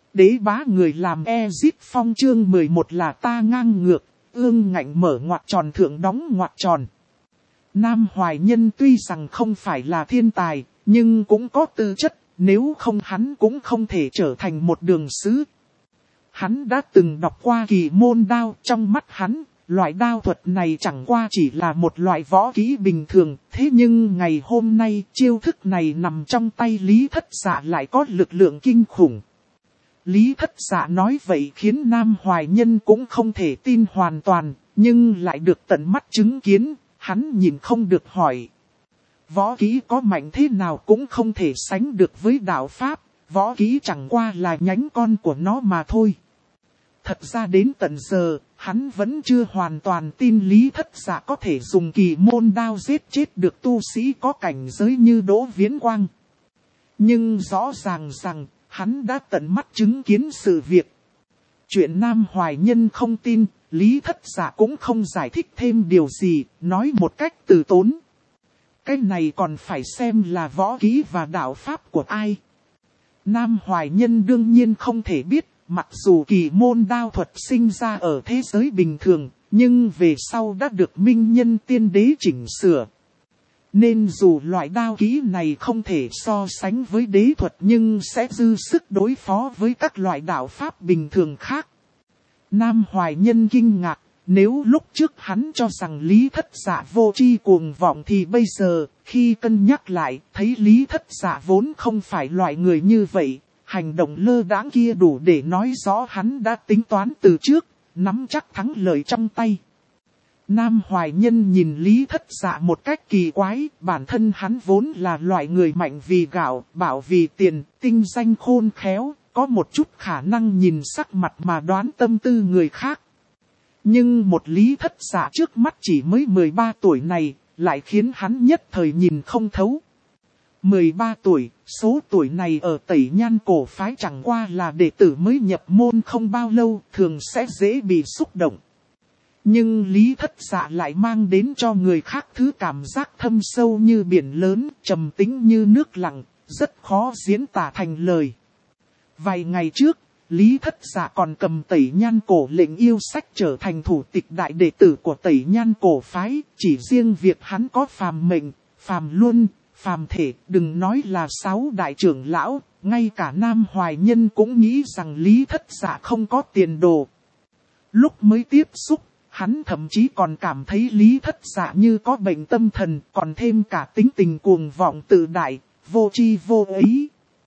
Đế bá người làm Ezit Phong chương 11 là ta ngang ngược, ương ngạnh mở ngoặc tròn thượng đóng ngoặc tròn. Nam Hoài Nhân tuy rằng không phải là thiên tài, nhưng cũng có tư chất, nếu không hắn cũng không thể trở thành một đường sứ. Hắn đã từng đọc qua kỳ môn đao, trong mắt hắn, loại đao thuật này chẳng qua chỉ là một loại võ kỹ bình thường, thế nhưng ngày hôm nay chiêu thức này nằm trong tay Lý Thất Dạ lại có lực lượng kinh khủng. Lý Thất Dạ nói vậy khiến Nam Hoài Nhân cũng không thể tin hoàn toàn, nhưng lại được tận mắt chứng kiến, hắn nhìn không được hỏi. Võ kỹ có mạnh thế nào cũng không thể sánh được với đạo Pháp, võ kỹ chẳng qua là nhánh con của nó mà thôi. Thật ra đến tận giờ, hắn vẫn chưa hoàn toàn tin Lý Thất Dạ có thể dùng kỳ môn đao giết chết được tu sĩ có cảnh giới như Đỗ Viễn Quang. Nhưng rõ ràng rằng, hắn đã tận mắt chứng kiến sự việc. Chuyện Nam Hoài Nhân không tin, Lý Thất Dạ cũng không giải thích thêm điều gì, nói một cách từ tốn. Cái này còn phải xem là võ kỹ và đạo Pháp của ai. Nam Hoài Nhân đương nhiên không thể biết, mặc dù kỳ môn đao thuật sinh ra ở thế giới bình thường, nhưng về sau đã được Minh Nhân Tiên Đế chỉnh sửa. Nên dù loại đao kỹ này không thể so sánh với đế thuật nhưng sẽ dư sức đối phó với các loại đạo Pháp bình thường khác. Nam Hoài Nhân kinh ngạc, nếu lúc trước hắn cho rằng Lý Thất Dạ vô tri cuồng vọng thì bây giờ, khi cân nhắc lại, thấy Lý Thất Dạ vốn không phải loại người như vậy, hành động lơ đãng kia đủ để nói rõ hắn đã tính toán từ trước, nắm chắc thắng lợi trong tay. Nam Hoài Nhân nhìn Lý Thất Dạ một cách kỳ quái, bản thân hắn vốn là loại người mạnh vì gạo, bảo vì tiền, tinh danh khôn khéo, có một chút khả năng nhìn sắc mặt mà đoán tâm tư người khác. Nhưng một Lý Thất Dạ trước mắt chỉ mới 13 tuổi này, lại khiến hắn nhất thời nhìn không thấu. 13 tuổi, số tuổi này ở Tẩy Nhan cổ phái chẳng qua là đệ tử mới nhập môn không bao lâu, thường sẽ dễ bị xúc động. Nhưng Lý Thất Dạ lại mang đến cho người khác thứ cảm giác thâm sâu như biển lớn, trầm tĩnh như nước lặng, rất khó diễn tả thành lời. Vài ngày trước, Lý Thất Dạ còn cầm Tẩy Nhan cổ lệnh yêu sách trở thành thủ tịch đại đệ tử của Tẩy Nhan cổ phái, chỉ riêng việc hắn có phàm mệnh, phàm luân, phàm thể, đừng nói là 6 đại trưởng lão, ngay cả Nam Hoài Nhân cũng nghĩ rằng Lý Thất Dạ không có tiền đồ. Lúc mới tiếp xúc, hắn thậm chí còn cảm thấy Lý Thất Dạ như có bệnh tâm thần, còn thêm cả tính tình cuồng vọng tự đại, vô tri vô ý.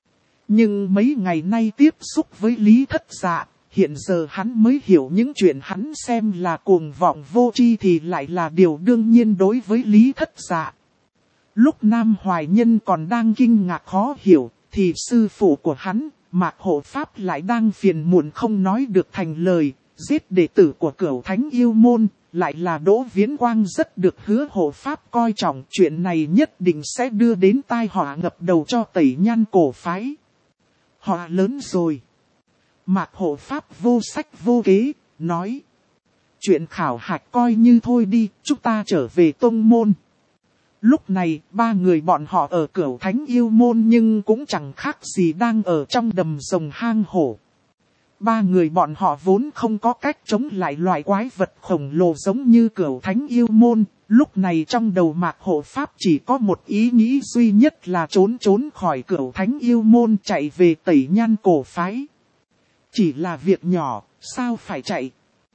Nhưng mấy ngày nay tiếp xúc với Lý Thất Dạ, hiện giờ hắn mới hiểu những chuyện hắn xem là cuồng vọng vô tri thì lại là điều đương nhiên đối với Lý Thất Dạ. Lúc Nam Hoài Nhân còn đang kinh ngạc khó hiểu, thì sư phụ của hắn, Mạc Hộ Pháp lại đang phiền muộn không nói được thành lời, giết đệ tử của Cửu Thánh Yêu Môn, lại là Đỗ Viễn Quang rất được Hứa Hộ Pháp coi trọng, chuyện này nhất định sẽ đưa đến tai họa ngập đầu cho Tẩy Nhan cổ phái. Họ lớn rồi. Mạc Hộ Pháp vô sách vô kế, nói. Chuyện khảo hạch coi như thôi đi, chúng ta trở về tông môn. Lúc này, 3 người bọn họ ở Cửu Thánh Yêu Môn nhưng cũng chẳng khác gì đang ở trong đầm rồng hang hổ. 3 người bọn họ vốn không có cách chống lại loại quái vật khổng lồ giống như Cửu Thánh Yêu Môn. Lúc này trong đầu Mạc Hộ Pháp chỉ có một ý nghĩ duy nhất là trốn khỏi Cửu Thánh Yêu Môn chạy về Tẩy Nhan cổ phái. Chỉ là việc nhỏ, sao phải chạy?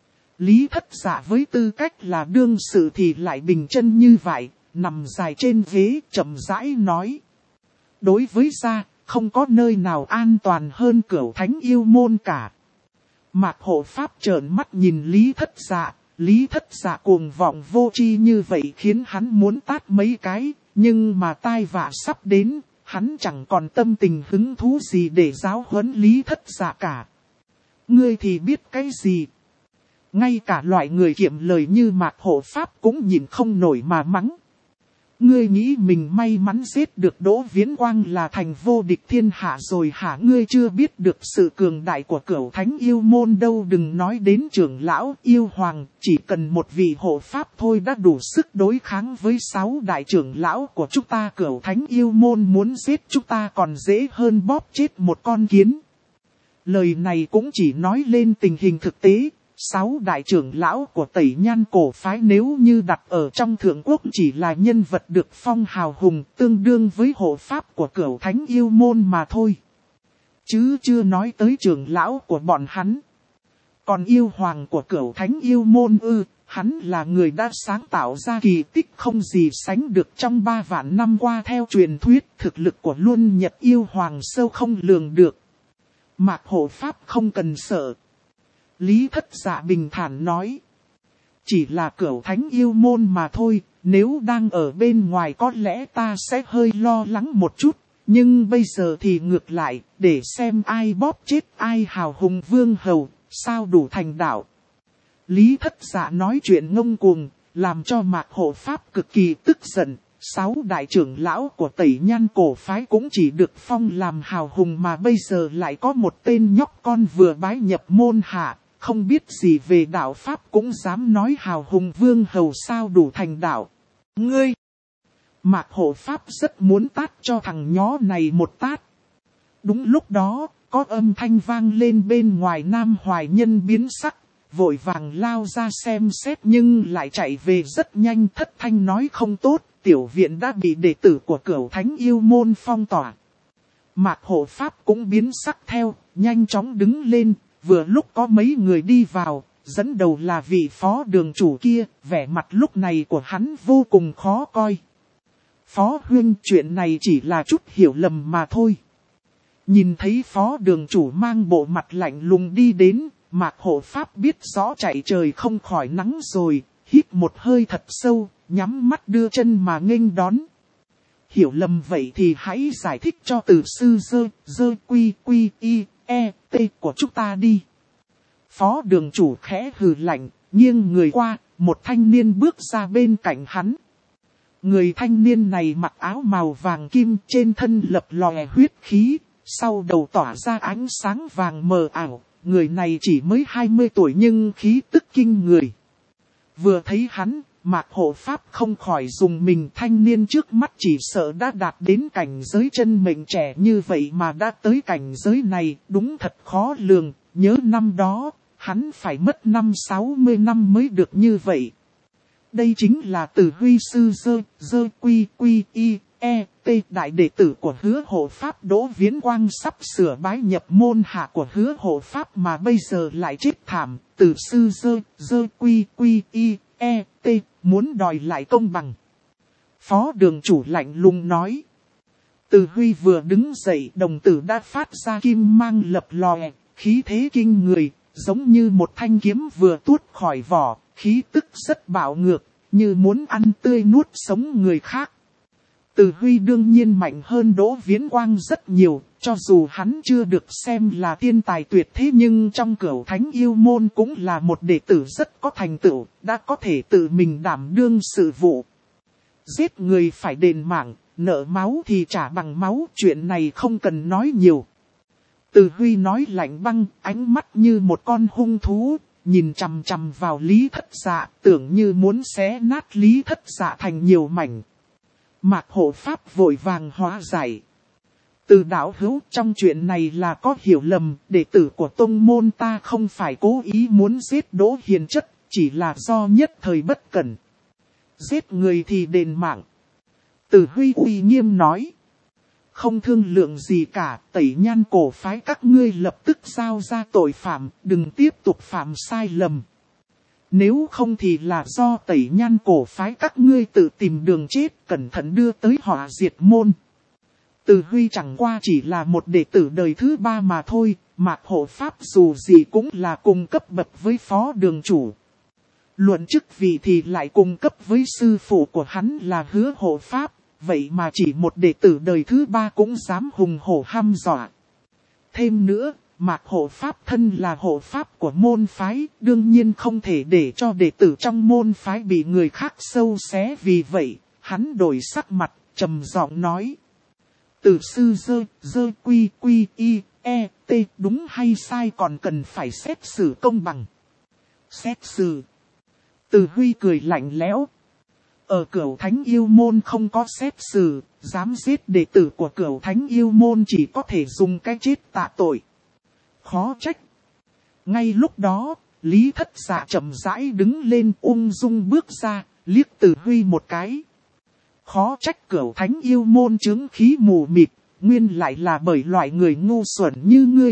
Lý Thất Dạ với tư cách là đương sự thì lại bình chân như vậy, nằm dài trên ghế chậm rãi nói. Đối với gia, không có nơi nào an toàn hơn Cửu Thánh Yêu Môn cả. Mạc Hộ Pháp trợn mắt nhìn Lý Thất Dạ. Lý Thất Dạ cuồng vọng vô tri như vậy khiến hắn muốn tát mấy cái, nhưng mà tai vạ sắp đến, hắn chẳng còn tâm tình hứng thú gì để giáo huấn Lý Thất Dạ cả. Ngươi thì biết cái gì? Ngay cả loại người kiệm lời như Mạc Hộ Pháp cũng nhìn không nổi mà mắng. Ngươi nghĩ mình may mắn giết được Đỗ Viễn Quang là thành vô địch thiên hạ rồi hả? Ngươi chưa biết được sự cường đại của Cửu Thánh Yêu Môn đâu, đừng nói đến trưởng lão yêu hoàng, chỉ cần một vị hộ pháp thôi đã đủ sức đối kháng với 6 đại trưởng lão của chúng ta. Cửu Thánh Yêu Môn muốn giết chúng ta còn dễ hơn bóp chết một con kiến. Lời này cũng chỉ nói lên tình hình thực tế. 6 đại trưởng lão của Tẩy Nhan cổ phái nếu như đặt ở trong thượng quốc chỉ là nhân vật được phong hào hùng, tương đương với hộ pháp của Cửu Thánh Yêu Môn mà thôi. Chứ chưa nói tới trưởng lão của bọn hắn. Còn yêu hoàng của Cửu Thánh Yêu Môn hắn là người đã sáng tạo ra kỳ tích không gì sánh được trong 3 vạn năm qua. Theo truyền thuyết, thực lực của Luân Nhật yêu hoàng sâu không lường được. Mạc hộ pháp không cần sợ. Lý Thất Dạ bình thản nói. Chỉ là Cửu Thánh Yêu Môn mà thôi, nếu đang ở bên ngoài có lẽ ta sẽ hơi lo lắng một chút. Nhưng bây giờ thì ngược lại, để xem ai bóp chết ai hào hùng vương hầu, sao đủ thành đạo. Lý Thất Dạ nói chuyện ngông cuồng, làm cho Mạc hộ pháp cực kỳ tức giận. 6 đại trưởng lão của Tẩy Nhan cổ phái cũng chỉ được phong làm hào hùng mà bây giờ lại có một tên nhóc con vừa bái nhập môn hạ, không biết gì về đạo pháp cũng dám nói hào hùng vương hầu sao đủ thành đạo. Ngươi! Mạc hộ pháp rất muốn tát cho thằng nhó này một tát. Đúng lúc đó, có âm thanh vang lên bên ngoài. Nam Hoài Nhân biến sắc, vội vàng lao ra xem xét nhưng lại chạy về rất nhanh. Thất thanh nói không tốt, tiểu viện đã bị đệ tử của Cửu Thánh Yêu Môn phong tỏa. Mạc hộ pháp cũng biến sắc theo, nhanh chóng đứng lên. Vừa lúc có mấy người đi vào, dẫn đầu là vị phó đường chủ kia, vẻ mặt lúc này của hắn vô cùng khó coi. Phó huynh, chuyện này chỉ là chút hiểu lầm mà thôi. Nhìn thấy phó đường chủ mang bộ mặt lạnh lùng đi đến, Mạc hộ pháp biết rõ chạy trời không khỏi nắng rồi, hít một hơi thật sâu, nhắm mắt đưa chân mà nghênh đón. Hiểu lầm vậy thì hãy giải thích cho từ sư dơ quy y e t của chúng ta đi. Phó đường chủ khẽ hừ lạnh, nghiêng người qua, một thanh niên bước ra bên cạnh hắn. Người thanh niên này mặc áo màu vàng kim, trên thân lập lòe huyết khí, sau đầu tỏa ra ánh sáng vàng mờ ảo. Người này chỉ mới 20 tuổi nhưng khí tức kinh người. Vừa thấy hắn, Mạc hộ pháp không khỏi dùng mình. Thanh niên trước mắt chỉ sợ đã đạt đến cảnh giới chân mệnh trẻ như vậy mà đã tới cảnh giới này, đúng thật khó lường. Nhớ năm đó, hắn phải mất 50-60 năm mới được như vậy. Đây chính là Tử Huy sư dơ quy y e t, đại đệ tử của Hứa hộ pháp Đỗ Viễn Quang, sắp sửa bái nhập môn hạ của Hứa hộ pháp mà bây giờ lại chết thảm. Tử sư dơ quy y e t, muốn đòi lại công bằng. Phó đường chủ lạnh lùng nói. Tử Huy vừa đứng dậy, đồng tử đã phát ra kim mang lập lòe, khí thế kinh người, giống như một thanh kiếm vừa tuốt khỏi vỏ, khí tức rất bạo ngược, như muốn ăn tươi nuốt sống người khác. Tử Huy đương nhiên mạnh hơn Đỗ Viễn Quang rất nhiều, cho dù hắn chưa được xem là thiên tài tuyệt thế nhưng trong Cửu Thánh Yêu Môn cũng là một đệ tử rất có thành tựu, đã có thể tự mình đảm đương sự vụ. Giết người phải đền mạng, nợ máu thì trả bằng máu, chuyện này không cần nói nhiều. Tử Huy nói lạnh băng, ánh mắt như một con hung thú, nhìn chằm chằm vào Lý Thất Dạ, tưởng như muốn xé nát Lý Thất Dạ thành nhiều mảnh. Mạc hộ pháp vội vàng hóa giải. Từ đạo hữu, trong chuyện này là có hiểu lầm, đệ tử của tông môn ta không phải cố ý muốn giết Đỗ Hiền Chất, chỉ là do nhất thời bất cẩn. Giết người thì đền mạng. Tử Huy uy nghiêm nói. Không thương lượng gì cả, Tẩy Nhan cổ phái các ngươi lập tức giao ra tội phạm, đừng tiếp tục phạm sai lầm. Nếu không thì là do Tẩy Nhan cổ phái các ngươi tự tìm đường chết, cẩn thận đưa tới họa diệt môn. Tử Huy chẳng qua chỉ là một đệ tử đời thứ 3 mà thôi, Mạc hộ pháp dù gì cũng là cùng cấp bậc với phó đường chủ. Luận chức vị thì lại cùng cấp với sư phụ của hắn là Hứa hộ pháp. Vậy mà chỉ một đệ tử đời thứ 3 cũng dám hùng hổ hăm dọa. Thêm nữa, Mạc hộ pháp thân là hộ pháp của môn phái, đương nhiên không thể để cho đệ tử trong môn phái bị người khác sâu xé. Vì vậy, hắn đổi sắc mặt, trầm giọng nói. Tử sư dơ quy y e t, đúng hay sai còn cần phải xét xử công bằng. Xét xử. Tử Huy cười lạnh lẽo. Ở Cửu Thánh Yêu Môn không có xét xử, dám giết đệ tử của Cửu Thánh Yêu Môn chỉ có thể dùng cái chết tạ tội. khó trách. Ngay lúc đó, Lý Thất Dạ chậm rãi đứng lên ung dung bước ra, liếc Từ Huy một cái. Khó trách Cửu Thánh yêu môn chứng khí mù mịt, nguyên lại là bởi loại người ngu xuẩn như ngươi.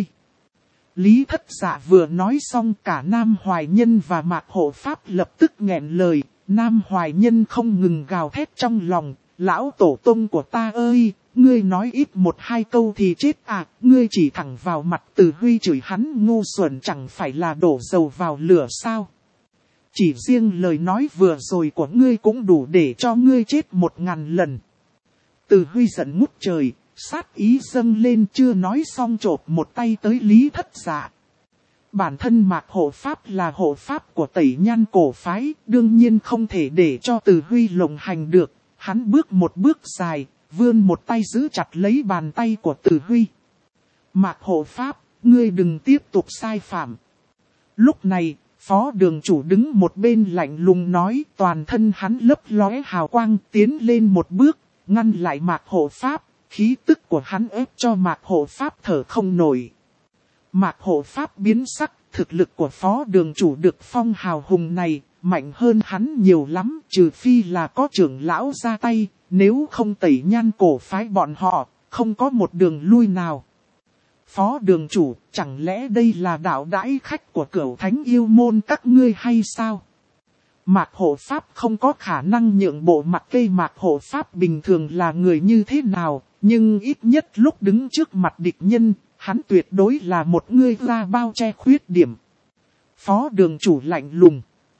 Lý Thất Dạ vừa nói xong cả Nam Hoài Nhân và Mạc Hộ Pháp lập tức nghẹn lời. Nam Hoài Nhân không ngừng gào thét trong lòng, lão tổ tông của ta ơi, ngươi nói ít một hai câu thì chết à, ngươi chỉ thẳng vào mặt Từ Huy chửi hắn ngu xuẩn chẳng phải là đổ dầu vào lửa sao. Chỉ riêng lời nói vừa rồi của ngươi cũng đủ để cho ngươi chết 1000 lần. Từ Huy giận ngút trời, sát ý dâng lên chưa nói xong chộp một tay tới Lý Thất Dạ. Bản thân Mạc Hộ Pháp là hộ pháp của Tẩy Nhan cổ phái, đương nhiên không thể để cho Từ Huy lộng hành được. Hắn bước một bước dài, vươn một tay giữ chặt lấy bàn tay của Từ Huy. Mạc Hộ Pháp, ngươi đừng tiếp tục sai phạm. Lúc này, Phó Đường Chủ đứng một bên lạnh lùng nói, toàn thân hắn lấp lóe hào quang tiến lên một bước, ngăn lại Mạc Hộ Pháp, khí tức của hắn ép cho Mạc Hộ Pháp thở không nổi. Mạc Hộ Pháp biến sắc, thực lực của Phó Đường Chủ được phong hào hùng này, mạnh hơn hắn nhiều lắm, trừ phi là có trưởng lão ra tay, nếu không Tẩy Nhan cổ phái bọn họ, không có một đường lui nào. Phó Đường Chủ, chẳng lẽ đây là đạo đãi khách của Cửu Thánh yêu môn các ngươi hay sao? Mạc Hộ Pháp không có khả năng nhượng bộ mặc kệ Mạc Hộ Pháp bình thường là người như thế nào, nhưng ít nhất lúc đứng trước mặt địch nhân, hắn tuyệt đối là một người ra bao che khuyết điểm. Phó Đường Chủ lạnh lùng.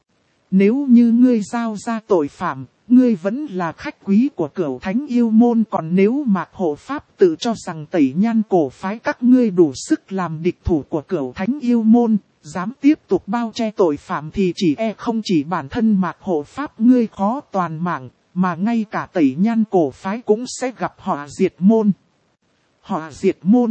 Nếu như ngươi giao ra tội phạm, ngươi vẫn là khách quý của Cửu Thánh yêu môn, còn nếu Mạc Hộ Pháp tự cho rằng Tẩy Nhan cổ phái các ngươi đủ sức làm địch thủ của Cửu Thánh yêu môn, dám tiếp tục bao che tội phạm thì không chỉ bản thân Mạc Hộ Pháp ngươi khó toàn mạng, mà ngay cả Tẩy Nhan cổ phái cũng sẽ gặp họa diệt môn. Họa diệt môn.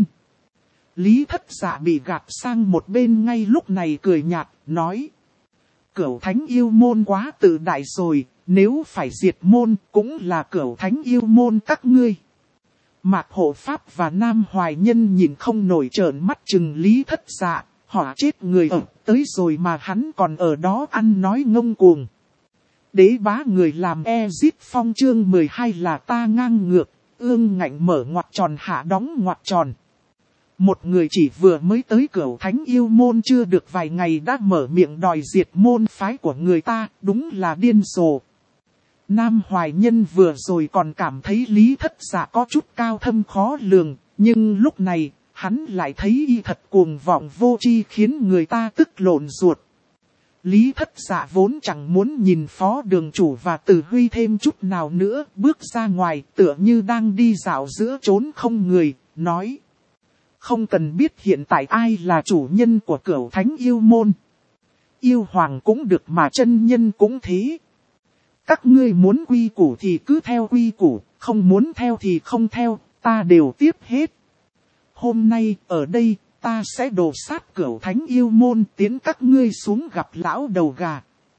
Lý Thất Dạ bị gạt sang một bên ngay lúc này cười nhạt, nói. Cửu Thánh yêu môn quá tự đại rồi, nếu phải diệt môn cũng là Cửu Thánh yêu môn các ngươi. Mạc Hộ Pháp và Nam Hoài Nhân nhìn không nổi trợn mắt chừng Lý Thất Dạ, họ chết người ở tới rồi mà hắn còn ở đó ăn nói ngông cuồng. Đế bá người làm Ezit Phong chương 12 là ta ngang ngược, ương ngạnh mở ngoặc tròn hạ đóng ngoặc tròn. Một người chỉ vừa mới tới Cửu Thánh yêu môn chưa được vài ngày đã mở miệng đòi diệt môn phái của người ta, đúng là điên rồ. Nam Hoài Nhân vừa rồi còn cảm thấy Lý Thất Dạ có chút cao thâm khó lường, nhưng lúc này, hắn lại thấy y thật cuồng vọng vô tri khiến người ta tức lộn ruột. Lý Thất Dạ vốn chẳng muốn nhìn Phó Đường Chủ và Từ Huy thêm chút nào nữa, bước ra ngoài tựa như đang đi dạo giữa chốn không người, nói. Không cần biết hiện tại ai là chủ nhân của Cửu Thánh yêu môn. Yêu hoàng cũng được mà chân nhân cũng thế. Các ngươi muốn quy củ thì cứ theo quy củ, không muốn theo thì không theo, ta đều tiếp hết. Hôm nay, ở đây, ta sẽ đổ sát Cửu Thánh yêu môn tiến các ngươi xuống gặp lão đầu gà.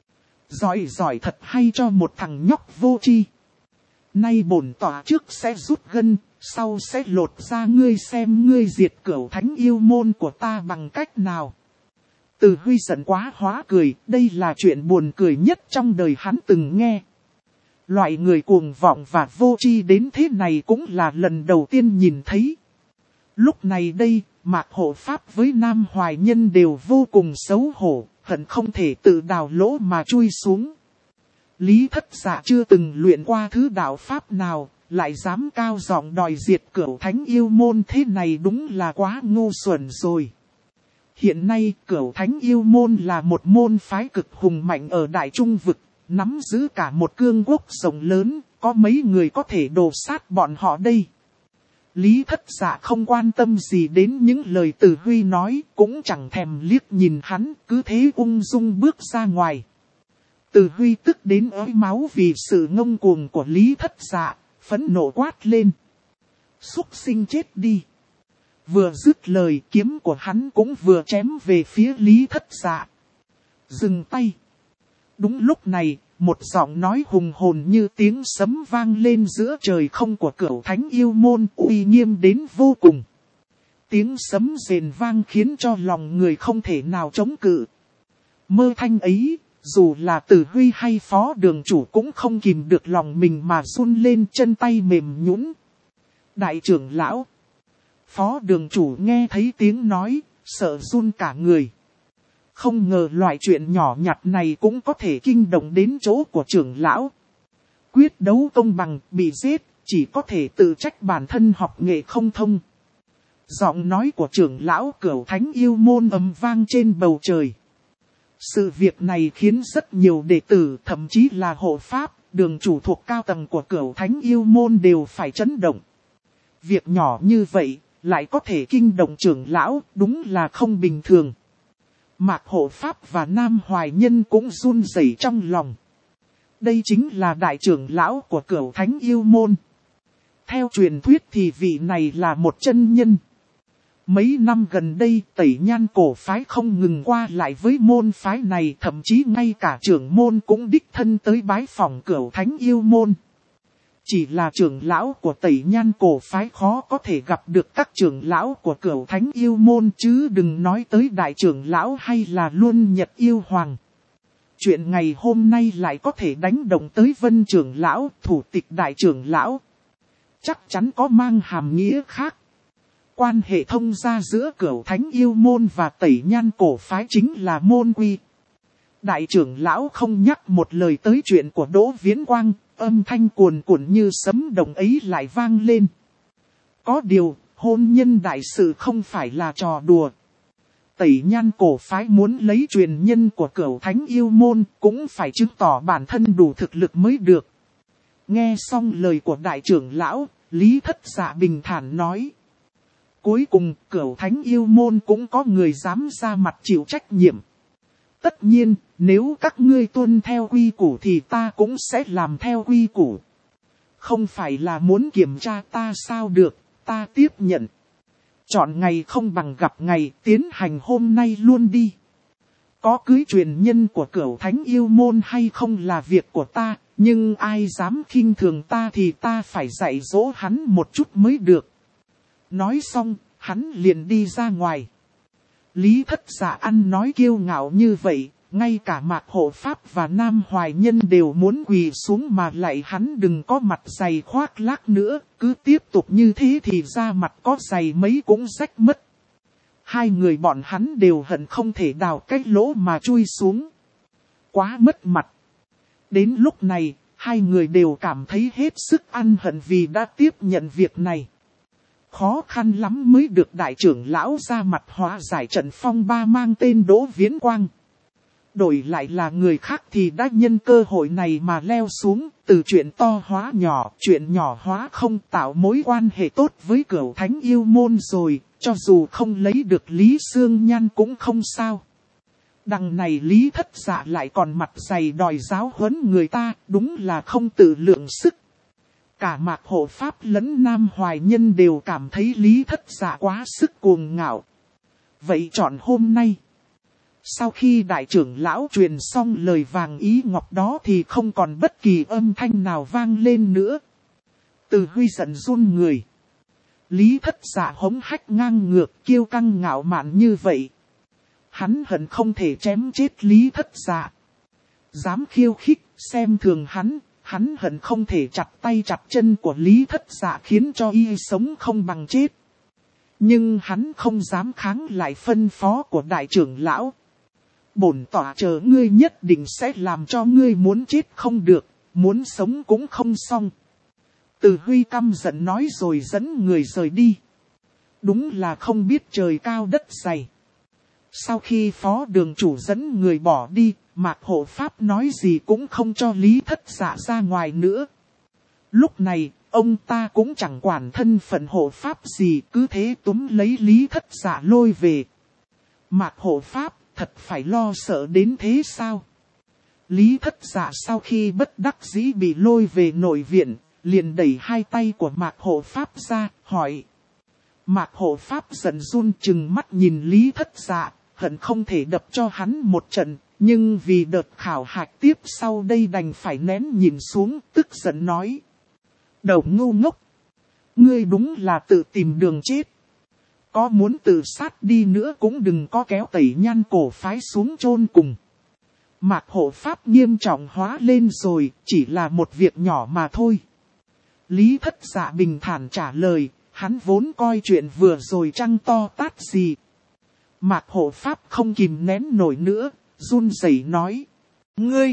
Giỏi thật hay cho một thằng nhóc vô tri. Nay bổn tỏa trước sẽ rút gân, sau sẽ lột ra ngươi xem ngươi diệt Cửu Thánh yêu môn của ta bằng cách nào. Từ Huy giận quá hóa cười, đây là chuyện buồn cười nhất trong đời hắn từng nghe. Loại người cuồng vọng và vô tri đến thế này cũng là lần đầu tiên nhìn thấy. Lúc này đây, Mạc Hộ Pháp với Nam Hoài Nhân đều vô cùng xấu hổ, hận không thể tự đào lỗ mà chui xuống. Lý Thất Dạ chưa từng luyện qua thứ đạo pháp nào, lại dám cao giọng đòi diệt Cửu Thánh yêu môn, thế này đúng là quá ngu xuẩn rồi. Hiện nay Cửu Thánh yêu môn là một môn phái cực hùng mạnh ở Đại Trung Vực, nắm giữ cả một cương quốc rộng lớn, có mấy người có thể đổ sát bọn họ đây. Lý Thất Dạ không quan tâm gì đến những lời Từ Huy nói, cũng chẳng thèm liếc nhìn hắn, cứ thế ung dung bước ra ngoài. Từ Huy tức đến ói máu vì sự ngông cuồng của Lý Thất Dạ, phẫn nộ quát lên. Súc sinh chết đi. Vừa dứt lời kiếm của hắn cũng vừa chém về phía Lý Thất Dạ. Dừng tay. Đúng lúc này, một giọng nói hùng hồn như tiếng sấm vang lên giữa trời không của Cửu Thánh yêu môn, uy nghiêm đến vô cùng. Tiếng sấm rền vang khiến cho lòng người không thể nào chống cự. Mơ thanh ấy, dù là Từ Huy hay phó đường chủ cũng không kìm được lòng mình mà run lên, chân tay mềm nhũn. Đại trưởng lão. Phó đường chủ nghe thấy tiếng nói, sợ run cả người. Không ngờ loại chuyện nhỏ nhặt này cũng có thể kinh động đến chỗ của trưởng lão. Quyết đấu công bằng, bị giết, chỉ có thể tự trách bản thân học nghệ không thông. Giọng nói của trưởng lão Cửu Thánh Yêu Môn ầm vang trên bầu trời. Sự việc này khiến rất nhiều đệ tử, thậm chí là hộ pháp, đường chủ thuộc cao tầng của Cửu Thánh Yêu Môn đều phải chấn động. Việc nhỏ như vậy, lại có thể kinh động trưởng lão, đúng là không bình thường. Mạc hộ pháp và Nam Hoài Nhân cũng run rẩy trong lòng. Đây chính là đại trưởng lão của Cửu Thánh Yêu Môn. Theo truyền thuyết thì vị này là một chân nhân. Mấy năm gần đây, Tẩy Nhan cổ phái không ngừng qua lại với môn phái này, thậm chí ngay cả trưởng môn cũng đích thân tới bái phỏng Cửu Thánh Yêu Môn. Chỉ là trưởng lão của Tẩy Nhan cổ phái khó có thể gặp được các trưởng lão của Cửu Thánh Yêu Môn, chứ đừng nói tới đại trưởng lão hay là Luân Nhật Yêu Hoàng. Chuyện ngày hôm nay lại có thể đánh động tới Vân trưởng lão, thủ tịch đại trưởng lão. Chắc chắn có mang hàm nghĩa khác. Quan hệ thông gia giữa Cửu Thánh Yêu Môn và Tẩy Nhan cổ phái chính là môn quy. Đại trưởng lão không nhắc một lời tới chuyện của Đỗ Viễn Quang, âm thanh cuồn cuộn như sấm động ấy lại vang lên. Có điều, hôn nhân đại sự không phải là trò đùa. Tẩy Nhan cổ phái muốn lấy truyền nhân của Cửu Thánh Yêu Môn cũng phải chứng tỏ bản thân đủ thực lực mới được. Nghe xong lời của đại trưởng lão, Lý Thất Dạ bình thản nói. Cuối cùng, Cửu Thánh Yêu Môn cũng có người dám ra mặt chịu trách nhiệm. Tất nhiên, nếu các ngươi tuân theo quy củ thì ta cũng sẽ làm theo quy củ. Không phải là muốn kiểm tra ta sao được, ta tiếp nhận. Chọn ngày không bằng gặp ngày, tiến hành hôm nay luôn đi. Có cưới truyền nhân của Cửu Thánh Yêu Môn hay không là việc của ta, nhưng ai dám khinh thường ta thì ta phải dạy dỗ hắn một chút mới được. Nói xong, hắn liền đi ra ngoài. Lý Thất Dạ ăn nói kiêu ngạo như vậy, ngay cả Mạc hộ pháp và Nam Hoài Nhân đều muốn quỳ xuống mà lại hắn đừng có mặt dày khoác lác nữa, cứ tiếp tục như thế thì da mặt có dày mấy cũng rách mất. Hai người bọn hắn đều hận không thể đào cái lỗ mà chui xuống. Quá mất mặt. Đến lúc này, hai người đều cảm thấy hết sức ăn hận vì đã tiếp nhận việc này. Khó khăn lắm mới được đại trưởng lão ra mặt hóa giải trận phong ba mang tên Đỗ Viễn Quang. Đổi lại là người khác thì đã nhân cơ hội này mà leo xuống, từ chuyện to hóa nhỏ, chuyện nhỏ hóa không, tạo mối quan hệ tốt với Cửu Thánh Yêu Môn rồi, cho dù không lấy được Lý Sương Nhan cũng không sao. Đằng này Lý Thất Dạ lại còn mặt dày đòi giáo huấn người ta, đúng là không tự lượng sức. Cả Mạc hộ pháp lẫn Nam Hoài Nhân đều cảm thấy Lý Thất Dạ quá sức cuồng ngạo. Vậy chọn hôm nay. Sau khi đại trưởng lão truyền xong lời vàng ý ngọc đó thì không còn bất kỳ âm thanh nào vang lên nữa. Từ Huy giận run người. Lý Thất Dạ hống hách ngang ngược kiêu căng ngạo mạn như vậy. Hắn hận không thể chém chết Lý Thất Dạ. Dám khiêu khích, xem thường hắn hận không thể chặt tay chặt chân của Lý Thất Dạ khiến cho y sống không bằng chết. Nhưng hắn không dám kháng lại phân phó của đại trưởng lão. Bổn tọa chờ ngươi nhất định sẽ làm cho ngươi muốn chết không được, muốn sống cũng không xong. Từ Huy căm giận nói rồi dẫn người rời đi. Đúng là không biết trời cao đất dày. Sau khi phó đường chủ dẫn người bỏ đi, Mạc hộ pháp nói gì cũng không cho Lý Thất Dạ ra ngoài nữa. Lúc này, ông ta cũng chẳng quản thân phận hộ pháp gì, cứ thế túm lấy Lý Thất Dạ lôi về. Mạc hộ pháp, thật phải lo sợ đến thế sao? Lý Thất Dạ sau khi bất đắc dĩ bị lôi về nội viện, liền đẩy hai tay của Mạc hộ pháp ra, hỏi. Mạc hộ pháp giận run chừng mắt nhìn Lý Thất Dạ, hận không thể đập cho hắn một trận, nhưng vì đợt khảo hạch tiếp sau đây đành phải nén nhìn xuống, tức giận nói. Đầu ngu ngốc! Ngươi đúng là tự tìm đường chết. có muốn tự sát đi nữa cũng đừng có kéo Tẩy Nhan cổ phái xuống chôn cùng. Mạc hộ pháp nghiêm trọng hóa lên rồi, chỉ là một việc nhỏ mà thôi. Lý Thất Dạ bình thản trả lời, hắn vốn coi chuyện vừa rồi trăng to tát gì. Mạc hộ pháp không kìm nén nổi nữa, run rẩy nói. Ngươi!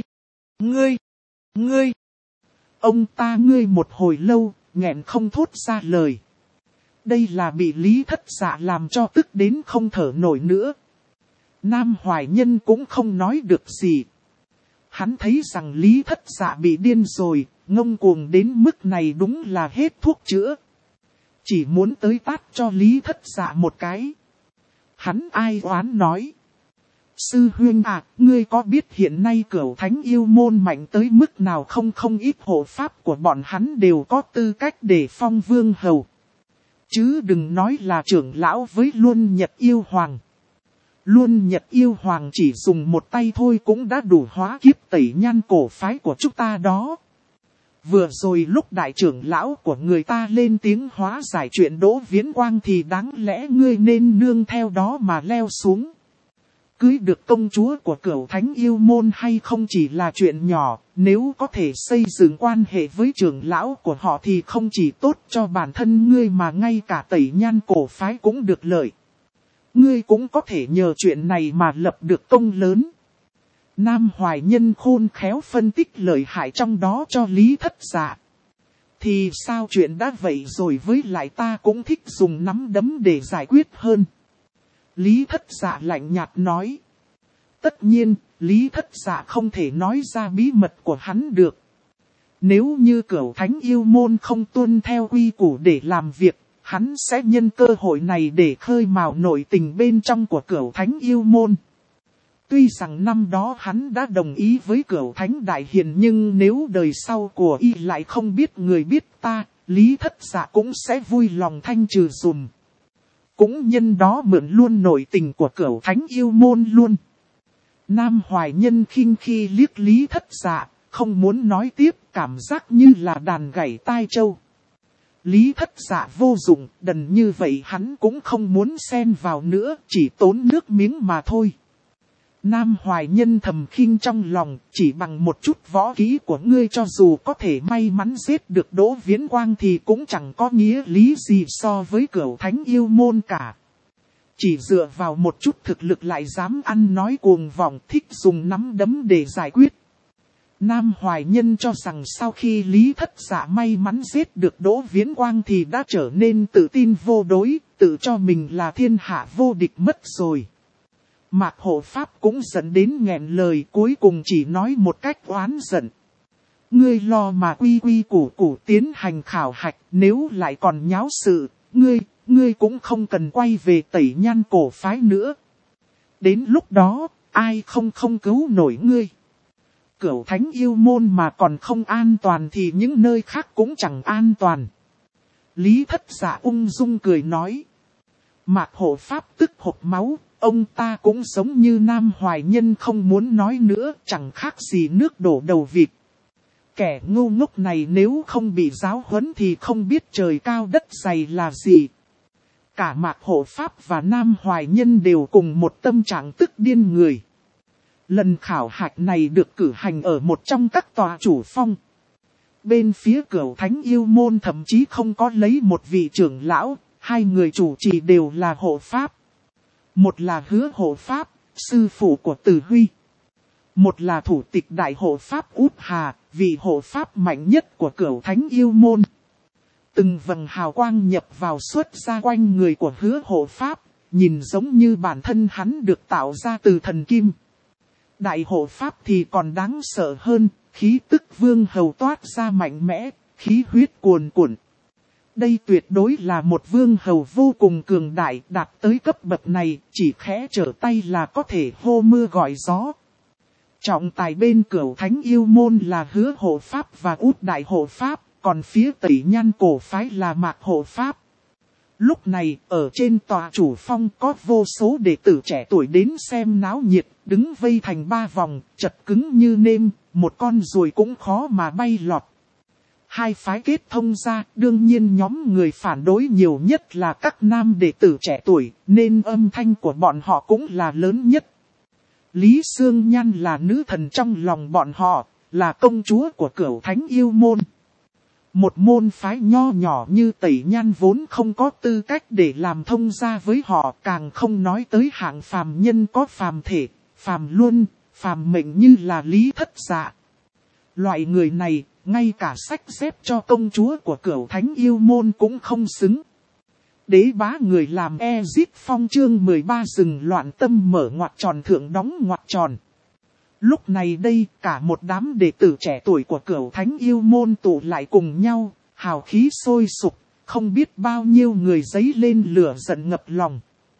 Ông ta ngươi một hồi lâu, nghẹn không thốt ra lời. Đây là bị Lý Thất Dạ làm cho tức đến không thở nổi nữa. Nam Hoài Nhân cũng không nói được gì. Hắn thấy rằng Lý Thất Dạ bị điên rồi, ngông cuồng đến mức này đúng là hết thuốc chữa. Chỉ muốn tới tát cho Lý Thất Dạ một cái. Hắn ai oán nói. Sư huynh à, ngươi có biết hiện nay Cửu Thánh yêu môn mạnh tới mức nào không ít hộ pháp của bọn hắn đều có tư cách để phong vương hầu. Chứ đừng nói là trưởng lão với Luân Nhật Yêu Hoàng. Luân Nhật Yêu Hoàng chỉ dùng một tay thôi cũng đã đủ hóa kiếp Tẩy Nhan cổ phái của chúng ta đó. Vừa rồi lúc đại trưởng lão của người ta lên tiếng hóa giải chuyện Đỗ Viễn Quang thì đáng lẽ ngươi nên nương theo đó mà leo xuống. Cưới được công chúa của Cửu Thánh yêu môn hay không chỉ là chuyện nhỏ, nếu có thể xây dựng quan hệ với trưởng lão của họ thì không chỉ tốt cho bản thân ngươi mà ngay cả Tẩy Nhan cổ phái cũng được lợi. Ngươi cũng có thể nhờ chuyện này mà lập được công lớn. Nam Hoài Nhân khôn khéo phân tích lợi hại trong đó cho Lý Thất Dạ. Thì sao chuyện đã vậy rồi, với lại ta cũng thích dùng nắm đấm để giải quyết hơn. Lý Thất Dạ lạnh nhạt nói. Tất nhiên, Lý Thất Dạ không thể nói ra bí mật của hắn được. Nếu như Cửu Thánh yêu môn không tuân theo quy củ để làm việc, hắn sẽ nhân cơ hội này để khơi mào nội tình bên trong của Cửu Thánh yêu môn. Tuy rằng năm đó hắn đã đồng ý với Cửu Thánh đại hiền, nhưng nếu đời sau của y lại không biết người biết ta, Lý Thất Dạ cũng sẽ vui lòng thanh trừ dùm. Cũng nhân đó mượn luôn nội tình của Cửu Thánh yêu môn luôn. Nam Hoài Nhân khinh khi liếc Lý Thất Dạ, không muốn nói tiếp, cảm giác như là đàn gảy tai trâu. Lý Thất Dạ vô dụng, đần như vậy hắn cũng không muốn xen vào nữa, chỉ tốn nước miếng mà thôi. Nam Hoài Nhân thầm khinh trong lòng, chỉ bằng một chút võ kỹ của ngươi cho dù có thể may mắn giết được Đỗ Viễn Quang thì cũng chẳng có nghĩa lý gì so với Cửu Thánh yêu môn cả. Chỉ dựa vào một chút thực lực lại dám ăn nói cuồng vọng, thích dùng nắm đấm để giải quyết. Nam Hoài Nhân cho rằng sau khi Lý Thất Dạ may mắn giết được Đỗ Viễn Quang thì đã trở nên tự tin vô đối, tự cho mình là thiên hạ vô địch mất rồi. Mạc hộ pháp cũng giận đến nghẹn lời, cuối cùng chỉ nói một cách oán giận. Ngươi lo mà quy củ tiến hành khảo hạch, nếu lại còn nháo sự, ngươi cũng không cần quay về Tẩy Nhan cổ phái nữa. Đến lúc đó, ai không cứu nổi ngươi. Cửu Thánh yêu môn mà còn không an toàn thì những nơi khác cũng chẳng an toàn. Lý Thất Dạ ung dung cười nói. Mạc hộ pháp tức hộc máu, ông ta cũng giống như Nam Hoài Nhân không muốn nói nữa, chẳng khác gì nước đổ đầu vịt. Kẻ ngu ngốc này nếu không bị giáo huấn thì không biết trời cao đất dày là gì. Cả Mạc hộ pháp và Nam Hoài Nhân đều cùng một tâm trạng tức điên người. Lần khảo hạch này được cử hành ở một trong các tòa chủ phong. Bên phía Cửu Thánh yêu môn thậm chí không có lấy một vị trưởng lão, hai người chủ trì đều là hộ pháp. Một là Hứa hộ pháp, sư phụ của Từ Huy. Một là thủ tịch đại hộ pháp Út Hà, vị hộ pháp mạnh nhất của Cửu Thánh yêu môn. Từng vầng hào quang nhập vào xuất ra quanh người của Hứa hộ pháp, nhìn giống như bản thân hắn được tạo ra từ thần kim. Đại hộ pháp thì còn đáng sợ hơn, khí tức vương hầu toát ra mạnh mẽ, khí huyết cuồn cuộn. Đây tuyệt đối là một vương hầu vô cùng cường đại, đạt tới cấp bậc này, chỉ khẽ trở tay là có thể hô mưa gọi gió. Trọng tài bên Cửu Thánh yêu môn là Hứa hộ pháp và Út đại hộ pháp, còn phía Tẩy Nhan cổ phái là Mạc hộ pháp. Lúc này, ở trên tòa chủ phong có vô số đệ tử trẻ tuổi đến xem náo nhiệt, đứng vây thành ba vòng, chật cứng như nêm, một con ruồi cũng khó mà bay lọt. Hai phái kết thông ra, đương nhiên nhóm người phản đối nhiều nhất là các nam đệ tử trẻ tuổi, nên âm thanh của bọn họ cũng là lớn nhất. Lý Xương Nhan là nữ thần trong lòng bọn họ, là công chúa của Cửu Thánh Yêu Môn. Một môn phái nho nhỏ như Tẩy Nhan vốn không có tư cách để làm thông gia với họ, càng không nói tới hạng phàm nhân có phàm thể, phàm luân, phàm mệnh như là Lý Thất Dạ. Loại người này, ngay cả sách xếp cho công chúa của Cửu Thánh Yêu Môn cũng không xứng. Đế bá người làm Ezit Phong chương 13 dừng loạn tâm mở ngoặc tròn thượng đóng ngoặc tròn. Lúc này đây, cả một đám đệ tử trẻ tuổi của Cửu Thánh Yêu Môn tụ lại cùng nhau, hào khí sôi sục, không biết bao nhiêu người dấy lên lửa giận ngập lòng.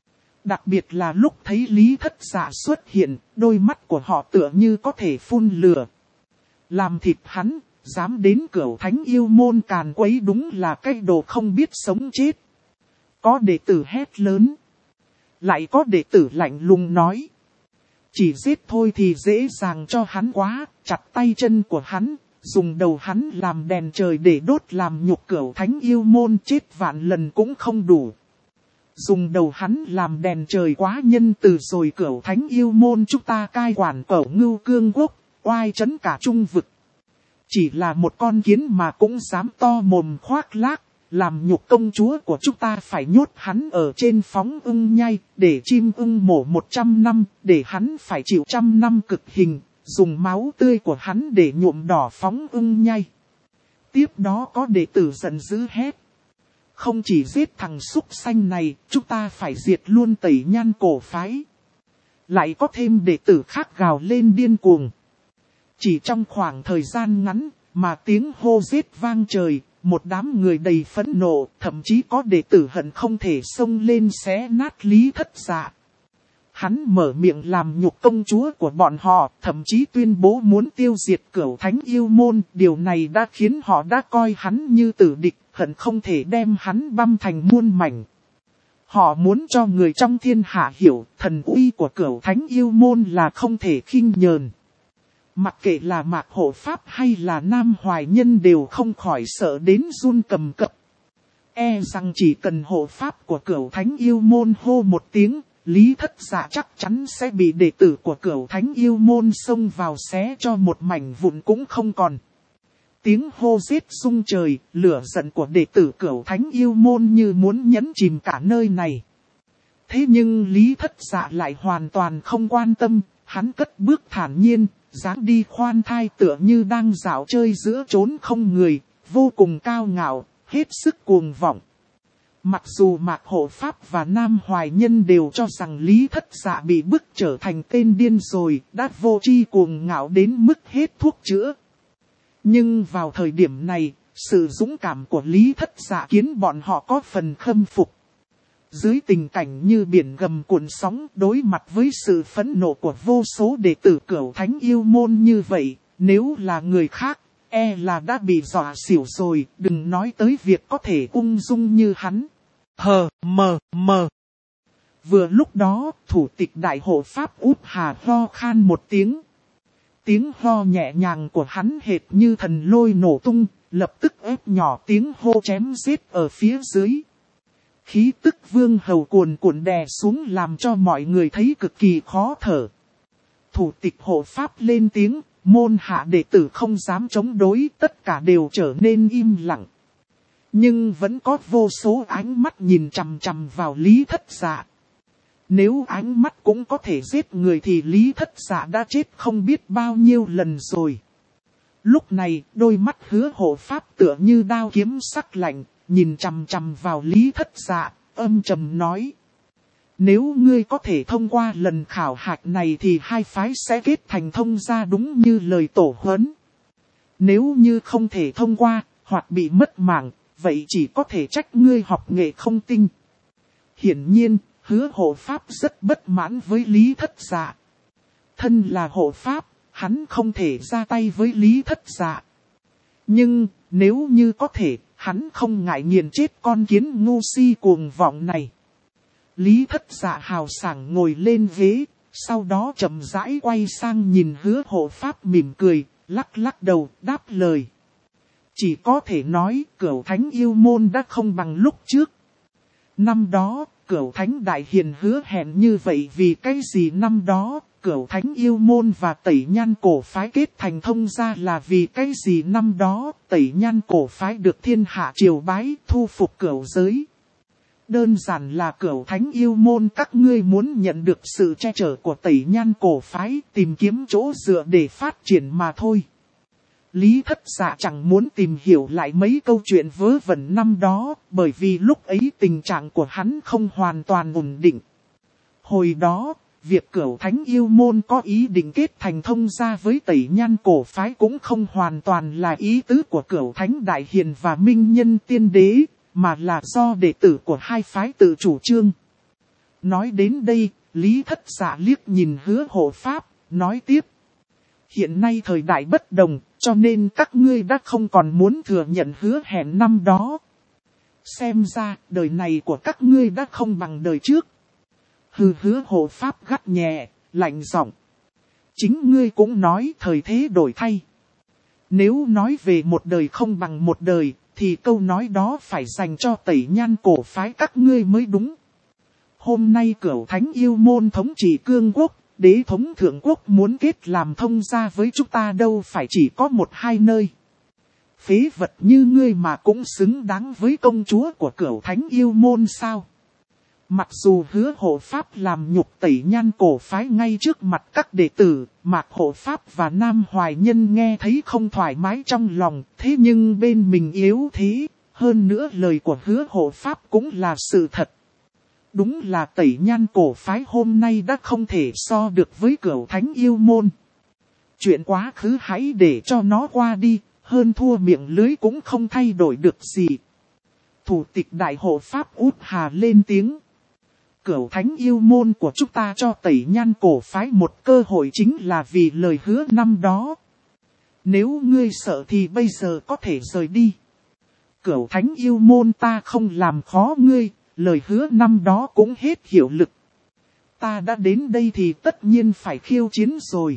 Đặc biệt là lúc thấy Lý Thất Dạ xuất hiện, đôi mắt của họ tựa như có thể phun lửa. Làm thịt hắn, dám đến Cửu Thánh Yêu Môn càn quấy đúng là cái đồ không biết sống chết. Có đệ tử hét lớn. Lại có đệ tử lạnh lùng nói. Chỉ giết thôi thì dễ dàng cho hắn quá, chặt tay chân của hắn, dùng đầu hắn làm đèn trời để đốt làm nhục Cửu Thánh Yêu Môn chết vạn lần cũng không đủ. Dùng đầu hắn làm đèn trời quá nhân từ rồi Cửu Thánh Yêu Môn chúng ta cai quản Cẩu Ngưu Cương Quốc, oai trấn cả trung vực. Chỉ là một con kiến mà cũng dám to mồm khoác lác, làm nhục công chúa của chúng ta phải nhốt hắn ở trên phóng ưng nhai, để chim ưng mổ 100 năm, để hắn phải chịu 100 năm cực hình, dùng máu tươi của hắn để nhuộm đỏ phóng ưng nhai. Tiếp đó có đệ tử giận dữ hét. Không chỉ giết thằng súc sanh này, chúng ta phải diệt luôn Tẩy Nhan cổ phái. Lại có thêm đệ tử khác gào lên điên cuồng. Chỉ trong khoảng thời gian ngắn, mà tiếng hô giết vang trời, một đám người đầy phẫn nộ, thậm chí có đệ tử hận không thể xông lên xé nát Lý Thất Dạ. Hắn mở miệng làm nhục công chúa của bọn họ, thậm chí tuyên bố muốn tiêu diệt Cửu Thánh Yêu Môn, điều này đã khiến họ đã coi hắn như tử địch, hận không thể đem hắn băm thành muôn mảnh. Họ muốn cho người trong thiên hạ hiểu, thần uy của Cửu Thánh Yêu Môn là không thể khinh nhờn. Mặc kệ là Mạc Hộ Pháp hay là Nam Hoài Nhân đều không khỏi sợ đến run cầm cập. E rằng chỉ cần hộ Pháp của Cửu Thánh Yêu Môn hô một tiếng, Lý Thất Dạ chắc chắn sẽ bị đệ tử của Cửu Thánh Yêu Môn xông vào xé cho một mảnh vụn cũng không còn. Tiếng hô giết rung trời, lửa giận của đệ tử Cửu Thánh Yêu Môn như muốn nhấn chìm cả nơi này. Thế nhưng Lý Thất Dạ lại hoàn toàn không quan tâm, hắn cất bước thản nhiên, dáng đi khoan thai tựa như đang dạo chơi giữa chốn không người, vô cùng cao ngạo, hết sức cuồng vọng. Mặc dù Mạc Hộ Pháp và Nam Hoài Nhân đều cho rằng Lý Thất Dạ bị bức trở thành tên điên rồi, đã vô tri cuồng ngạo đến mức hết thuốc chữa. Nhưng vào thời điểm này, sự dũng cảm của Lý Thất Dạ khiến bọn họ có phần khâm phục. Dưới tình cảnh như biển gầm cuộn sóng đối mặt với sự phẫn nộ của vô số đệ tử Cửu Thánh Yêu Môn như vậy, nếu là người khác, e là đã bị dọa xỉu rồi, đừng nói tới việc có thể ung dung như hắn. Mờ. Vừa lúc đó, thủ tịch đại hộ Pháp Út Hà ho khan một tiếng. Tiếng ho nhẹ nhàng của hắn hệt như thần lôi nổ tung, lập tức ép nhỏ tiếng hô chém giết ở phía dưới. Khí tức vương hầu cuồn cuộn đè xuống làm cho mọi người thấy cực kỳ khó thở. Thủ tịch hộ Pháp lên tiếng, môn hạ đệ tử không dám chống đối, tất cả đều trở nên im lặng. Nhưng vẫn có vô số ánh mắt nhìn chằm chằm vào Lý Thất Dạ. Nếu ánh mắt cũng có thể giết người thì Lý Thất Dạ đã chết không biết bao nhiêu lần rồi. Lúc này, đôi mắt Hứa hộ Pháp tựa như đao kiếm sắc lạnh, nhìn chằm chằm vào Lý Thất Dạ, âm trầm nói. Nếu ngươi có thể thông qua lần khảo hạch này thì hai phái sẽ kết thành thông gia đúng như lời tổ huấn. Nếu như không thể thông qua, hoặc bị mất mạng, vậy chỉ có thể trách ngươi học nghệ không tinh. Hiển nhiên, Hứa hộ Pháp rất bất mãn với Lý Thất Dạ. Thân là hộ Pháp, hắn không thể ra tay với Lý Thất Dạ. Nhưng, nếu như có thể, hắn không ngại nghiền chết con kiến ngu si cuồng vọng này. Lý Thất Dạ hào sảng ngồi lên ghế, sau đó chậm rãi quay sang nhìn Hứa hộ Pháp mỉm cười, lắc lắc đầu, đáp lời. Chỉ có thể nói Cửu Thánh yêu môn đã không bằng lúc trước. Năm đó, Cửu Thánh Đại Hiền hứa hẹn như vậy vì cái gì năm đó, Cửu Thánh yêu môn và Tẩy Nhan cổ phái kết thành thông gia là vì cái gì năm đó, Tẩy Nhan cổ phái được thiên hạ triều bái, thu phục Cửu giới. Đơn giản là Cửu Thánh yêu môn các ngươi muốn nhận được sự che chở của Tẩy Nhan cổ phái, tìm kiếm chỗ dựa để phát triển mà thôi. Lý Thất Dạ chẳng muốn tìm hiểu lại mấy câu chuyện vớ vẩn năm đó, bởi vì lúc ấy tình trạng của hắn không hoàn toàn ổn định. Hồi đó, việc Cửu Thánh yêu môn có ý định kết thành thông gia với Tẩy Nhan cổ phái cũng không hoàn toàn là ý tứ của Cửu Thánh Đại Hiền và Minh Nhân Tiên Đế, mà là do đệ tử của hai phái tự chủ trương. Nói đến đây, Lý Thất Dạ liếc nhìn Hứa Hộ Pháp, nói tiếp. Hiện nay thời đại bất đồng, cho nên các ngươi đã không còn muốn thừa nhận hứa hẹn năm đó. Xem ra, đời này của các ngươi đã không bằng đời trước. Hứa Hộ Pháp gắt nhẹ, lạnh giọng. Chính ngươi cũng nói thời thế đổi thay. Nếu nói về một đời không bằng một đời, thì câu nói đó phải dành cho Tẩy Nhan cổ phái các ngươi mới đúng. Hôm nay Cửu Thánh yêu môn thống trị cương quốc, đế thống thượng quốc muốn kết làm thông gia với chúng ta đâu phải chỉ có một hai nơi. Phế vật như ngươi mà cũng xứng đáng với công chúa của Cửu Thánh yêu môn sao? Mặc dù Hứa Hộ Pháp làm nhục Tẩy Nhan cổ phái ngay trước mặt các đệ tử, Mạc Hộ Pháp và Nam Hoài Nhân nghe thấy không thoải mái trong lòng, thế nhưng bên mình yếu thế, hơn nữa lời của Hứa Hộ Pháp cũng là sự thật. Đúng là Tẩy Nhan cổ phái hôm nay đã không thể so được với Cửu Thánh yêu môn. Chuyện quá khứ hãy để cho nó qua đi, hơn thua miệng lưới cũng không thay đổi được gì. Thủ tịch Đại Hộ Pháp Út Hà lên tiếng. Cửu Thánh yêu môn của chúng ta cho Tẩy Nhan cổ phái một cơ hội chính là vì lời hứa năm đó. Nếu ngươi sợ thì bây giờ có thể rời đi. Cửu Thánh yêu môn ta không làm khó ngươi, lời hứa năm đó cũng hết hiệu lực. Ta đã đến đây thì tất nhiên phải khiêu chiến rồi.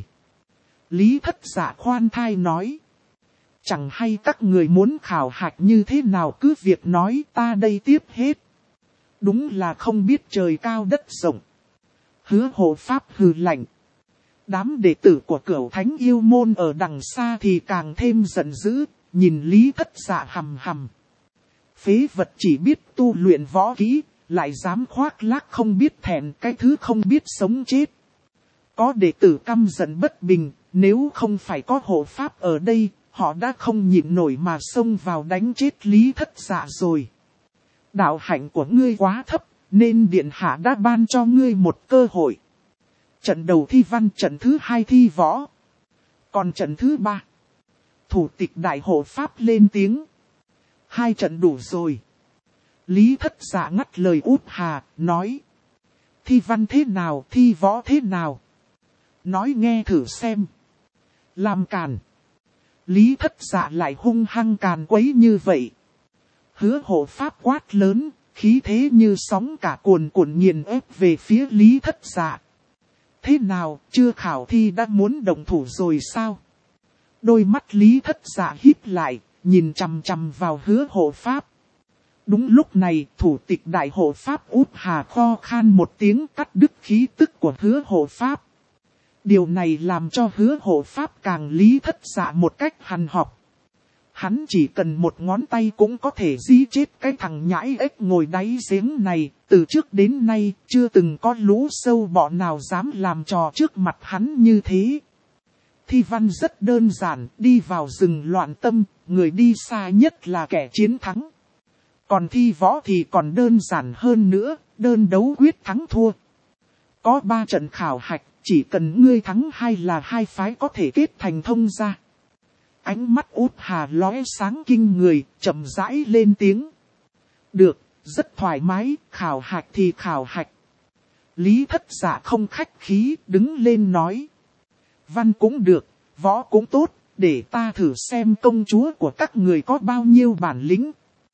Lý Thất Dạ khoan thai nói. Chẳng hay các người muốn khảo hạch như thế nào cứ việc nói ta đây tiếp hết. Đúng là không biết trời cao đất rộng. Hứa Hộ Pháp hừ lạnh. Đám đệ tử của Cửu Thánh yêu môn ở đằng xa thì càng thêm giận dữ, nhìn Lý Thất Dạ hầm hầm. Phế vật chỉ biết tu luyện võ kỹ, lại dám khoác lác không biết thẹn cái thứ không biết sống chết. Có đệ tử căm giận bất bình, nếu không phải có hộ pháp ở đây, họ đã không nhịn nổi mà xông vào đánh chết Lý Thất Dạ rồi. Đạo hạnh của ngươi quá thấp, nên Điện Hạ đã ban cho ngươi một cơ hội. Trận đầu thi văn, trận thứ hai thi võ. Còn trận thứ ba, thủ tịch Đại Hộ Pháp lên tiếng. 2 trận đủ rồi. Lý Thất Dạ ngắt lời Út Hà, nói. Thi văn thế nào, thi võ thế nào? Nói nghe thử xem. Làm càn. Lý Thất Dạ lại hung hăng càn quấy như vậy. Hứa Hộ Pháp quát lớn, khí thế như sóng cả cuồn cuộn nghiền ép về phía Lý Thất Dạ. Thế nào, chưa khảo thi đã muốn động thủ rồi sao? Đôi mắt Lý Thất Dạ híp lại, nhìn chằm chằm vào Hứa Hộ Pháp. Đúng lúc này, thủ tịch Đại Hộ Pháp Út Hà kho khan một tiếng cắt đứt khí tức của Hứa Hộ Pháp. Điều này làm cho Hứa Hộ Pháp càng Lý Thất Dạ một cách hằn học. Hắn chỉ cần một ngón tay cũng có thể giết chết cái thằng nhãi ếch ngồi đáy giếng này, từ trước đến nay chưa từng có lũ sâu bọ nào dám làm trò trước mặt hắn như thế. Thi văn rất đơn giản, đi vào rừng loạn tâm, người đi xa nhất là kẻ chiến thắng. Còn thi võ thì còn đơn giản hơn nữa, đơn đấu quyết thắng thua. Có 3 trận khảo hạch, chỉ cần ngươi thắng 2 là 2 phái có thể kết thành thông gia. Ánh mắt Út Hà lóe sáng kinh người, chậm rãi lên tiếng. Được, rất thoải mái, khảo hạch thì khảo hạch. Lý Thất Dạ không khách khí, đứng lên nói. Văn cũng được, võ cũng tốt, để ta thử xem công chúa của các người có bao nhiêu bản lĩnh.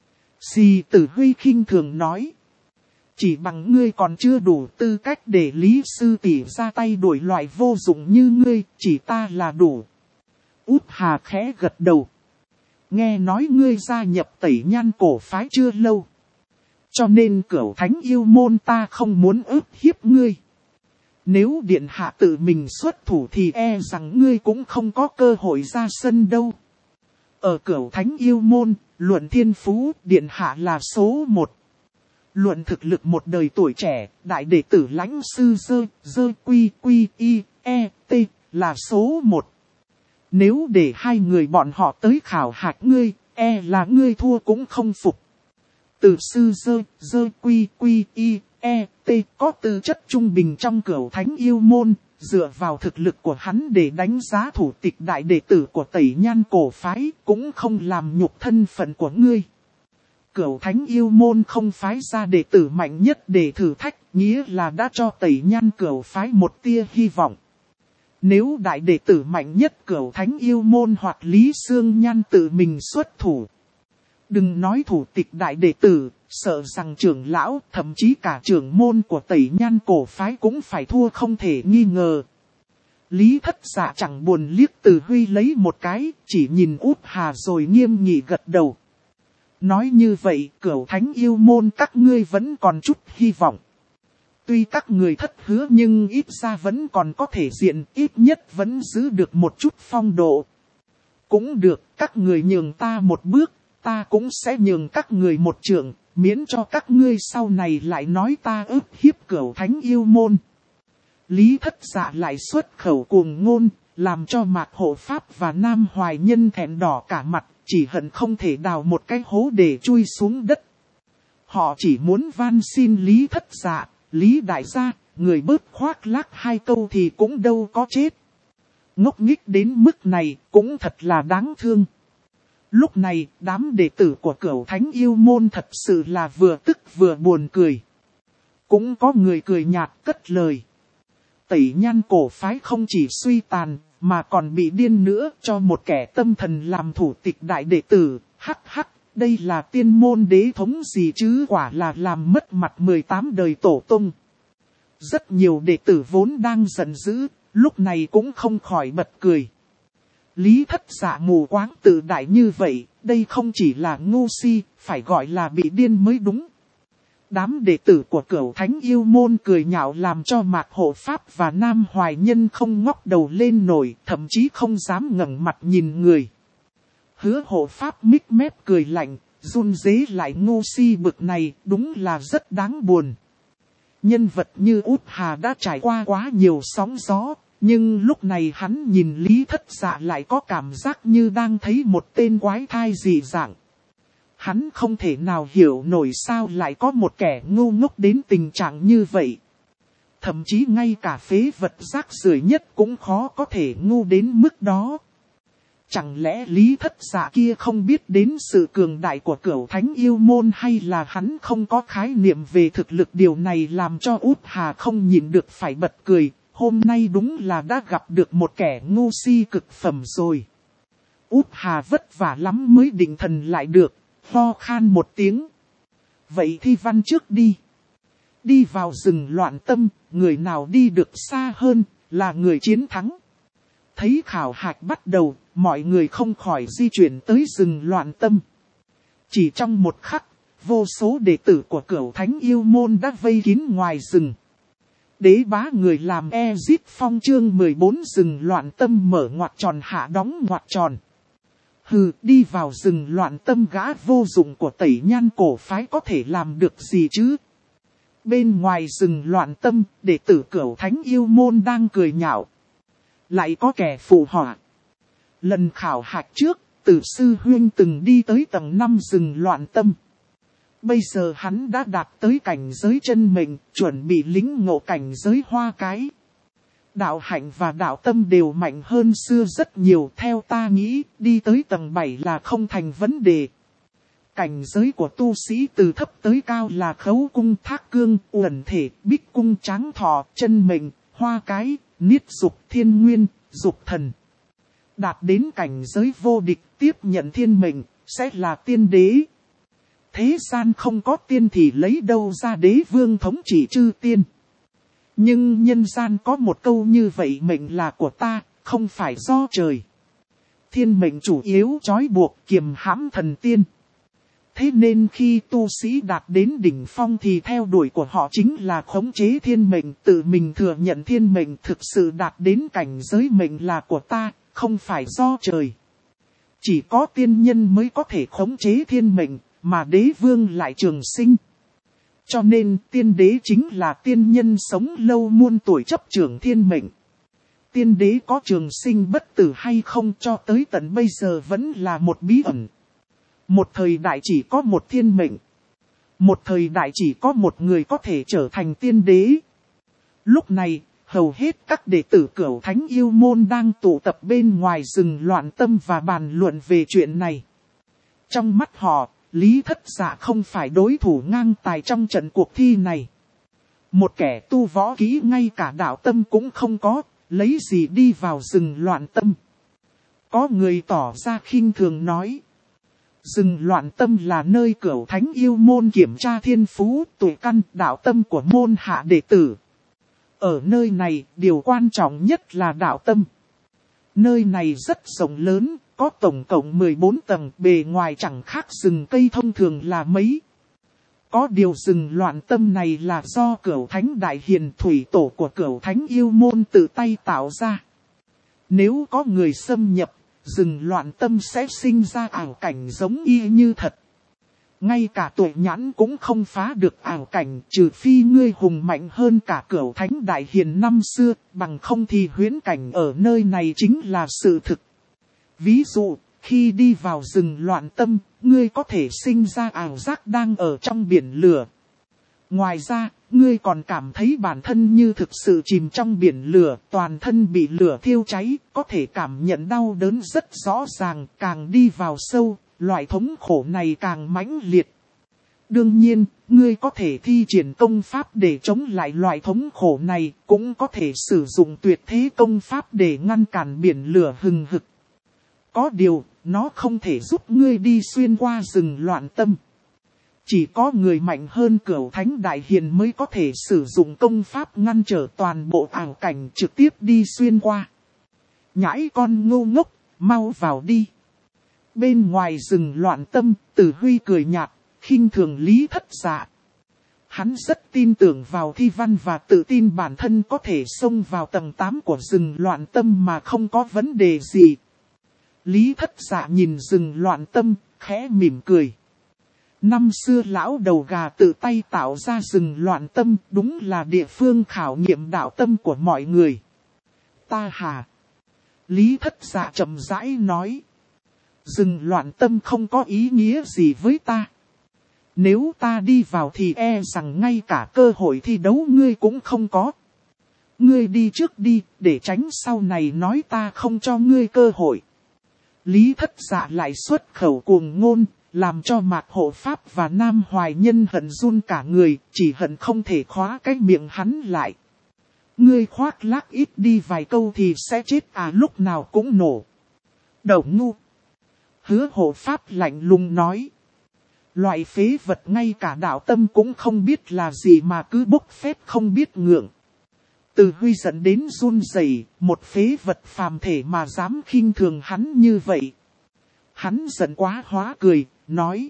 Xì Tử Huy khinh thường nói. Chỉ bằng ngươi còn chưa đủ tư cách để Lý sư tỷ ra tay đuổi loại vô dụng như ngươi, chỉ ta là đủ. Út Hà khẽ gật đầu. nghe nói ngươi gia nhập Tẩy Nhan cổ phái chưa lâu. Cho nên Cửu Thánh yêu môn ta không muốn ức hiếp ngươi. Nếu điện hạ tự mình xuất thủ thì e rằng ngươi cũng không có cơ hội ra sân đâu. Ở Cửu Thánh yêu môn, luận thiên phú, điện hạ là số 1. Luận thực lực một đời tuổi trẻ, đại đệ tử Lãnh sư dơ quy y e t là số 1. Nếu để hai người bọn họ tới khảo hạch ngươi, e là ngươi thua cũng không phục. Tử sư dơ quy y e t có tư chất trung bình trong Cửu Thánh yêu môn, dựa vào thực lực của hắn để đánh giá thủ tịch đại đệ tử của Tẩy Nhan cổ phái, cũng không làm nhục thân phận của ngươi. Cửu Thánh yêu môn không phái ra đệ tử mạnh nhất để thử thách, nghĩa là đã cho Tẩy Nhan cửu phái một tia hy vọng. Nếu đại đệ tử mạnh nhất Cửu Thánh yêu môn hoặc Lý Sương Nhan tự mình xuất thủ, đừng nói thủ tịch đại đệ tử, sợ rằng trưởng lão, thậm chí cả trưởng môn của Tẩy Nhan cổ phái cũng phải thua không thể nghi ngờ. Lý Thất Dạ chẳng buồn liếc Từ Huy lấy một cái, chỉ nhìn Út Hà rồi nghiêm nghị gật đầu. Nói như vậy, Cửu Thánh yêu môn các ngươi vẫn còn chút hy vọng. Tuy các người thất hứa nhưng ít ra vẫn còn có thể diện, ít nhất vẫn giữ được một chút phong độ. Cũng được, các người nhường ta một bước, ta cũng sẽ nhường các người một trượng, miễn cho các ngươi sau này lại nói ta ức hiếp Cửu Thánh yêu môn. Lý Thất Dạ lại xuất khẩu cuồng ngôn, làm cho Mạc Hộ Pháp và Nam Hoài Nhân thẹn đỏ cả mặt, chỉ hận không thể đào một cái hố để chui xuống đất. Họ chỉ muốn van xin Lý Thất Dạ, Lý Đại gia, người bớt khoác lác hai câu thì cũng đâu có chết. Ngốc nghếch đến mức này cũng thật là đáng thương. Lúc này, đám đệ tử của Cửu Thánh yêu môn thật sự là vừa tức vừa buồn cười. Cũng có người cười nhạt cất lời. Tẩy Nhan cổ phái không chỉ suy tàn, mà còn bị điên nữa, cho một kẻ tâm thần làm thủ tịch đại đệ tử. Hắc hắc, đây là tiên môn đế thống gì chứ, quả là làm mất mặt 18 đời tổ tông. Rất nhiều đệ tử vốn đang giận dữ, lúc này cũng không khỏi bật cười. Lý Thất Dạ mù quáng tự đại như vậy, đây không chỉ là ngu si, phải gọi là bị điên mới đúng. Đám đệ tử của Cửu Thánh yêu môn cười nhạo làm cho Mạc Hộ Pháp và Nam Hoài Nhân không ngóc đầu lên nổi, thậm chí không dám ngẩng mặt nhìn người. Hứa Hộ Pháp mích mép cười lạnh, run rế lại ngu si bực này, đúng là rất đáng buồn. Nhân vật như Út Hà đã trải qua quá nhiều sóng gió, nhưng lúc này hắn nhìn Lý Thất Dạ lại có cảm giác như đang thấy một tên quái thai dị dạng. Hắn không thể nào hiểu nổi sao lại có một kẻ ngu ngốc đến tình trạng như vậy. Thậm chí ngay cả phế vật rác rưởi nhất cũng khó có thể ngu đến mức đó. Chẳng lẽ Lý Thất Dạ kia không biết đến sự cường đại của Cửu Thánh yêu môn, hay là hắn không có khái niệm về thực lực? Điều này làm cho Út Hà không nhịn được phải bật cười. Hôm nay đúng là đã gặp được một kẻ ngu si cực phẩm rồi. Út Hà vất vả lắm mới định thần lại được, ho khan một tiếng. Vậy thi văn trước đi. Đi vào rừng loạn tâm, người nào đi được xa hơn, là người chiến thắng. Thấy khảo hạch bắt đầu, mọi người không khỏi di chuyển tới rừng loạn tâm. Chỉ trong một khắc, vô số đệ tử của Cửu Thánh yêu môn đã vây kín ngoài rừng. Đế bá người làm Ezip Phong chương 14 rừng loạn tâm mở ngoặc tròn hạ đóng ngoặc tròn. Hừ, đi vào rừng loạn tâm gã vô dụng của Tẩy Nhan cổ phái có thể làm được gì chứ? Bên ngoài rừng loạn tâm, đệ tử Cửu Thánh yêu môn đang cười nhạo. Lại có kẻ phụ họa. Lần khảo hạch trước, Tử sư huynh từng đi tới tầng 5 rừng loạn tâm. Bây giờ hắn đã đạt tới cảnh giới chân mệnh, chuẩn bị lĩnh ngộ cảnh giới hoa cái. Đạo hạnh và đạo tâm đều mạnh hơn xưa rất nhiều, theo ta nghĩ, đi tới tầng 7 là không thành vấn đề. Cảnh giới của tu sĩ từ thấp tới cao là khấu cung thác cương, uẩn thể, bích cung tráng thọ, chân mệnh, hoa cái, niết dục, thiên nguyên, dục thần. Đạt đến cảnh giới vô địch tiếp nhận thiên mệnh, sẽ là tiên đế. Thế gian không có tiên thì lấy đâu ra đế vương thống trị chư tiên. Nhưng nhân gian có một câu như vậy, mệnh là của ta, không phải do trời. Thiên mệnh chủ yếu trói buộc kiềm hãm thần tiên. Thế nên khi tu sĩ đạt đến đỉnh phong thì theo đuổi của họ chính là khống chế thiên mệnh, tự mình thừa nhận thiên mệnh thực sự đạt đến cảnh giới mệnh là của ta, không phải do trời. Chỉ có tiên nhân mới có thể khống chế thiên mệnh, mà đế vương lại trường sinh. Cho nên tiên đế chính là tiên nhân sống lâu muôn tuổi chấp trưởng thiên mệnh. Tiên đế có trường sinh bất tử hay không cho tới tận bây giờ vẫn là một bí ẩn. Một thời đại chỉ có một thiên mệnh. Một thời đại chỉ có một người có thể trở thành tiên đế. Lúc này, hầu hết các đệ tử Cửu Thánh Yêu Môn đang tụ tập bên ngoài rừng Loạn Tâm và bàn luận về chuyện này. Trong mắt họ, Lý Thất Dạ không phải đối thủ ngang tài trong trận cuộc thi này. Một kẻ tu võ kỹ ngay cả đạo tâm cũng không có, lấy gì đi vào rừng Loạn Tâm. Có người tỏ ra khinh thường nói. Rừng Loạn Tâm là nơi Cửu Thánh Yêu Môn kiểm tra thiên phú, tuổi căn, đạo tâm của môn hạ đệ tử. Ở nơi này, điều quan trọng nhất là đạo tâm. Nơi này rất rộng lớn, có tổng cộng 14 tầng, bề ngoài chẳng khác rừng cây thông thường là mấy. Có điều rừng Loạn Tâm này là do Cửu Thánh Đại Hiền thủy tổ của Cửu Thánh Yêu Môn tự tay tạo ra. Nếu có người xâm nhập, rừng Loạn Tâm sẽ sinh ra ảo cảnh giống y như thật. Ngay cả tuệ nhãn cũng không phá được ảo cảnh, trừ phi ngươi hùng mạnh hơn cả Cửu Thánh Đại Hiền năm xưa, bằng không thì huyễn cảnh ở nơi này chính là sự thực. Ví dụ, khi đi vào rừng Loạn Tâm, ngươi có thể sinh ra ảo giác đang ở trong biển lửa. Ngoài ra, ngươi còn cảm thấy bản thân như thực sự chìm trong biển lửa, toàn thân bị lửa thiêu cháy, có thể cảm nhận đau đớn rất rõ ràng, càng đi vào sâu, loại thống khổ này càng mãnh liệt. Đương nhiên, ngươi có thể thi triển công pháp để chống lại loại thống khổ này, cũng có thể sử dụng tuyệt thế công pháp để ngăn cản biển lửa hừng hực. Có điều, nó không thể giúp ngươi đi xuyên qua rừng Loạn Tâm. Chỉ có người mạnh hơn Cửu Thánh Đại Hiền mới có thể sử dụng công pháp ngăn trở toàn bộ ảo cảnh trực tiếp đi xuyên qua. Nhãi con ngu ngốc, mau vào đi. Bên ngoài rừng Loạn Tâm, Tử Huy cười nhạt, khinh thường Lý Thất Dạ. Hắn rất tin tưởng vào thi văn và tự tin bản thân có thể xông vào tầng 8 của rừng Loạn Tâm mà không có vấn đề gì. Lý Thất Dạ nhìn rừng Loạn Tâm, khẽ mỉm cười. Năm xưa lão đầu gà tự tay tạo ra rừng Loạn Tâm, đúng là địa phương khảo nghiệm đạo tâm của mọi người. Ta hà. Lý Thất Dạ chậm rãi nói. Rừng Loạn Tâm không có ý nghĩa gì với ta. Nếu ta đi vào thì e rằng ngay cả cơ hội thi đấu ngươi cũng không có. Ngươi đi trước đi, để tránh sau này nói ta không cho ngươi cơ hội. Lý Thất Dạ lại xuất khẩu cuồng ngôn, làm cho Mạc Hộ Pháp và Nam Hoài Nhân hận run cả người, chỉ hận không thể khóa cái miệng hắn lại. Ngươi khoác lác ít đi vài câu thì sẽ chết à, lúc nào cũng nổ. Đầu ngu. Hứa Hộ Pháp lạnh lùng nói. Loại phế vật ngay cả đạo tâm cũng không biết là gì mà cứ bốc phét không biết ngượng. Từ Huy giận đến run rẩy, một phế vật phàm thể mà dám khinh thường hắn như vậy. Hắn giận quá hóa cười, nói.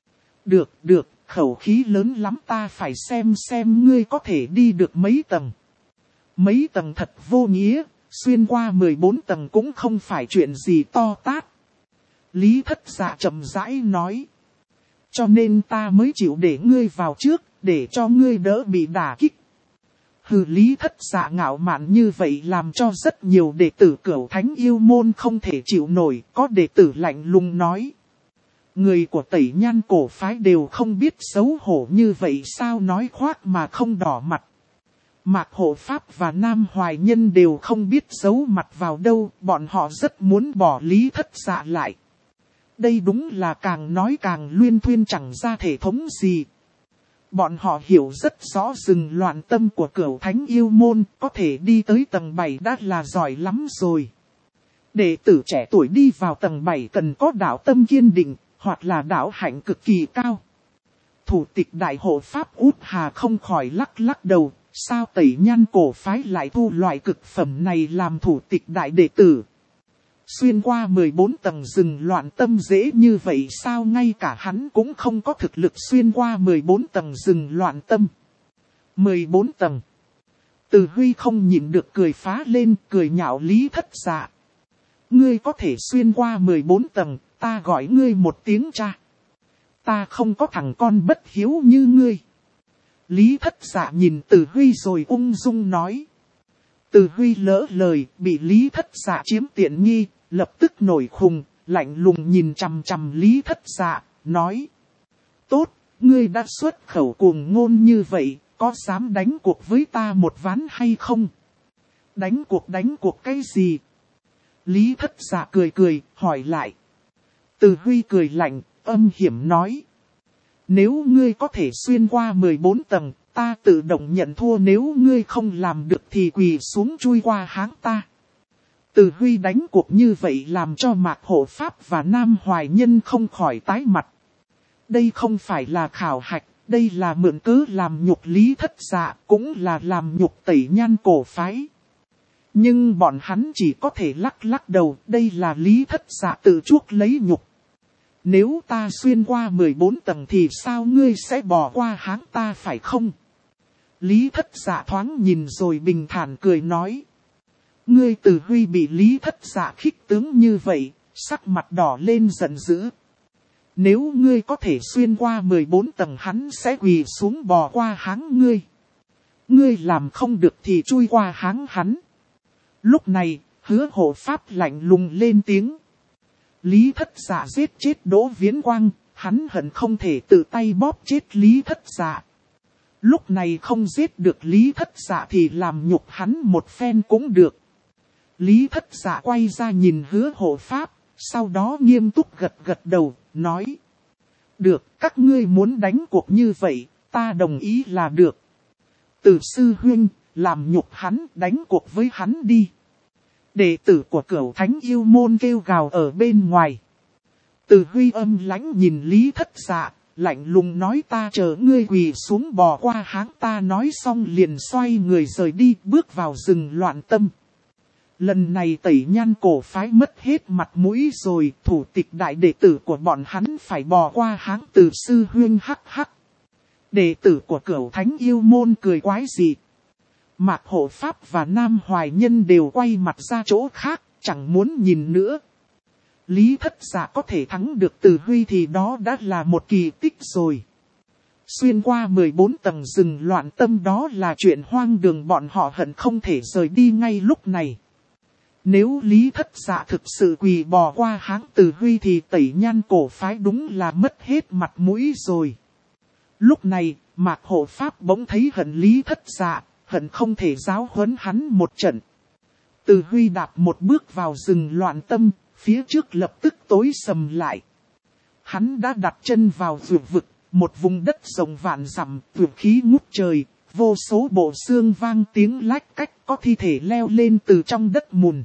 Được, khẩu khí lớn lắm, ta phải xem ngươi có thể đi được mấy tầng. Mấy tầng thật vô nghĩa, xuyên qua 14 tầng cũng không phải chuyện gì to tát. Lý Thất Dạ chậm rãi nói. Cho nên ta mới chịu để ngươi vào trước, để cho ngươi đỡ bị đả kích. Hừ, Lý Thất Dạ ngạo mạn như vậy làm cho rất nhiều đệ tử Cửu Thánh Yêu Môn không thể chịu nổi, có đệ tử lạnh lùng nói. Người của Tẩy Nhan cổ phái đều không biết xấu hổ như vậy sao, nói khoác mà không đỏ mặt. Mạc Hộ Pháp và Nam Hoài Nhân đều không biết giấu mặt vào đâu, bọn họ rất muốn bỏ Lý Thất Dạ lại. Đây đúng là càng nói càng luyên thuyên chẳng ra thể thống gì. Bọn họ hiểu rất rõ rừng Loạn Tâm của Cửu Thánh Yêu Môn, có thể đi tới tầng 7 đã là giỏi lắm rồi. Đệ tử trẻ tuổi đi vào tầng 7 cần có đạo tâm kiên định, hoặc là đạo hạnh cực kỳ cao. Thủ tịch Đại Hộ Pháp Út Hà không khỏi lắc đầu, sao Tẩy Nhan cổ phái lại thu loại cực phẩm này làm thủ tịch đại đệ tử. Xuyên qua 14 tầng rừng loạn tâm dễ như vậy sao, ngay cả hắn cũng không có thực lực xuyên qua 14 tầng rừng loạn tâm. 14 tầng. Từ Huy không nhịn được cười phá lên, cười nhạo Lý Thất Dạ. Ngươi có thể xuyên qua 14 tầng, ta gọi ngươi một tiếng cha. Ta không có thằng con bất hiếu như ngươi. Lý Thất Dạ nhìn Từ Huy rồi ung dung nói. Từ Huy lỡ lời, bị Lý Thất Dạ chiếm tiện nghi, lập tức nổi khùng, lạnh lùng nhìn chằm chằm Lý Thất Dạ, nói. Tốt, ngươi đã xuất khẩu cuồng ngôn như vậy, có dám đánh cuộc với ta một ván hay không? Đánh cuộc cái gì? Lý Thất Dạ cười cười, hỏi lại. Từ Huy cười lạnh, âm hiểm nói. Nếu ngươi có thể xuyên qua 14 tầng, ta tự động nhận thua, nếu ngươi không làm được thì quỳ xuống chui qua háng ta. Từ Huy đánh cuộc như vậy làm cho Mạc Hộ Pháp và Nam Hoài Nhân không khỏi tái mặt. Đây không phải là khảo hạch, đây là mượn cớ làm nhục Lý Thất Dạ, cũng là làm nhục Tẩy Nhan cổ phái. Nhưng bọn hắn chỉ có thể lắc lắc đầu, đây là Lý Thất Dạ tự chuốc lấy nhục. Nếu ta xuyên qua 14 tầng thì sao ngươi sẽ bỏ qua háng ta phải không? Lý Thất Dạ thoáng nhìn rồi bình thản cười nói. Ngươi Từ Huy bị Lý Thất Dạ khích tướng như vậy, sắc mặt đỏ lên giận dữ. Nếu ngươi có thể xuyên qua 14 tầng hắn sẽ quỳ xuống bò qua háng ngươi. Ngươi làm không được thì chui qua háng hắn. Lúc này, Hứa Hộ Pháp lạnh lùng lên tiếng. Lý Thất Dạ giết chết Đỗ Viễn Quang, hắn hận không thể tự tay bóp chết Lý Thất Dạ. Lúc này không giết được Lý Thất Dạ thì làm nhục hắn một phen cũng được. Lý Thất Dạ quay ra nhìn Hứa Hộ Pháp, sau đó nghiêm túc gật gật đầu, nói. Được, các ngươi muốn đánh cuộc như vậy, ta đồng ý là được. Từ sư huynh, làm nhục hắn, đánh cuộc với hắn đi. Đệ tử của Cửu Thánh Yêu Môn kêu gào ở bên ngoài. Từ Huy âm lãnh nhìn Lý Thất Dạ, lạnh lùng nói ta chờ ngươi quỳ xuống bò qua háng ta, nói xong liền xoay người rời đi, bước vào rừng loạn tâm. Lần này Tẩy Nhan cổ phái mất hết mặt mũi rồi, thủ tịch đại đệ tử của bọn hắn phải bò qua háng Từ sư huynh hắc hắc. Đệ tử của Cửu Thánh Yêu Môn cười quái dị. Mạc Hộ Pháp và Nam Hoài Nhân đều quay mặt ra chỗ khác, chẳng muốn nhìn nữa. Lý Thất Dạ có thể thắng được Từ Huy thì đó đã là một kỳ tích rồi. Xuyên qua 14 tầng rừng loạn tâm đó là chuyện hoang đường, bọn họ hận không thể rời đi ngay lúc này. Nếu Lý Thất Dạ thực sự quỳ bò qua háng Từ Huy thì Tẩy Nhan cổ phái đúng là mất hết mặt mũi rồi. Lúc này, Mạc Hộ Pháp bỗng thấy hận Lý Thất Dạ, hận không thể giáo huấn hắn một trận. Từ Huy đạp một bước vào rừng loạn tâm, phía trước lập tức tối sầm lại. Hắn đã đặt chân vào vượt vực, một vùng đất rộng vạn dặm, vượt khí ngút trời, vô số bộ xương vang tiếng lách cách, có thi thể leo lên từ trong đất mùn.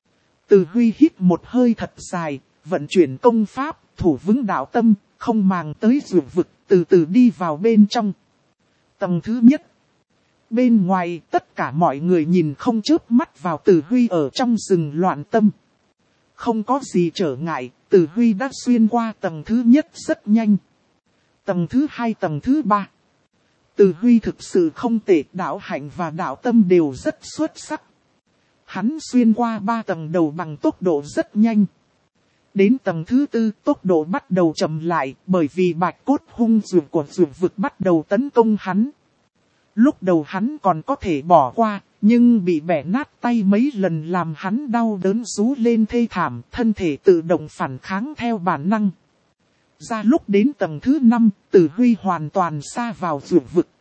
Từ Huy hít một hơi thật dài, vận chuyển công pháp, thủ vững đạo tâm, không màng tới vượt vực, từ từ đi vào bên trong. Tầng thứ nhất. Bên ngoài tất cả mọi người nhìn không chớp mắt vào Từ Huy ở trong rừng loạn tâm. Không có gì trở ngại, Từ Huy đã xuyên qua tầng thứ nhất rất nhanh. Tầng thứ hai, tầng thứ ba. Từ Huy thực sự không tệ, đạo hạnh và đạo tâm đều rất xuất sắc. Hắn xuyên qua 3 tầng đầu bằng tốc độ rất nhanh. Đến tầng thứ tư tốc độ bắt đầu chậm lại bởi vì bạch cốt hung dược của dược vực bắt đầu tấn công hắn. Lúc đầu hắn còn có thể bỏ qua, nhưng bị bẻ nát tay mấy lần làm hắn đau đớn rú lên thê thảm, thân thể tự động phản kháng theo bản năng. Ra lúc đến tầng thứ 5, Từ Huy hoàn toàn sa vào dược vực.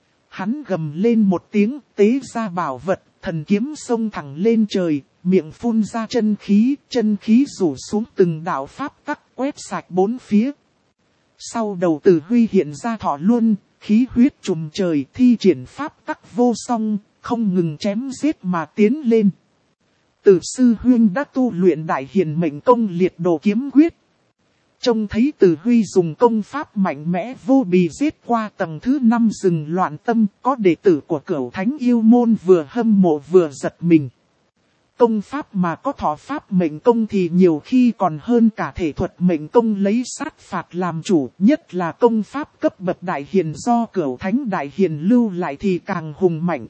Hắn gầm lên một tiếng, tế ra bảo vật, thần kiếm xông thẳng lên trời, miệng phun ra chân khí rủ xuống từng đạo pháp tắc quét sạch bốn phía. Sau đầu Từ Huy hiện ra thọ luân, khí huyết trùm trời, thi triển pháp tắc vô song, không ngừng chém giết mà tiến lên. Từ sư huynh đã tu luyện đại hiền mệnh công liệt đồ kiếm quyết. Trông thấy Từ Huy dùng công pháp mạnh mẽ vô bì giết qua tầng thứ 5 rừng loạn tâm, có đệ tử của Cửu Thánh Yêu Môn vừa hâm mộ vừa giật mình. Công pháp mà có thọ pháp mệnh công thì nhiều khi còn hơn cả thể thuật mệnh công lấy sát phạt làm chủ, nhất là công pháp cấp bậc đại hiền do Cửu Thánh Đại Hiền lưu lại thì càng hùng mạnh.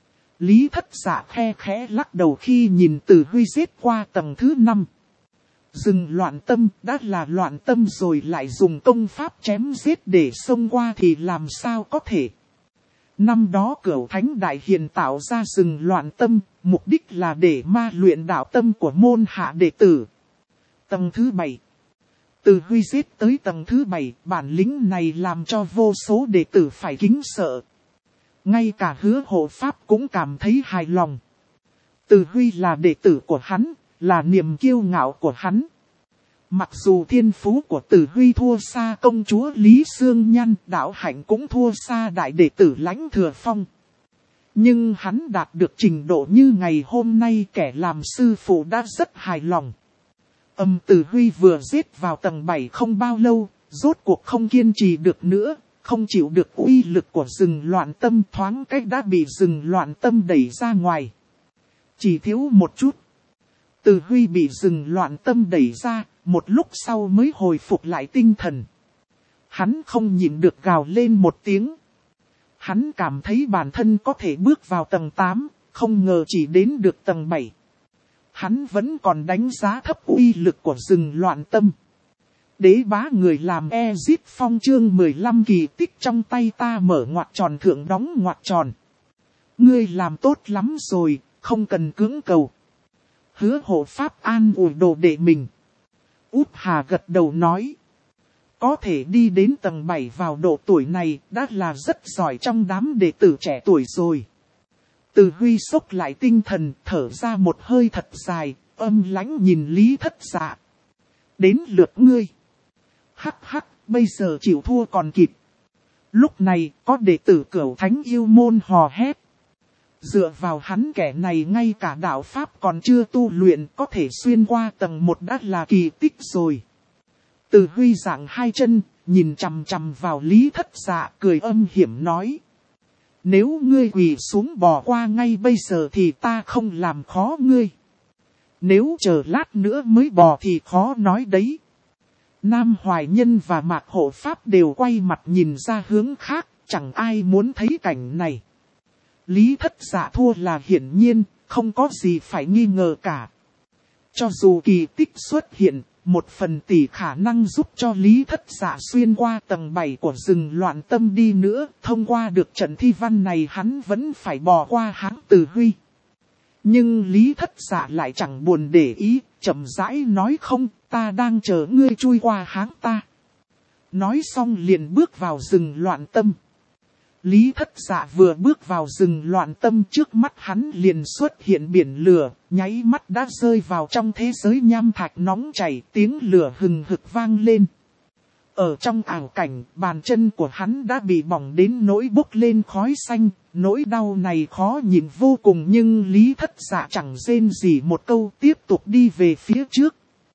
Lý Thất Dạ khe khẽ lắc đầu khi nhìn Tử Huy giết qua tầng thứ 5. Dừng loạn tâm, đã là loạn tâm rồi lại dùng công pháp chém giết để xông qua thì làm sao có thể. Năm đó Cửu Thánh Đại Hiền tạo ra dừng loạn tâm, mục đích là để ma luyện đạo tâm của môn hạ đệ tử. Tầng thứ 7. Từ Huy giết tới tầng thứ 7, bản lĩnh này làm cho vô số đệ tử phải kính sợ. Ngay cả Hứa Hộ Pháp cũng cảm thấy hài lòng. Từ Huy là đệ tử của hắn, là niềm kiêu ngạo của hắn. Mặc dù thiên phú của Tử Huy thua xa công chúa Lý Sương Nhan, đạo hạnh cũng thua xa đại đệ tử Lãnh Thừa Phong. Nhưng hắn đạt được trình độ như ngày hôm nay, kẻ làm sư phụ đã rất hài lòng. Tử Huy vừa giết vào tầng 7 không bao lâu, rốt cuộc không kiên trì được nữa, không chịu được uy lực của rừng loạn tâm, thoáng cách đã bị rừng loạn tâm đẩy ra ngoài. Chỉ thiếu một chút. Tử Huy bị rừng loạn tâm đẩy ra, một lúc sau mới hồi phục lại tinh thần. Hắn không nhịn được gào lên một tiếng. Hắn cảm thấy bản thân có thể bước vào tầng 8, không ngờ chỉ đến được tầng 7. Hắn vẫn còn đánh giá thấp uy lực của rừng loạn tâm. Đế bá người làm Ezip Phong chương 15 kỳ tích trong tay ta mở ngoặc tròn thượng đóng ngoặc tròn. Ngươi làm tốt lắm rồi, không cần cưỡng cầu. Hứa Hộ Pháp an ủi đồ đệ mình. Út Hà gật đầu nói. Có thể đi đến tầng 7 vào độ tuổi này đã là rất giỏi trong đám đệ tử trẻ tuổi rồi. Từ Huy xốc lại tinh thần, thở ra một hơi thật dài, âm lãnh nhìn Lý Thất Dạ. Đến lượt ngươi. Hắc hắc, bây giờ chịu thua còn kịp. Lúc này có đệ tử Cửu Thánh Yêu Môn hò hét. Dựa vào hắn kẻ này ngay cả đạo Pháp còn chưa tu luyện, có thể xuyên qua tầng 1 đã là kỳ tích rồi. Từ Huy giảng hai chân, nhìn chằm chằm vào Lý Thất Dạ, cười âm hiểm nói. Nếu ngươi quỳ xuống bò qua ngay bây giờ thì ta không làm khó ngươi. Nếu chờ lát nữa mới bò thì khó nói đấy. Nam Hoài Nhân và Mạc Hộ Pháp đều quay mặt nhìn ra hướng khác, chẳng ai muốn thấy cảnh này. Lý Thất Dạ thua là hiển nhiên, không có gì phải nghi ngờ cả. Cho dù kỳ tích xuất hiện, một phần tỷ khả năng giúp cho Lý Thất Dạ xuyên qua tầng 7 của rừng loạn tâm đi nữa, thông qua được trận thi văn này hắn vẫn phải bỏ qua hắn Từ Huy. Nhưng Lý Thất Dạ lại chẳng buồn để ý, chậm rãi nói không, ta đang chờ ngươi chui qua háng ta. Nói xong liền bước vào rừng loạn tâm. Lý Thất Dạ vừa bước vào rừng loạn tâm, trước mắt hắn liền xuất hiện biển lửa, nháy mắt đã rơi vào trong thế giới nham thạch nóng chảy, tiếng lửa hừng hực vang lên. Ở trong ảo cảnh, bàn chân của hắn đã bị bỏng đến nỗi bốc lên khói xanh, nỗi đau này khó nhịn vô cùng, nhưng Lý Thất Dạ chẳng rên gì một câu, tiếp tục đi về phía trước.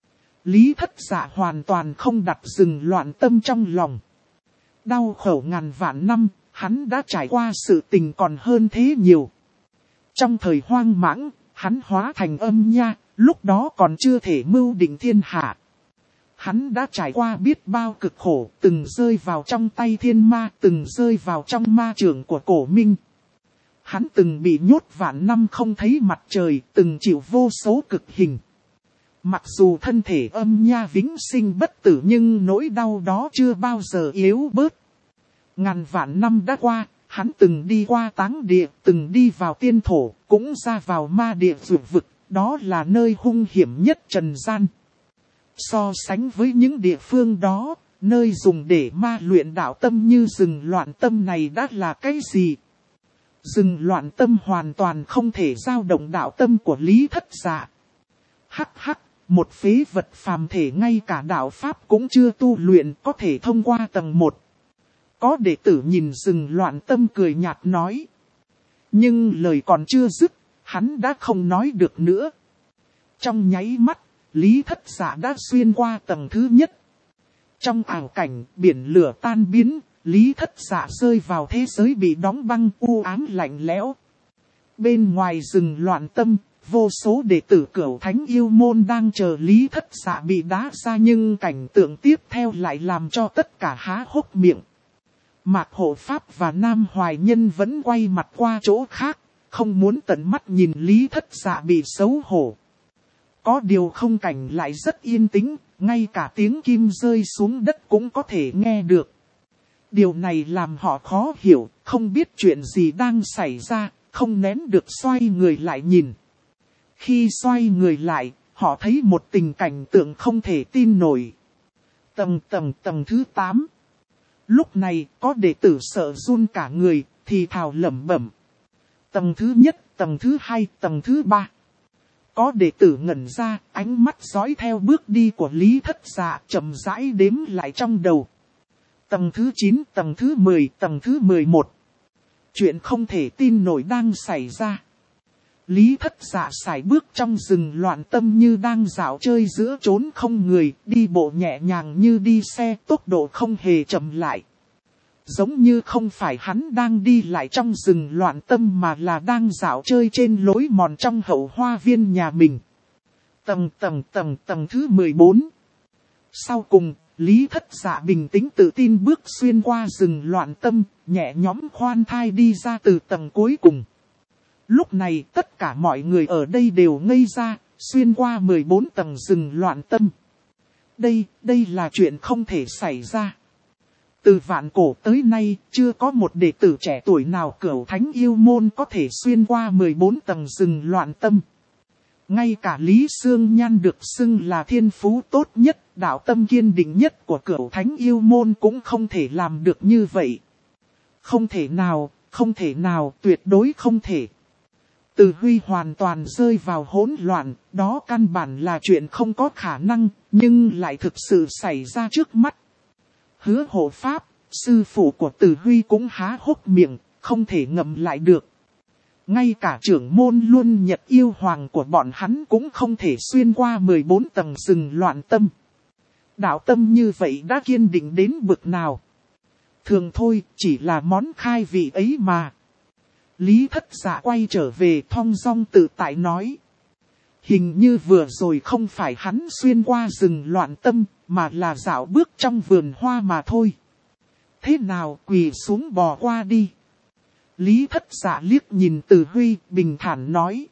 Lý Thất Dạ hoàn toàn không đặt rừng loạn tâm trong lòng. Đau khổ ngàn vạn năm, hắn đã trải qua sự tình còn hơn thế nhiều. Trong thời hoang mãng, hắn hóa thành âm nha, lúc đó còn chưa thể mưu định thiên hạ. Hắn đã trải qua biết bao cực khổ, từng rơi vào trong tay thiên ma, từng rơi vào trong ma trường của cổ minh. Hắn từng bị nhốt vạn năm không thấy mặt trời, từng chịu vô số cực hình. Mặc dù thân thể âm nha vĩnh sinh bất tử nhưng nỗi đau đó chưa bao giờ yếu bớt. Ngàn vạn năm đã qua, hắn từng đi qua táng địa, từng đi vào tiên thổ, cũng ra vào ma địa vượt vực, đó là nơi hung hiểm nhất trần gian. So sánh với những địa phương đó, nơi dùng để ma luyện đạo tâm như rừng loạn tâm này đã là cái gì? Rừng loạn tâm hoàn toàn không thể dao động đạo tâm của Lý Thất Dạ. Hắc hắc, một phế vật phàm thể ngay cả đạo Pháp cũng chưa tu luyện có thể thông qua tầng 1. Có đệ tử nhìn rừng loạn tâm cười nhạt nói. Nhưng lời còn chưa dứt, hắn đã không nói được nữa. Trong nháy mắt, Lý Thất Dạ đã xuyên qua tầng thứ nhất. Trong ảo cảnh, biển lửa tan biến, Lý Thất Dạ rơi vào thế giới bị đóng băng u ám lạnh lẽo. Bên ngoài rừng loạn tâm, vô số đệ tử Cửu Thánh Yêu Môn đang chờ Lý Thất Dạ bị đá ra, nhưng cảnh tượng tiếp theo lại làm cho tất cả há hốc miệng. Mạc Hộ Pháp và Nam Hoài Nhân vẫn quay mặt qua chỗ khác, không muốn tận mắt nhìn Lý Thất Dạ bị xấu hổ. Có điều không cảnh lại rất yên tĩnh, ngay cả tiếng kim rơi xuống đất cũng có thể nghe được. Điều này làm họ khó hiểu, không biết chuyện gì đang xảy ra, không nén được xoay người lại nhìn. Khi xoay người lại, họ thấy một tình cảnh tượng không thể tin nổi. Tầng thứ 8. Lúc này có đệ tử sợ run cả người, thì thào lẩm bẩm. Tầng thứ nhất, tầng thứ hai, tầng thứ ba. Có đệ tử ngẩn ra, ánh mắt dõi theo bước đi của Lý Thất Dạ, chậm rãi đếm lại trong đầu. Tầng thứ 9, tầng thứ 10, tầng thứ 11. Chuyện không thể tin nổi đang xảy ra. Lý Thất Dạ sải bước trong rừng loạn tâm như đang dạo chơi giữa chốn không người, đi bộ nhẹ nhàng như đi xe, tốc độ không hề chậm lại. Giống như không phải hắn đang đi lại trong rừng loạn tâm mà là đang dạo chơi trên lối mòn trong hậu hoa viên nhà mình. Tầng thứ 14. Sau cùng, Lý Thất Dạ bình tĩnh tự tin bước xuyên qua rừng loạn tâm, nhẹ nhõm khoan thai đi ra từ tầng cuối cùng. Lúc này tất cả mọi người ở đây đều ngây ra, xuyên qua 14 tầng rừng loạn tâm. Đây là chuyện không thể xảy ra. Từ vạn cổ tới nay, chưa có một đệ tử trẻ tuổi nào Cửu Thánh Yêu Môn có thể xuyên qua 14 tầng rừng loạn tâm. Ngay cả Lý Sương Nhan được xưng là thiên phú tốt nhất, đạo tâm kiên định nhất của Cửu Thánh Yêu Môn cũng không thể làm được như vậy. Không thể nào, tuyệt đối không thể. Từ Huy hoàn toàn rơi vào hỗn loạn, đó căn bản là chuyện không có khả năng, nhưng lại thực sự xảy ra trước mắt. Hứa Hộ Pháp, sư phụ của Từ Huy cũng há hốc miệng, không thể ngậm lại được. Ngay cả trưởng môn Luân Nhật Yêu Hoàng của bọn hắn cũng không thể xuyên qua 14 tầng rừng loạn tâm. Đạo tâm như vậy đã kiên định đến bực nào. Thường thôi, chỉ là món khai vị ấy mà. Lý Thất Dạ quay trở về thong dong tự tại nói. Hình như vừa rồi không phải hắn xuyên qua rừng loạn tâm, mà là dạo bước trong vườn hoa mà thôi. Thế nào, quỳ xuống bò qua đi. Lý Thất Dạ liếc nhìn Từ Huy, bình thản nói.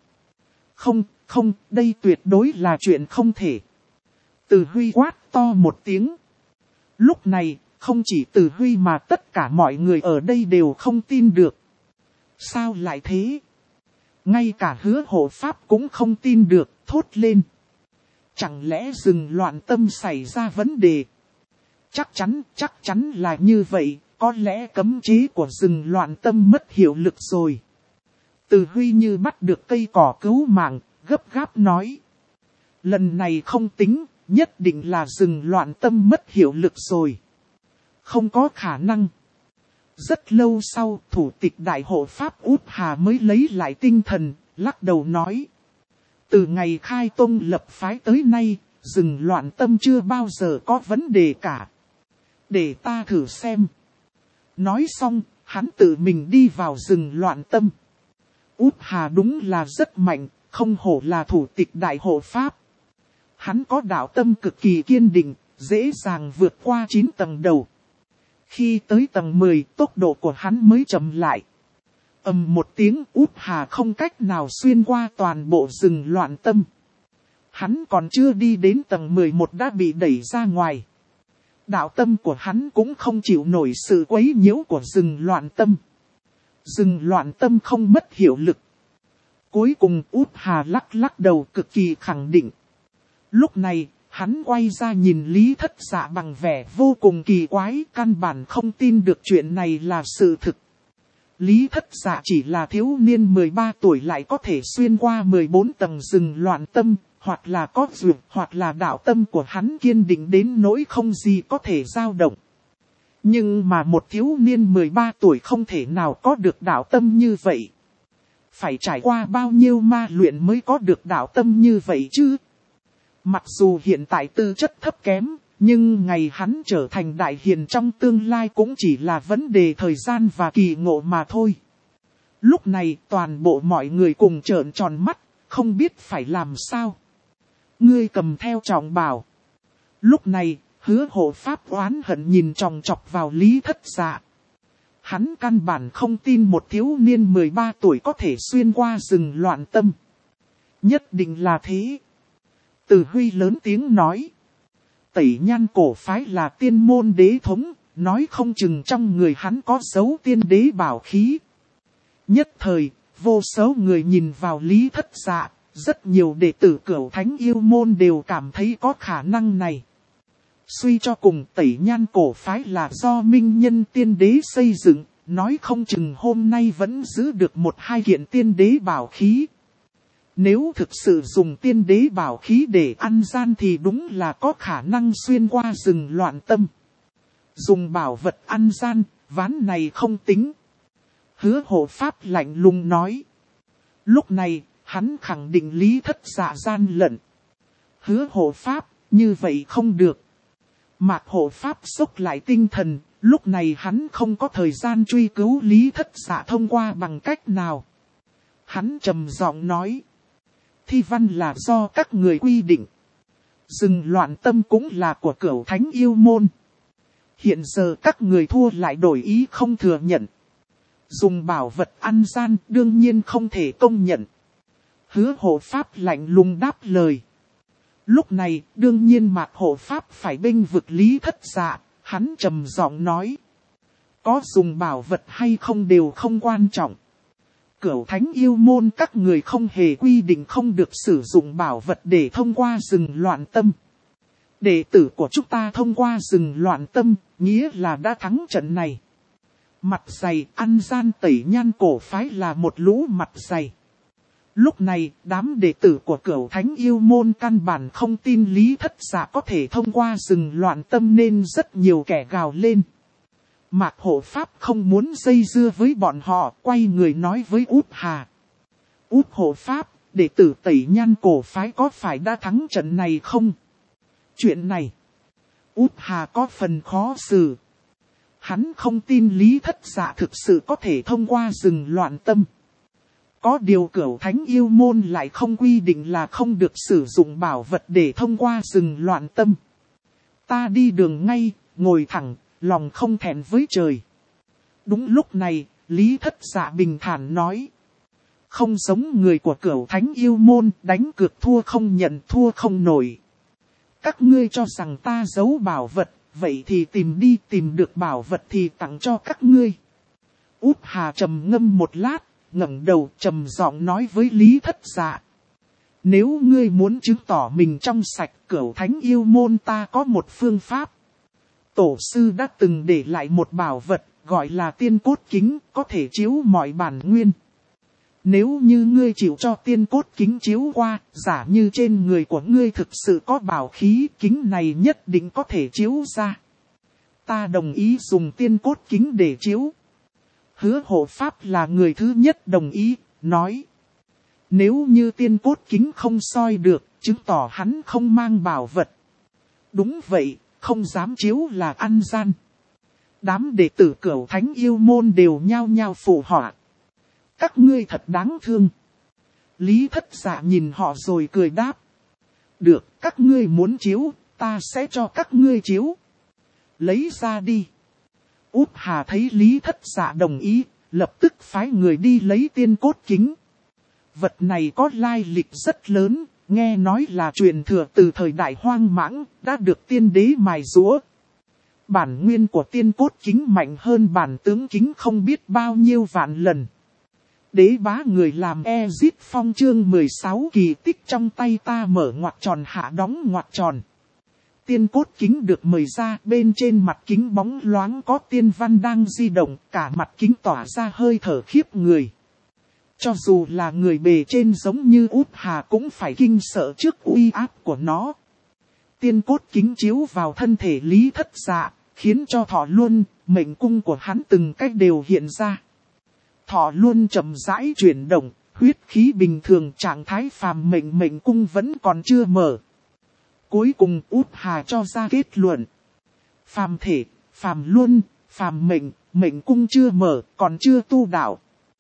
Không, đây tuyệt đối là chuyện không thể. Từ Huy quát to một tiếng. Lúc này, không chỉ Từ Huy mà tất cả mọi người ở đây đều không tin được. Sao lại thế? Ngay cả Hứa Hộ Pháp cũng không tin được, thốt lên. Chẳng lẽ rừng loạn tâm xảy ra vấn đề? Chắc chắn là như vậy, có lẽ cấm chế của rừng loạn tâm mất hiệu lực rồi. Từ Huy như bắt được cây cỏ cứu mạng, gấp gáp nói. Lần này không tính, nhất định là rừng loạn tâm mất hiệu lực rồi. Không có khả năng. Rất lâu sau, thủ tịch đại hộ Pháp Út Hà mới lấy lại tinh thần, lắc đầu nói. Từ ngày khai tông lập phái tới nay, rừng loạn tâm chưa bao giờ có vấn đề cả. Để ta thử xem. Nói xong, hắn tự mình đi vào rừng loạn tâm. Út Hà đúng là rất mạnh, không hổ là thủ tịch đại hộ Pháp. Hắn có đạo tâm cực kỳ kiên định, dễ dàng vượt qua 9 tầng đầu. Khi tới tầng 10, tốc độ của hắn mới chậm lại. Ầm một tiếng, Út Hà không cách nào xuyên qua toàn bộ rừng loạn tâm. Hắn còn chưa đi đến tầng 11 đã bị đẩy ra ngoài. Đạo tâm của hắn cũng không chịu nổi sự quấy nhiễu của rừng loạn tâm. Rừng loạn tâm không mất hiệu lực. Cuối cùng Út Hà lắc đầu cực kỳ khẳng định. Lúc này, hắn quay ra nhìn Lý Thất Dạ bằng vẻ vô cùng kỳ quái, căn bản không tin được chuyện này là sự thực. Lý Thất Dạ chỉ là thiếu niên 13 tuổi lại có thể xuyên qua 14 tầng rừng loạn tâm, hoặc là có duyên, hoặc là đạo tâm của hắn kiên định đến nỗi không gì có thể dao động. Nhưng mà một thiếu niên 13 tuổi không thể nào có được đạo tâm như vậy. Phải trải qua bao nhiêu ma luyện mới có được đạo tâm như vậy chứ? Mặc dù hiện tại tư chất thấp kém, nhưng ngày hắn trở thành đại hiền trong tương lai cũng chỉ là vấn đề thời gian và kỳ ngộ mà thôi. Lúc này toàn bộ mọi người cùng trợn tròn mắt, không biết phải làm sao. Ngươi cầm theo trọng bảo. Lúc này, Hứa hộ pháp oán hận nhìn chòng chọc vào Lý Thất Dạ. Hắn căn bản không tin một thiếu niên 13 tuổi có thể xuyên qua rừng loạn tâm. Nhất định là thế. Từ Huy lớn tiếng nói. Tẩy Nhan cổ phái là tiên môn đế thống, nói không chừng trong người hắn có dấu tiên đế bảo khí. Nhất thời, vô số người nhìn vào Lý Thất Dạ, rất nhiều đệ tử Cửu Thánh yêu môn đều cảm thấy có khả năng này. Suy cho cùng Tẩy Nhan cổ phái là do minh nhân tiên đế xây dựng, nói không chừng hôm nay vẫn giữ được một hai kiện tiên đế bảo khí. Nếu thực sự dùng tiên đế bảo khí để ăn gian thì đúng là có khả năng xuyên qua rừng loạn tâm. Dùng bảo vật ăn gian, ván này không tính. Hứa hộ pháp lạnh lùng nói. Lúc này, hắn khẳng định Lý Thất Dạ gian lận. Hứa hộ pháp, như vậy không được. Mạc hộ pháp xốc lại tinh thần, lúc này hắn không có thời gian truy cứu Lý Thất Dạ thông qua bằng cách nào. Hắn trầm giọng nói. Thi văn là do các người quy định. Rừng loạn tâm cũng là của Cửu Thánh yêu môn. Hiện giờ các người thua lại đổi ý không thừa nhận. Dùng bảo vật ăn gian đương nhiên không thể công nhận. Hứa hộ pháp lạnh lùng đáp lời. Lúc này đương nhiên Mạc hộ pháp phải bênh vực Lý Thất Dạ. Hắn trầm giọng nói. Có dùng bảo vật hay không đều không quan trọng. Cửu Thánh yêu môn các người không hề quy định không được sử dụng bảo vật để thông qua rừng loạn tâm. Đệ tử của chúng ta thông qua rừng loạn tâm, nghĩa là đã thắng trận này. Mặt dày ăn gian Tẩy Nhan cổ phái là một lũ mặt dày. Lúc này, đám đệ tử của Cửu Thánh yêu môn căn bản không tin Lý Thất Dạ có thể thông qua rừng loạn tâm nên rất nhiều kẻ gào lên. Mạc hộ pháp không muốn dây dưa với bọn họ, quay người nói với Út Hà. Út hộ pháp, đệ tử Tẩy Nhan cổ phái có phải đã thắng trận này không? Chuyện này, Út Hà có phần khó xử. Hắn không tin Lý Thất Dạ thực sự có thể thông qua rừng loạn tâm. Có điều Cửu Thánh yêu môn lại không quy định là không được sử dụng bảo vật để thông qua rừng loạn tâm. Ta đi đường ngay, ngồi thẳng, lòng không thẹn với trời. Đúng lúc này, Lý Thất Dạ bình thản nói. Không giống người của Cửu Thánh yêu môn, đánh cược thua không nhận thua không nổi. Các ngươi cho rằng ta giấu bảo vật, vậy thì tìm đi, tìm được bảo vật thì tặng cho các ngươi. Út Hà trầm ngâm một lát, ngẩng đầu trầm giọng nói với Lý Thất Dạ. Nếu ngươi muốn chứng tỏ mình trong sạch, Cửu Thánh yêu môn ta có một phương pháp. Tổ sư đã từng để lại một bảo vật, gọi là tiên cốt kính, có thể chiếu mọi bản nguyên. Nếu như ngươi chịu cho tiên cốt kính chiếu qua, giả như trên người của ngươi thực sự có bảo khí, kính này nhất định có thể chiếu ra. Ta đồng ý dùng tiên cốt kính để chiếu. Hứa hộ pháp là người thứ nhất đồng ý, nói. Nếu như tiên cốt kính không soi được, chứng tỏ hắn không mang bảo vật. Đúng vậy, không dám chiếu là ăn gian. Đám đệ tử Cửu Thánh yêu môn đều nhao nhao phụ họa. Các ngươi thật đáng thương. Lý Thất Dạ nhìn họ rồi cười đáp. Được, các ngươi muốn chiếu, ta sẽ cho các ngươi chiếu. Lấy ra đi. Út Hà thấy Lý Thất Dạ đồng ý, lập tức phái người đi lấy tiên cốt kính. Vật này có lai lịch rất lớn, nghe nói là truyền thừa từ thời đại Hoang Mãng, đã được tiên đế mài giũa. Bản nguyên của tiên cốt kính mạnh hơn bản tướng kính không biết bao nhiêu vạn lần. Đế bá người làm Ezit Phong chương 16 kỳ tích trong tay ta mở ngoặc tròn hạ đóng ngoặc tròn. Tiên cốt kính được mời ra, bên trên mặt kính bóng loáng có tiên văn đang di động, cả mặt kính tỏa ra hơi thở khiếp người. Cho dù là người bề trên giống như Út Hà cũng phải kinh sợ trước uy áp của nó. Tiên cốt kính chiếu vào thân thể Lý Thất Dạ, khiến cho Thọ Luân, mệnh cung của hắn từng cách đều hiện ra. Thọ Luân chậm rãi chuyển động, huyết khí bình thường trạng thái phàm mệnh cung vẫn còn chưa mở. Cuối cùng Út Hà cho ra kết luận. Phàm thể, phàm luân, phàm mệnh cung chưa mở, còn chưa tu đạo.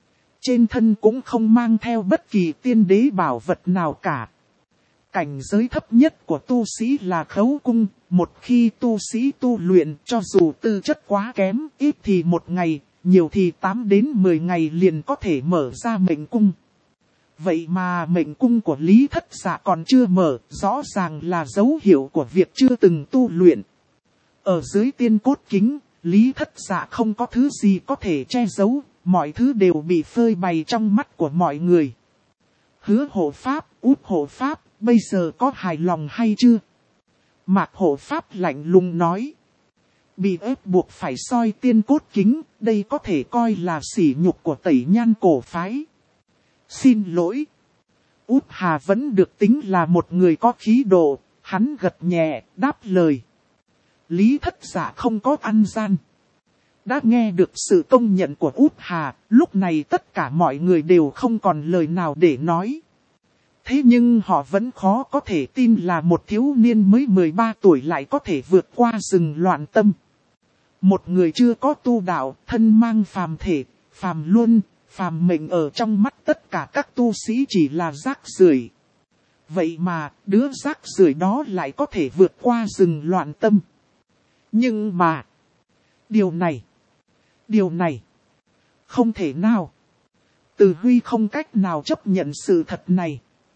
Trên thân cũng không mang theo bất kỳ tiên đế bảo vật nào cả. Cảnh giới thấp nhất của tu sĩ là khấu cung, một khi tu sĩ tu luyện cho dù tư chất quá kém, ít thì 1 ngày, nhiều thì 8 đến 10 ngày liền có thể mở ra mệnh cung. Vậy mà mệnh cung của Lý Thất Dạ còn chưa mở, rõ ràng là dấu hiệu của việc chưa từng tu luyện. Ở dưới tiên cốt kính, Lý Thất Dạ không có thứ gì có thể che giấu, mọi thứ đều bị phơi bày trong mắt của mọi người. Hứa hộ pháp, Út hộ pháp, bây giờ có hài lòng hay chưa? Mạc hộ pháp lạnh lùng nói. Bị ép buộc phải soi tiên cốt kính, đây có thể coi là sỉ nhục của Tẩy Nhan cổ phái. Xin lỗi. Út Hà vẫn được tính là một người có khí độ, hắn gật nhẹ, đáp lời. Lý Thất Dạ không có ăn gian. Đã nghe được sự công nhận của Út Hà, lúc này tất cả mọi người đều không còn lời nào để nói. Thế nhưng họ vẫn khó có thể tin là một thiếu niên mới 13 tuổi lại có thể vượt qua rừng loạn tâm. Một người chưa có tu đạo, thân mang phàm thể, phàm luân, phàm mệnh ở trong mắt tất cả các tu sĩ chỉ là rác rưởi. Vậy mà, đứa rác rưởi đó lại có thể vượt qua rừng loạn tâm. Nhưng mà, điều này, không thể nào. Từ Huy không cách nào chấp nhận sự thật này.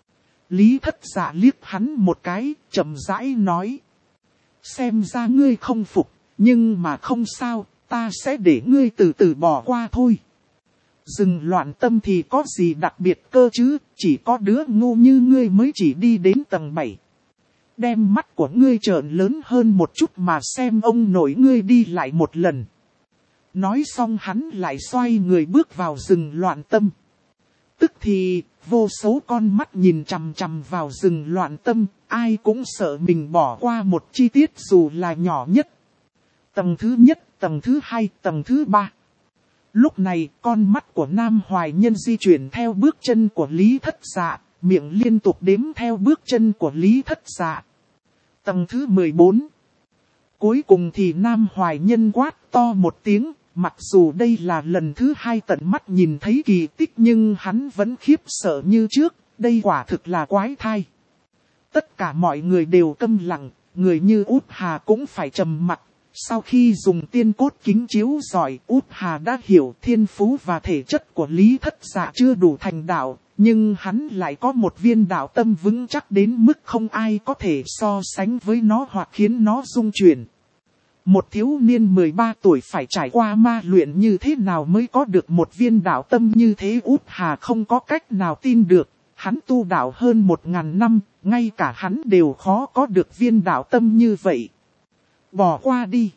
Lý Thất Dạ liếc hắn một cái, chậm rãi nói. Xem ra ngươi không phục, nhưng mà không sao, ta sẽ để ngươi từ từ bỏ qua thôi. Rừng loạn tâm thì có gì đặc biệt cơ chứ, chỉ có đứa ngu như ngươi mới chỉ đi đến tầng 7. Đem mắt của ngươi trợn lớn hơn một chút mà xem ông nội ngươi đi lại một lần. Nói xong hắn lại xoay người bước vào rừng loạn tâm. Tức thì, vô số con mắt nhìn chằm chằm vào rừng loạn tâm, ai cũng sợ mình bỏ qua một chi tiết dù là nhỏ nhất. Tầng thứ nhất, tầng thứ hai, tầng thứ ba. Lúc này, con mắt của Nam Hoài Nhân di chuyển theo bước chân của Lý Thất Dạ, miệng liên tục đếm theo bước chân của Lý Thất Dạ. Tầng thứ 14. Cuối cùng thì Nam Hoài Nhân quát to một tiếng, mặc dù đây là lần thứ 2 tận mắt nhìn thấy kỳ tích nhưng hắn vẫn khiếp sợ như trước, đây quả thực là quái thai. Tất cả mọi người đều câm lặng, người như Út Hà cũng phải trầm mặc. Sau khi dùng tiên cốt kính chiếu rọi, Út Hà đã hiểu thiên phú và thể chất của Lý Thất Dạ chưa đủ thành đạo, nhưng hắn lại có một viên đạo tâm vững chắc đến mức không ai có thể so sánh với nó hoặc khiến nó rung chuyển. Một thiếu niên 13 tuổi phải trải qua ma luyện như thế nào mới có được một viên đạo tâm như thế, Út Hà không có cách nào tin được. Hắn tu đạo hơn 1000 năm, ngay cả hắn đều khó có được viên đạo tâm như vậy. Bỏ qua đi.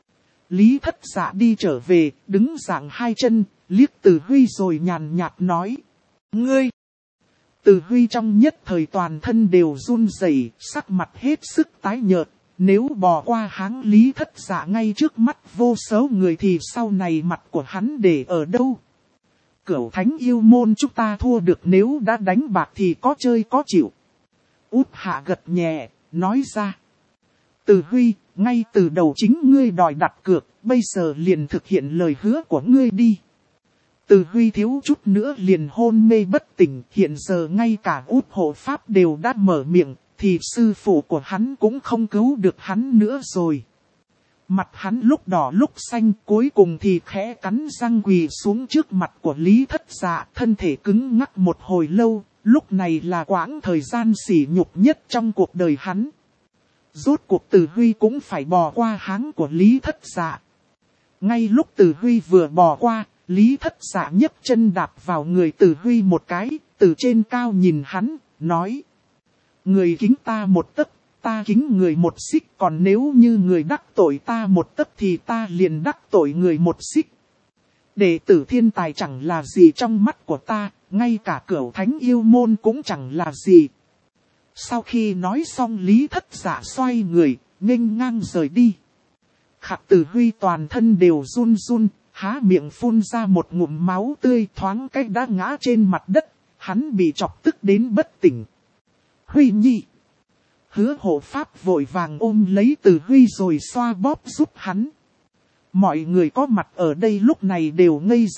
Lý Thất Dạ đi trở về, đứng dạng 2 chân, liếc Từ Huy rồi nhàn nhạt nói. Ngươi! Từ Huy trong nhất thời toàn thân đều run rẩy, sắc mặt hết sức tái nhợt. Nếu bỏ qua háng Lý Thất Dạ ngay trước mắt vô số người thì sau này mặt của hắn để ở đâu? Cửu Thánh Yêu Môn chúng ta thua được, nếu đã đánh bạc thì có chơi có chịu. Út Hạ gật nhẹ, nói ra. Từ Huy, ngay từ đầu chính ngươi đòi đặt cược, bây giờ liền thực hiện lời hứa của ngươi đi. Từ Huy thiếu chút nữa liền hôn mê bất tỉnh, hiện giờ ngay cả Út hộ pháp đều đã mở miệng, thì sư phụ của hắn cũng không cứu được hắn nữa rồi. Mặt hắn lúc đỏ lúc xanh, cuối cùng thì khẽ cắn răng quỳ xuống trước mặt của Lý Thất Dạ, thân thể cứng ngắc một hồi lâu, lúc này là quãng thời gian sỉ nhục nhất trong cuộc đời hắn. Rốt cuộc Từ Huy cũng phải bỏ qua háng của Lý Thất Dạ. Ngay lúc Từ Huy vừa bỏ qua, Lý Thất Dạ nhấc chân đạp vào người Từ Huy một cái, từ trên cao nhìn hắn, nói. Người kính ta 1 tấc, ta kính người 1 xích, còn nếu như người đắc tội ta 1 tấc thì ta liền đắc tội người 1 xích. Đệ tử thiên tài chẳng là gì trong mắt của ta, ngay cả Cửu Thánh Yêu Môn cũng chẳng là gì. Sau khi nói xong Lý Thất Dạ xoay người, nghênh ngang rời đi. Khạc Từ Huy toàn thân đều run run, há miệng phun ra một ngụm máu tươi, thoáng cách đã ngã trên mặt đất, hắn bị chọc tức đến bất tỉnh. Huy nhi! Hứa hộ pháp vội vàng ôm lấy Từ Huy rồi xoa bóp giúp hắn. Mọi người có mặt ở đây lúc này đều ngây dại,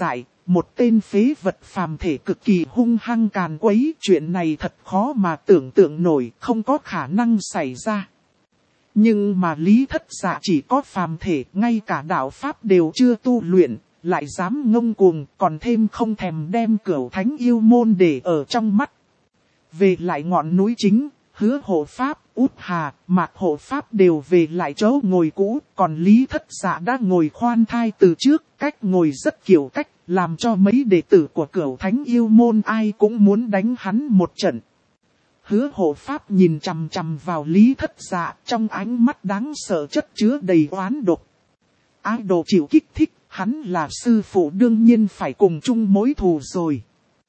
một tên phế vật phàm thể cực kỳ hung hăng càn quấy. Chuyện này thật khó mà tưởng tượng nổi, không có khả năng xảy ra. Nhưng mà Lý Thất Dạ chỉ có phàm thể, ngay cả đạo pháp đều chưa tu luyện, lại dám ngông cuồng, còn thêm không thèm đem Cửu Thánh Yêu Môn để ở trong mắt. Về lại ngọn núi chính, Hứa hộ pháp, Út Hà, Mạc hộ pháp đều về lại chỗ ngồi cũ, còn Lý Thất Dạ đã ngồi khoan thai từ trước, cách ngồi rất kiểu cách, làm cho mấy đệ tử của Cửu Thánh Yêu Môn ai cũng muốn đánh hắn một trận. Hứa hộ pháp nhìn chằm chằm vào Lý Thất Dạ, trong ánh mắt đáng sợ chất chứa đầy oán độc. Ai đồ chịu kích thích, hắn là sư phụ đương nhiên phải cùng chung mối thù rồi.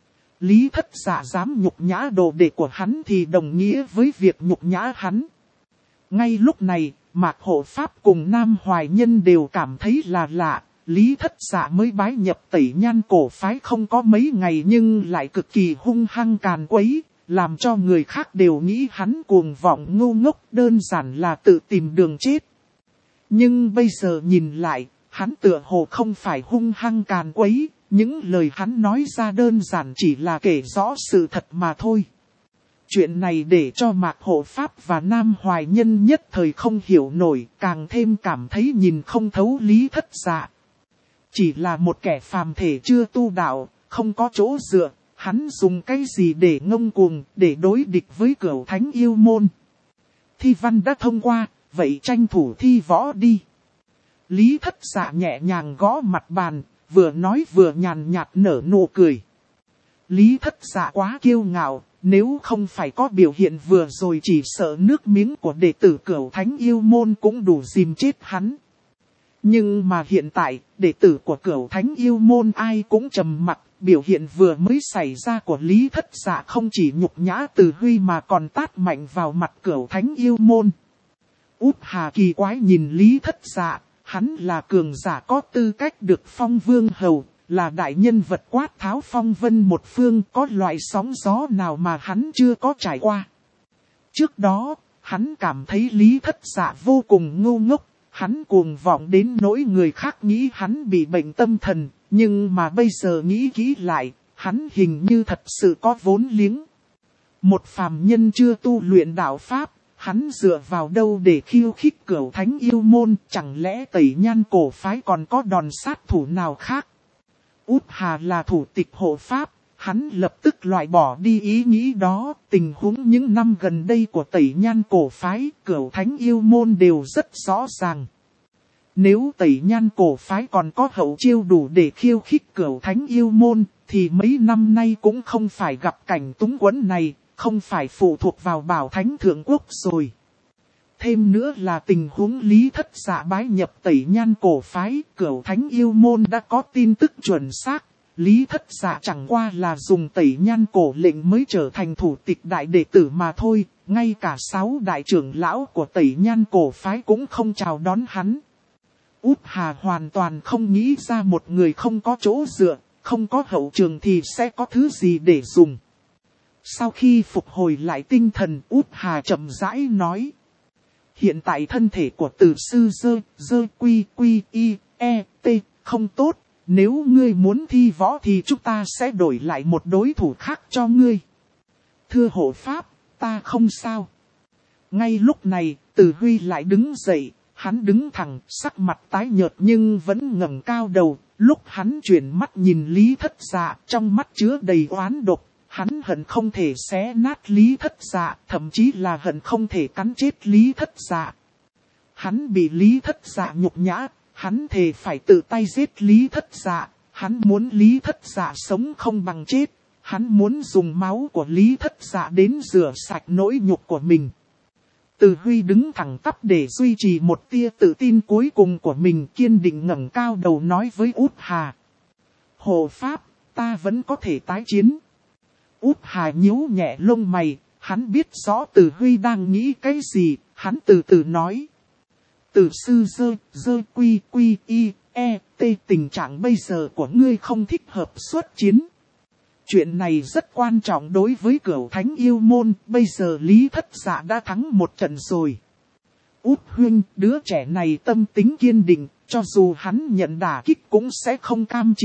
Lý Thất Dạ dám nhục nhã đồ đệ của hắn thì đồng nghĩa với việc nhục nhã hắn. Ngay lúc này, Mạc hộ pháp cùng Nam Hoài Nhân đều cảm thấy là lạ. Lý Thất Dạ mới bái nhập Tẩy Nhan cổ phái không có mấy ngày nhưng lại cực kỳ hung hăng càn quấy, làm cho người khác đều nghĩ hắn cuồng vọng ngu ngốc, đơn giản là tự tìm đường chết. Nhưng bây giờ nhìn lại, hắn tựa hồ không phải hung hăng càn quấy, những lời hắn nói ra đơn giản chỉ là kể rõ sự thật mà thôi. Chuyện này để cho Mạc hộ pháp và Nam Hoài Nhân nhất thời không hiểu nổi, càng thêm cảm thấy nhìn không thấu Lý Thất Dạ. Chỉ là một kẻ phàm thể chưa tu đạo, không có chỗ dựa, hắn dùng cái gì để ngông cuồng, để đối địch với Cửu Thánh Yêu Môn. Thi văn đã thông qua, vậy tranh thủ thi võ đi. Lý Thất Dạ nhẹ nhàng gõ mặt bàn, vừa nói vừa nhàn nhạt nở nụ cười. Lý Thất Dạ quá kiêu ngạo, nếu không phải có biểu hiện vừa rồi chỉ sợ nước miếng của đệ tử Cửu Thánh Yêu Môn cũng đủ dìm chết hắn. Nhưng mà hiện tại, đệ tử của Cửu Thánh Yêu Môn ai cũng trầm mặc, biểu hiện vừa mới xảy ra của Lý Thất Dạ không chỉ nhục nhã Từ Huy mà còn tát mạnh vào mặt Cửu Thánh Yêu Môn. Út Hà kỳ quái nhìn Lý Thất Dạ, hắn là cường giả có tư cách được phong vương hầu, là đại nhân vật quát tháo phong vân một phương, có loại sóng gió nào mà hắn chưa có trải qua. Trước đó, hắn cảm thấy Lý Thất Dạ vô cùng ngu ngốc, hắn cuồng vọng đến nỗi người khác nghĩ hắn bị bệnh tâm thần, nhưng mà bây giờ nghĩ kỹ lại, hắn hình như thật sự có vốn liếng. Một phàm nhân chưa tu luyện đạo pháp, hắn dựa vào đâu để khiêu khích Cửu Thánh Yêu Môn, chẳng lẽ Tẩy Nhan cổ phái còn có đòn sát thủ nào khác? Út Hà là thủ tịch hộ pháp, hắn lập tức loại bỏ đi ý nghĩ đó, tình huống những năm gần đây của Tẩy Nhan cổ phái, Cửu Thánh Yêu Môn đều rất rõ ràng. Nếu Tẩy Nhan cổ phái còn có hậu chiêu đủ để khiêu khích Cửu Thánh Yêu Môn, thì mấy năm nay cũng không phải gặp cảnh túng quẫn này, không phải phụ thuộc vào Bảo Thánh Thượng Quốc rồi. Thêm nữa là tình huống Lý Thất Dạ bái nhập Tẩy Nhan cổ phái, Cửu Thánh Yêu Môn đã có tin tức chuẩn xác. Lý Thất Dạ chẳng qua là dùng Tẩy Nhan cổ lệnh mới trở thành thủ tịch đại đệ tử mà thôi, ngay cả 6 đại trưởng lão của Tẩy Nhan cổ phái cũng không chào đón hắn. Út Hà hoàn toàn không nghĩ ra một người không có chỗ dựa, không có hậu trường thì sẽ có thứ gì để dùng. Sau khi phục hồi lại tinh thần, Út Hà chậm rãi nói. Hiện tại thân thể của tử sư dơ quy y t không tốt, nếu ngươi muốn thi võ thì chúng ta sẽ đổi lại một đối thủ khác cho ngươi. Thưa hộ pháp, ta không sao. Ngay lúc này, Từ Huy lại đứng dậy, hắn đứng thẳng, sắc mặt tái nhợt nhưng vẫn ngẩng cao đầu. Lúc hắn chuyển mắt nhìn Lý Thất Dạ, trong mắt chứa đầy oán độc. Hắn hận không thể xé nát Lý Thất Dạ, thậm chí là hận không thể cắn chết Lý Thất Dạ. Hắn bị Lý Thất Dạ nhục nhã, hắn thề phải tự tay giết Lý Thất Dạ, hắn muốn Lý Thất Dạ sống không bằng chết, hắn muốn dùng máu của Lý Thất Dạ đến rửa sạch nỗi nhục của mình. Từ Huy đứng thẳng tắp để duy trì một tia tự tin cuối cùng của mình, kiên định ngẩng cao đầu nói với Út Hà. Hộ pháp, ta vẫn có thể tái chiến. Út Hà nhíu nhẹ lông mày, hắn biết rõ Từ Huy đang nghĩ cái gì, hắn từ từ nói. Tử sư dơ quy y t tình trạng bây giờ của ngươi không thích hợp xuất chiến. Chuyện này rất quan trọng đối với Cửu Thánh Yêu Môn, bây giờ Lý Thất Dạ đã thắng một trận rồi. Út huynh, đứa trẻ này tâm tính kiên định, cho dù hắn nhận đả kích cũng sẽ không cam chịu,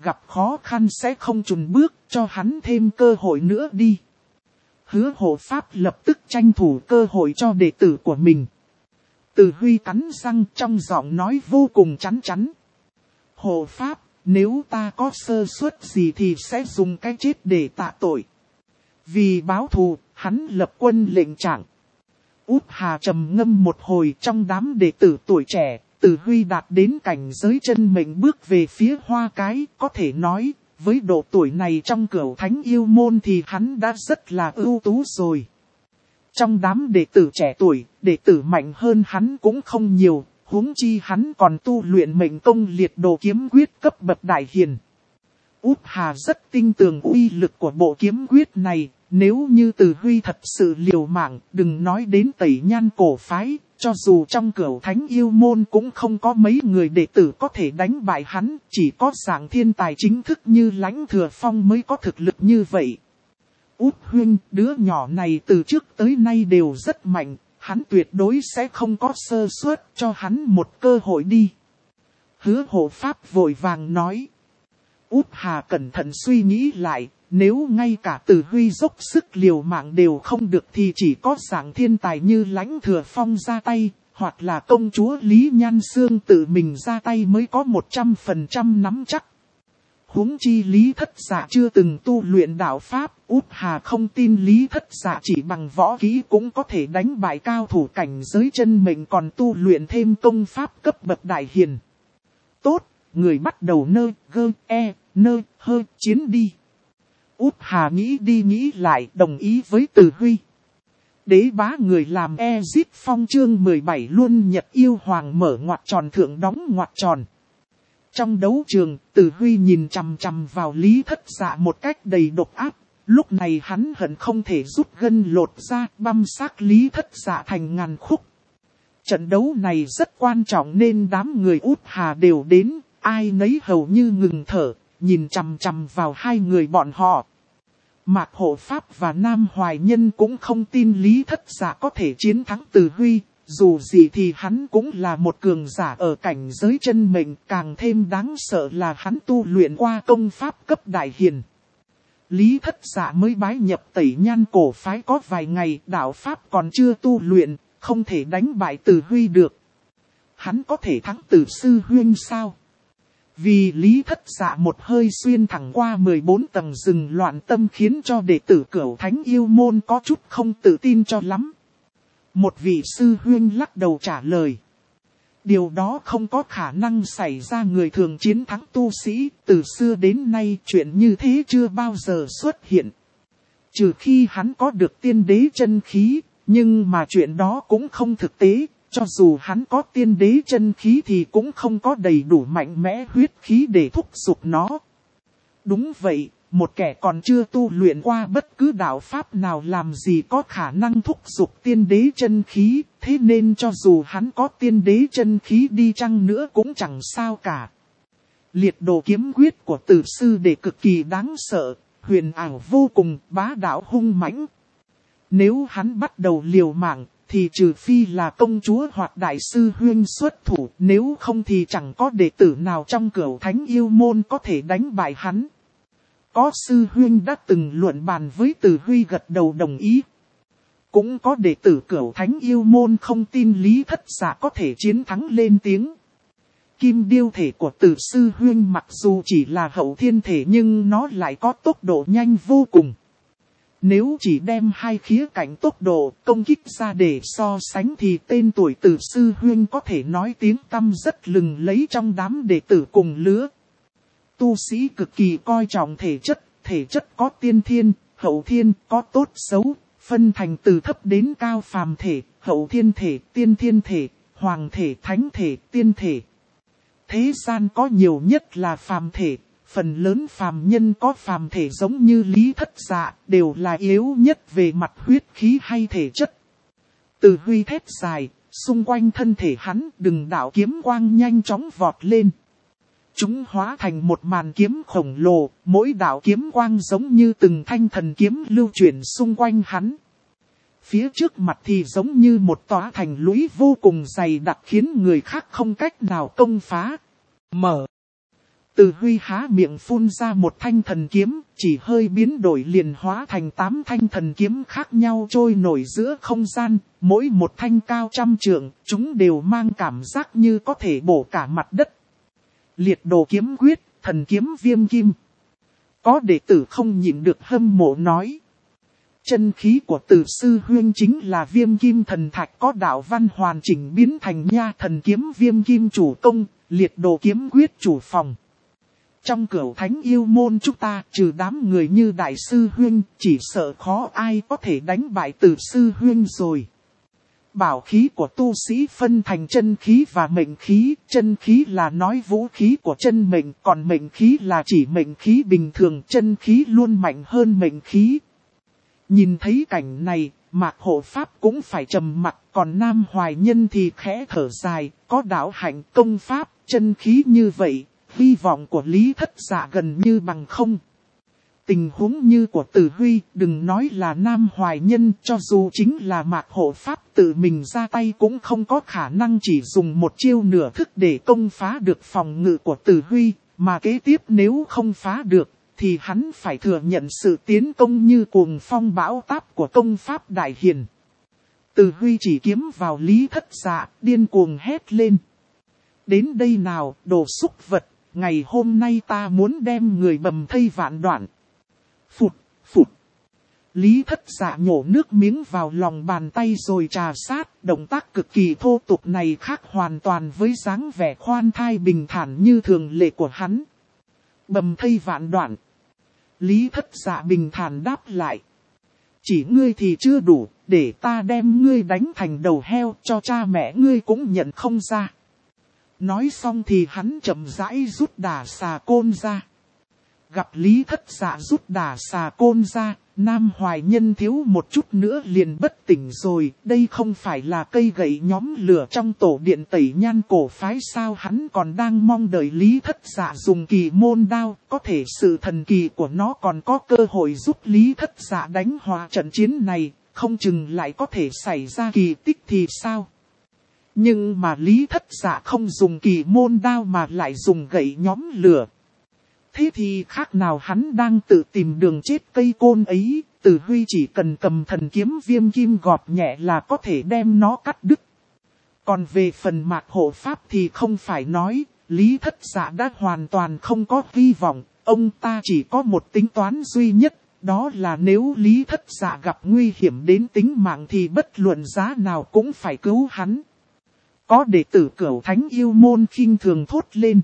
gặp khó khăn sẽ không chùn bước, cho hắn thêm cơ hội nữa đi. Hứa hộ pháp lập tức tranh thủ cơ hội cho đệ tử của mình. Từ Huy cắn răng trong giọng nói vô cùng chắn chắn. Hộ pháp, nếu ta có sơ suất gì thì sẽ dùng cái chết để tạ tội. Vì báo thù, hắn lập quân lệnh trạng. Út Hà trầm ngâm một hồi, trong đám đệ tử tuổi trẻ, Từ Huy đạt đến cảnh giới chân mệnh bước về phía Hoa Cái, có thể nói, với độ tuổi này trong Cửu Thánh Yêu Môn thì hắn đã rất là ưu tú rồi. Trong đám đệ tử trẻ tuổi, đệ tử mạnh hơn hắn cũng không nhiều, huống chi hắn còn tu luyện mệnh công liệt đồ kiếm quyết cấp bậc đại hiền. Út Hà rất tin tưởng uy lực của bộ kiếm quyết này, nếu như Từ Huy thật sự liều mạng, đừng nói đến Tẩy Nhan cổ phái, cho dù trong Cửu Thánh Yêu Môn cũng không có mấy người đệ tử có thể đánh bại hắn, chỉ có dạng thiên tài chính thức như Lãnh Thừa Phong mới có thực lực như vậy. Út huynh, đứa nhỏ này từ trước tới nay đều rất mạnh, hắn tuyệt đối sẽ không có sơ suất, cho hắn một cơ hội đi. Hứa hộ pháp vội vàng nói. Út Hà cẩn thận suy nghĩ lại, nếu ngay cả Từ Huy dốc sức liều mạng đều không được thì chỉ có dạng thiên tài như Lãnh Thừa Phong ra tay, hoặc là công chúa Lý Nhan Xương tự mình ra tay mới có 100% nắm chắc. Huống chi Lý Thất Dạ chưa từng tu luyện đạo pháp, Út Hà không tin Lý Thất Dạ chỉ bằng võ kỹ cũng có thể đánh bại cao thủ cảnh giới chân mệnh còn tu luyện thêm công pháp cấp bậc đại hiền. Tốt, người bắt đầu chiến đi. Út Hà nghĩ đi nghĩ lại đồng ý với Từ Huy. Đế bá người làm Ezip Phong chương 17 luôn Nhật Yêu Hoàng mở ngoặc tròn thượng đóng ngoặc tròn. Trong đấu trường, Từ Huy nhìn chằm chằm vào Lý Thất Dạ một cách đầy độc ác. Lúc này hắn hận không thể rút gân lột ra, băm xác Lý Thất Dạ thành ngàn khúc. Trận đấu này rất quan trọng nên đám người Út Hà đều đến, ai nấy hầu như ngừng thở, nhìn chằm chằm vào hai người bọn họ. Mạc Hộ Pháp và Nam Hoài Nhân cũng không tin Lý Thất Dạ có thể chiến thắng Từ Huy, dù gì thì hắn cũng là một cường giả ở cảnh giới chân mệnh, càng thêm đáng sợ là hắn tu luyện qua công pháp cấp đại hiền. Lý Thất Dạ mới bái nhập Tẩy Nhan cổ phái có vài ngày, đạo pháp còn chưa tu luyện, không thể đánh bại Từ Huy được. Hắn có thể thắng Từ sư huynh sao? Vì Lý Thất Dạ một hơi xuyên thẳng qua 14 tầng rừng loạn tâm khiến cho đệ tử Cửu Thánh Yêu Môn có chút không tự tin cho lắm. Một vị sư huynh lắc đầu trả lời. Điều đó không có khả năng xảy ra, người thường chiến thắng tu sĩ, từ xưa đến nay chuyện như thế chưa bao giờ xuất hiện. Trừ khi hắn có được tiên đế chân khí, nhưng mà chuyện đó cũng không thực tế. Cho dù hắn có tiên đế chân khí thì cũng không có đầy đủ mạnh mẽ huyết khí để thúc giục nó. Đúng vậy, một kẻ còn chưa tu luyện qua bất cứ đạo pháp nào làm gì có khả năng thúc giục tiên đế chân khí, thế nên cho dù hắn có tiên đế chân khí đi chăng nữa cũng chẳng sao cả. Liệt đồ kiếm quyết của Từ sư đệ cực kỳ đáng sợ, huyền ảo vô cùng, bá đạo hung mãnh. Nếu hắn bắt đầu liều mạng, thì trừ phi là công chúa hoặc đại sư huynh xuất thủ, nếu không thì chẳng có đệ tử nào trong Cửu Thánh Yêu Môn có thể đánh bại hắn. Có sư huynh đã từng luận bàn với Từ Huy gật đầu đồng ý. Cũng có đệ tử Cửu Thánh Yêu Môn không tin Lý Thất Dạ có thể chiến thắng lên tiếng. Kim điêu thể của Từ sư huynh mặc dù chỉ là hậu thiên thể nhưng nó lại có tốc độ nhanh vô cùng. Nếu chỉ đem hai khía cạnh tốc độ công kích ra để so sánh thì tên tuổi Từ sư huynh có thể nói tiếng tăm rất lừng lẫy trong đám đệ tử cùng lứa. Tu sĩ cực kỳ coi trọng thể chất có tiên thiên, hậu thiên, có tốt xấu, phân thành từ thấp đến cao phàm thể, hậu thiên thể, tiên thiên thể, hoàng thể, thánh thể, tiên thể. Thế gian có nhiều nhất là phàm thể. Phần lớn phàm nhân có phàm thể giống như Lý Thất Dạ, đều là yếu nhất về mặt huyết khí hay thể chất. Từ Huy thét dài, xung quanh thân thể hắn từng đạo kiếm quang nhanh chóng vọt lên. Chúng hóa thành một màn kiếm khổng lồ, mỗi đạo kiếm quang giống như từng thanh thần kiếm lưu chuyển xung quanh hắn. Phía trước mặt thì giống như một tòa thành lũy vô cùng dày đặc khiến người khác không cách nào công phá. Mở. Từ Huy há miệng phun ra một thanh thần kiếm, chỉ hơi biến đổi liền hóa thành 8 thanh thần kiếm khác nhau trôi nổi giữa không gian, mỗi một thanh cao 100 trượng, chúng đều mang cảm giác như có thể bổ cả mặt đất. Liệt đồ kiếm quyết, thần kiếm viêm kim. Có đệ tử không nhịn được hâm mộ nói. Chân khí của Từ sư huynh chính là viêm kim thần thạch có đạo văn hoàn chỉnh biến thành nha thần kiếm viêm kim chủ công, liệt đồ kiếm quyết chủ phòng. Trong cửu thánh yêu môn chúng ta trừ đám người như đại sư huynh, chỉ sợ khó ai có thể đánh bại Từ sư huynh rồi. Bảo khí của tu sĩ phân thành chân khí và mệnh khí, chân khí là nói vũ khí của chân mệnh, còn mệnh khí là chỉ mệnh khí bình thường, chân khí luôn mạnh hơn mệnh khí. Nhìn thấy cảnh này, Mạc Hộ Pháp cũng phải trầm mặc, còn Nam Hoài Nhân thì khẽ thở dài, có đạo hạnh công pháp, chân khí như vậy, hy vọng của Lý Thất Dạ gần như bằng không. Tình huống như của Tử Huy, đừng nói là Nam Hoài Nhân, cho dù chính là Mạc Hộ Pháp tự mình ra tay cũng không có khả năng chỉ dùng một chiêu nửa thức để công phá được phòng ngự của Tử Huy, mà kế tiếp nếu không phá được, thì hắn phải thừa nhận sự tiến công như cuồng phong bão táp của công pháp Đại Hiền. Tử Huy chỉ kiếm vào Lý Thất Dạ, điên cuồng hét lên. Đến đây nào, đồ xúc vật, ngày hôm nay ta muốn đem người bầm thây vạn đoạn. Phụt, phụt. Lý Thất Dạ nhổ nước miếng vào lòng bàn tay rồi trà sát, động tác cực kỳ thô tục này khác hoàn toàn với dáng vẻ khoan thai bình thản như thường lệ của hắn. Bầm thây vạn đoạn. Lý Thất Dạ bình thản đáp lại. Chỉ ngươi thì chưa đủ, để ta đem ngươi đánh thành đầu heo cho cha mẹ ngươi cũng nhận không ra. Nói xong thì hắn chậm rãi rút đà xà côn ra. Gặp Lý Thất Dạ rút đà xà côn ra, Nam Hoài Nhân thiếu một chút nữa liền bất tỉnh rồi. Đây không phải là cây gậy nhóm lửa trong tổ điện Tẩy Nhan cổ phái sao, hắn còn đang mong đợi Lý Thất Dạ dùng kỳ môn đao. Có thể sự thần kỳ của nó còn có cơ hội giúp Lý Thất Dạ đánh hòa trận chiến này, không chừng lại có thể xảy ra kỳ tích thì sao. Nhưng mà Lý Thất Dạ không dùng kỳ môn đao mà lại dùng gậy nhóm lửa. Thế thì khác nào hắn đang tự tìm đường chết cây côn ấy, Tử Huy chỉ cần cầm thần kiếm viêm kim gọt nhẹ là có thể đem nó cắt đứt. Còn về phần Mạc Hộ Pháp thì không phải nói, Lý Thất Dạ đã hoàn toàn không có hy vọng, ông ta chỉ có một tính toán duy nhất, đó là nếu Lý Thất Dạ gặp nguy hiểm đến tính mạng thì bất luận giá nào cũng phải cứu hắn. Có đệ tử Cửu Thánh yêu môn khinh thường thốt lên.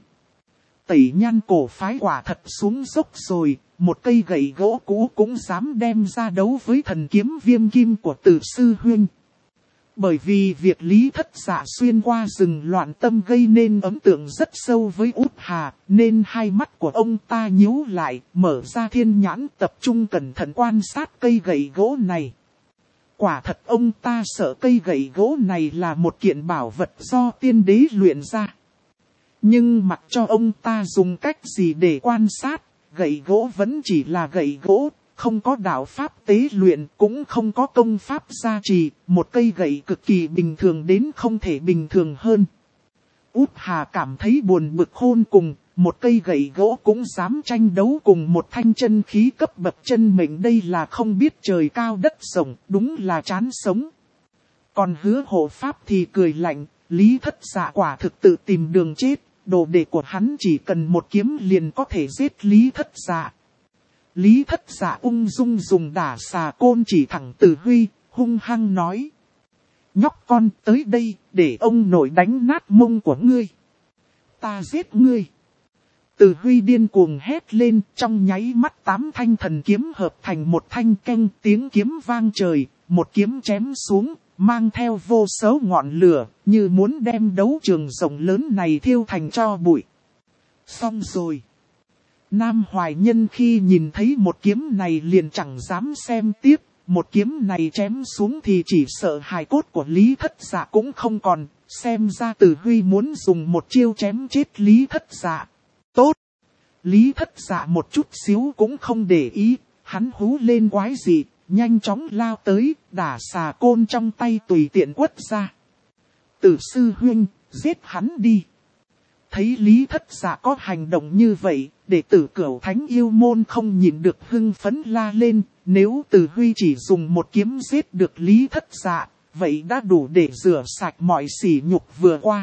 Tẩy Nhan cổ phái quả thật xuống dốc rồi, một cây gậy gỗ cũ cũng dám đem ra đấu với thần kiếm viêm kim của Từ sư huynh. Bởi vì việc Lý Thất Dạ xuyên qua rừng loạn tâm gây nên ấn tượng rất sâu với Út Hà, nên hai mắt của ông ta nhíu lại, mở ra thiên nhãn tập trung cẩn thận quan sát cây gậy gỗ này. Quả thật ông ta sợ cây gậy gỗ này là một kiện bảo vật do tiên đế luyện ra. Nhưng mặc cho ông ta dùng cách gì để quan sát, gậy gỗ vẫn chỉ là gậy gỗ, không có đạo pháp tế luyện, cũng không có công pháp gia trì, một cây gậy cực kỳ bình thường đến không thể bình thường hơn. Út Hà cảm thấy buồn bực khôn cùng, một cây gậy gỗ cũng dám tranh đấu cùng một thanh chân khí cấp bậc chân mệnh, đây là không biết trời cao đất rộng, đúng là chán sống. Còn Hứa Hộ Pháp thì cười lạnh, Lý Thất Dạ quả thực tự tìm đường chết, đồ đệ của hắn chỉ cần một kiếm liền có thể giết Lý Thất Dạ. Lý Thất Dạ ung dung dùng đả xà côn chỉ thẳng Tử Huy, hung hăng nói. Nhóc con tới đây, để ông nội đánh nát mông của ngươi. Ta giết ngươi. Tử Huy điên cuồng hét lên, trong nháy mắt 8 thanh thần kiếm hợp thành một thanh keng, tiếng kiếm vang trời, một kiếm chém xuống, mang theo vô số ngọn lửa, như muốn đem đấu trường rộng lớn này thiêu thành tro bụi. Xong rồi. Nam Hoài Nhân khi nhìn thấy một kiếm này liền chẳng dám xem tiếp, một kiếm này chém xuống thì chỉ sợ hài cốt của Lý Thất Dạ cũng không còn, xem ra Tử Huy muốn dùng một chiêu chém chết Lý Thất Dạ. Tốt! Lý Thất Dạ một chút xíu cũng không để ý, hắn hú lên quái dị, nhanh chóng lao tới, đả xà côn trong tay tùy tiện quất ra. Tử sư huynh, giết hắn đi. Thấy Lý Thất Dạ có hành động như vậy, đệ tử Cửu Thánh Yêu Môn không nhịn được hưng phấn la lên, nếu Từ Huy chỉ dùng một kiếm giết được Lý Thất Dạ, vậy đã đủ để rửa sạch mọi sỉ nhục vừa qua.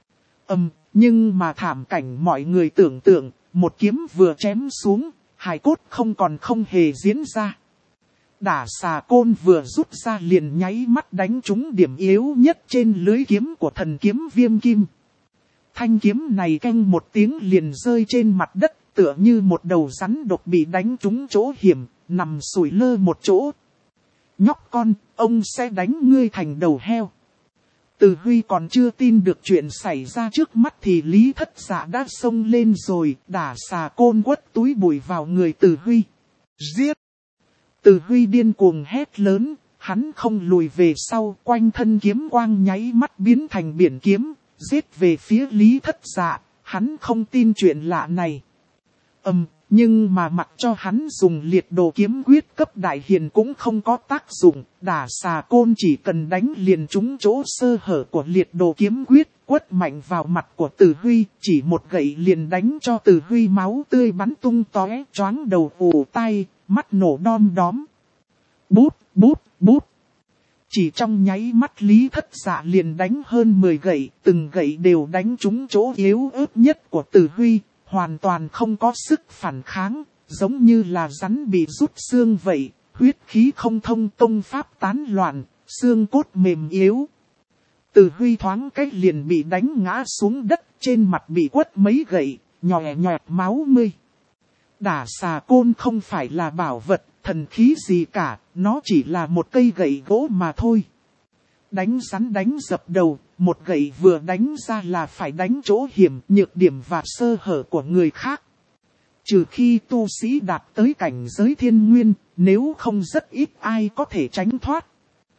Nhưng mà thảm cảnh mọi người tưởng tượng, một kiếm vừa chém xuống, hài cốt không hề diễn ra. Đả xà côn vừa rút ra liền nháy mắt đánh trúng điểm yếu nhất trên lưới kiếm của thần kiếm Viêm Kim. Thanh kiếm này canh một tiếng liền rơi trên mặt đất, tựa như một đầu rắn độc bị đánh trúng chỗ hiểm, nằm sủi lơ một chỗ. Nhóc con, ông sẽ đánh ngươi thành đầu heo. Từ Huy còn chưa tin được chuyện xảy ra trước mắt thì Lý Thất Dạ đã xông lên rồi, đả xà côn quất túi bụi vào người Từ Huy. Giết! Từ Huy điên cuồng hét lớn, hắn không lùi về sau, quanh thân kiếm quang nháy mắt biến thành biển kiếm, giết về phía Lý Thất Dạ, hắn không tin chuyện lạ này. Nhưng mà mặc cho hắn dùng liệt đồ kiếm quyết cấp đại hiền cũng không có tác dụng, đả xà côn chỉ cần đánh liền trúng chỗ sơ hở của liệt đồ kiếm quyết, quất mạnh vào mặt của Từ Huy, chỉ một gậy liền đánh cho Từ Huy máu tươi bắn tung tóe, choáng đầu ù tai, mắt nổ đom đóm. Bút, bút, bút. Chỉ trong nháy mắt Lý Thất Dạ liền đánh hơn 10 gậy, từng gậy đều đánh trúng chỗ yếu ớt nhất của Từ Huy, hoàn toàn không có sức phản kháng, giống như là rắn bị rút xương vậy, huyết khí không thông, tông pháp tán loạn, xương cốt mềm yếu. Từ Huy thoáng cách liền bị đánh ngã xuống đất, trên mặt bị quất mấy gậy, nhòe nhòe máu mươi. Đả xà côn không phải là bảo vật, thần khí gì cả, nó chỉ là một cây gậy gỗ mà thôi. Đánh rắn đánh dập đầu, một gậy vừa đánh ra là phải đánh chỗ hiểm, nhược điểm và sơ hở của người khác. Trừ khi tu sĩ đạt tới cảnh giới thiên nguyên, nếu không rất ít ai có thể tránh thoát.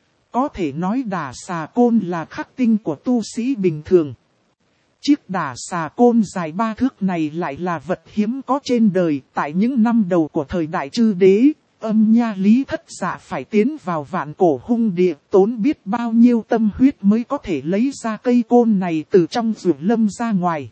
Có thể nói đả xà côn là khắc tinh của tu sĩ bình thường. Chiếc đả xà côn dài 3 thước này lại là vật hiếm có trên đời. Tại những năm đầu của thời đại Chư Đế, Âm Nha Lý Thất Dạ phải tiến vào vạn cổ hung địa, tốn biết bao nhiêu tâm huyết mới có thể lấy ra cây côn này từ trong rừng lâm ra ngoài.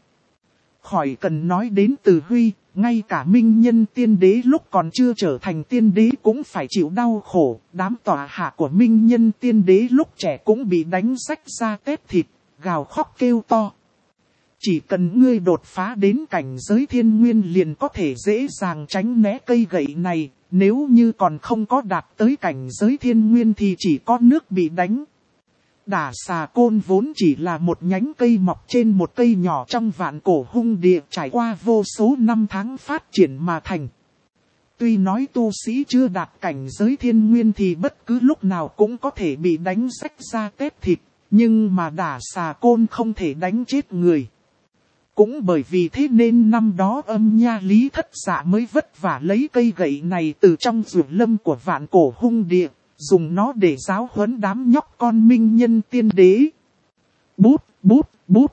Khỏi cần nói đến Từ Huy, ngay cả Minh Nhân Tiên Đế lúc còn chưa trở thành Tiên Đế cũng phải chịu đau khổ, đám tọa hạ của Minh Nhân Tiên Đế lúc trẻ cũng bị đánh rách ra tép thịt, gào khóc kêu to. Chỉ cần ngươi đột phá đến cảnh giới thiên nguyên liền có thể dễ dàng tránh né cây gậy này, nếu như còn không có đạt tới cảnh giới thiên nguyên thì chỉ có nước bị đánh. Đả xà côn vốn chỉ là một nhánh cây mọc trên một cây nhỏ trong vạn cổ hung địa, trải qua vô số năm tháng phát triển mà thành. Tuy nói tu sĩ chưa đạt cảnh giới thiên nguyên thì bất cứ lúc nào cũng có thể bị đánh rách ra tép thịt, nhưng mà đả xà côn không thể đánh chết người. Cũng bởi vì thế nên năm đó Âm Nha Lý Thất Dạ mới vất vả lấy cây gậy này từ trong rừng lâm của vạn cổ hung địa, dùng nó để giáo huấn đám nhóc con Minh Nhân Tiên Đế. Bút, bút, bút.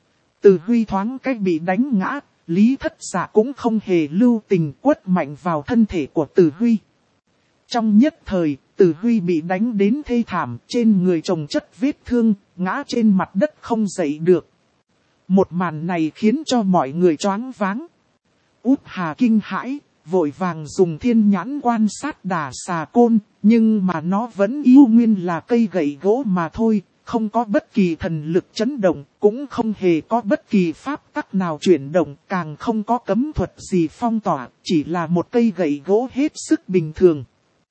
Từ Huy thoáng cách bị đánh ngã, Lý Thất Dạ cũng không hề lưu tình quất mạnh vào thân thể của Từ Huy. Trong nhất thời, Từ Huy bị đánh đến thê thảm, trên người chồng chất vết thương, ngã trên mặt đất không dậy được. Một màn này khiến cho mọi người choáng váng. Út Hà kinh hãi, vội vàng dùng thiên nhãn quan sát đả xà côn, nhưng mà nó vẫn yêu nguyên là cây gậy gỗ mà thôi, không có bất kỳ thần lực chấn động, cũng không hề có bất kỳ pháp tắc nào chuyển động, càng không có cấm thuật gì phong tỏa, chỉ là một cây gậy gỗ hết sức bình thường.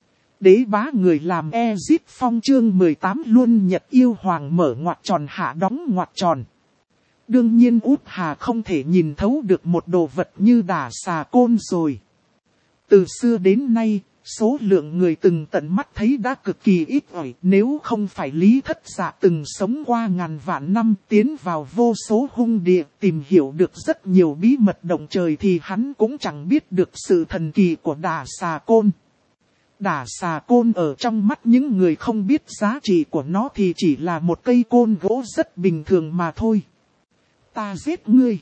Đế bá người làm Ezip Phong chương 18 luôn nhật yêu hoàng mở ngoặc tròn hạ đóng ngoặc tròn. Đương nhiên Út Hà không thể nhìn thấu được một đồ vật như đả xà côn rồi. Từ xưa đến nay, số lượng người từng tận mắt thấy đã cực kỳ ít ỏi. Nếu không phải Lý Thất Dạ từng sống qua ngàn vạn năm tiến vào vô số hung địa, tìm hiểu được rất nhiều bí mật động trời thì hắn cũng chẳng biết được sự thần kỳ của đả xà côn. Đả xà côn ở trong mắt những người không biết giá trị của nó thì chỉ là một cây côn gỗ rất bình thường mà thôi. Ta giết ngươi.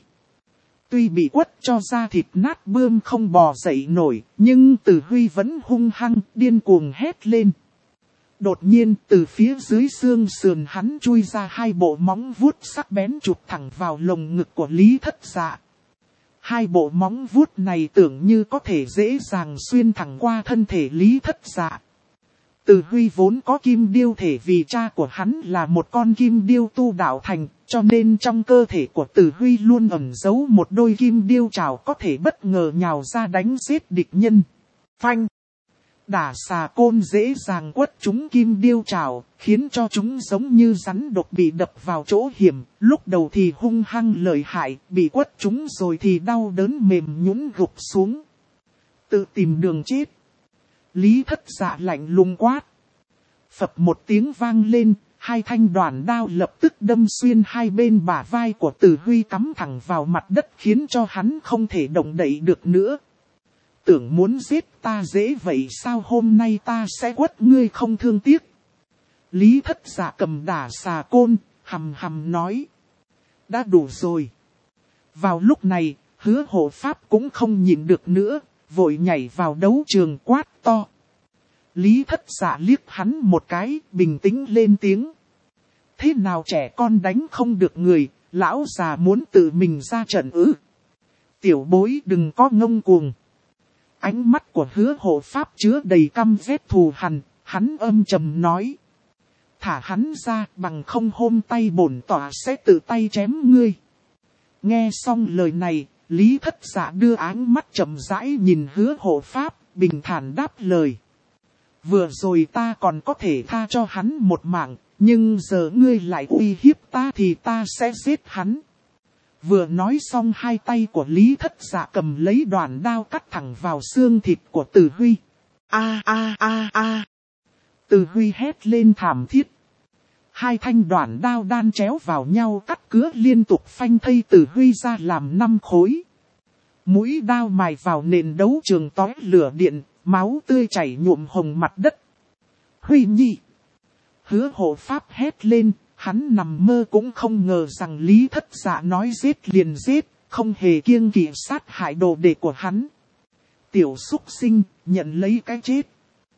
Tuy bị quất cho da thịt nát bươm không bò dậy nổi, nhưng Từ Huy vẫn hung hăng, điên cuồng hét lên. Đột nhiên từ phía dưới xương sườn hắn chui ra hai bộ móng vuốt sắc bén chụp thẳng vào lồng ngực của Lý Thất Dạ. Hai bộ móng vuốt này tưởng như có thể dễ dàng xuyên thẳng qua thân thể Lý Thất Dạ. Từ Huy vốn có kim điêu thể vì cha của hắn là một con kim điêu tu đạo thành, cho nên trong cơ thể của Từ Huy luôn ẩn giấu một đôi kim điêu trảo có thể bất ngờ nhào ra đánh giết địch nhân. Phanh! Đả xà côn dễ dàng quất chúng kim điêu trảo, khiến cho chúng giống như rắn độc bị đập vào chỗ hiểm, lúc đầu thì hung hăng lợi hại, bị quất chúng rồi thì đau đớn mềm nhũn gục xuống. Tự tìm đường chết. Lý Thất Dạ lạnh lùng quát. Phập một tiếng vang lên, hai thanh đoản đao lập tức đâm xuyên hai bên bả vai của Từ Huy cắm thẳng vào mặt đất khiến cho hắn không thể động đậy được nữa. Tưởng muốn giết ta dễ vậy sao, hôm nay ta sẽ quất ngươi không thương tiếc. Lý Thất Dạ cầm đả xà côn, hầm hầm nói. Đã đủ rồi. Vào lúc này, Hứa Hộ Pháp cũng không nhịn được nữa, vội nhảy vào đấu trường quát to. Lý Thất Dạ liếc hắn một cái, bình tĩnh lên tiếng. Thế nào trẻ con đánh không được người, lão già muốn tự mình ra trận ư? Tiểu bối đừng có ngông cuồng. Ánh mắt của Hứa Hộ Pháp chứa đầy căm ghét thù hằn, hắn âm trầm nói. Thả hắn ra, bằng không hôm tay bổn tỏa sẽ tự tay chém ngươi. Nghe xong lời này, Lý Thất Dạ đưa ánh mắt chậm rãi nhìn Hứa Hộ Pháp, bình thản đáp lời. Vừa rồi ta còn có thể tha cho hắn một mạng, nhưng giờ ngươi lại uy hiếp ta thì ta sẽ giết hắn. Vừa nói xong hai tay của Lý Thất Dạ cầm lấy đoạn đao cắt thẳng vào xương thịt của Từ Huy. A. Từ Huy hét lên thảm thiết. Hai thanh đoạn đao đan chéo vào nhau cắt cứa liên tục phanh thây Từ Huy ra làm 5 khối. Mũi đao mài vào nền đấu trường tóe lửa điện, máu tươi chảy nhuộm hồng mặt đất. Huy nhi! Hứa Hộ Pháp hét lên, hắn nằm mơ cũng không ngờ rằng Lý Thất Dạ nói giết liền giết, không hề kiêng kỵ sát hại đồ đệ của hắn. Tiểu súc sinh, nhận lấy cái chết.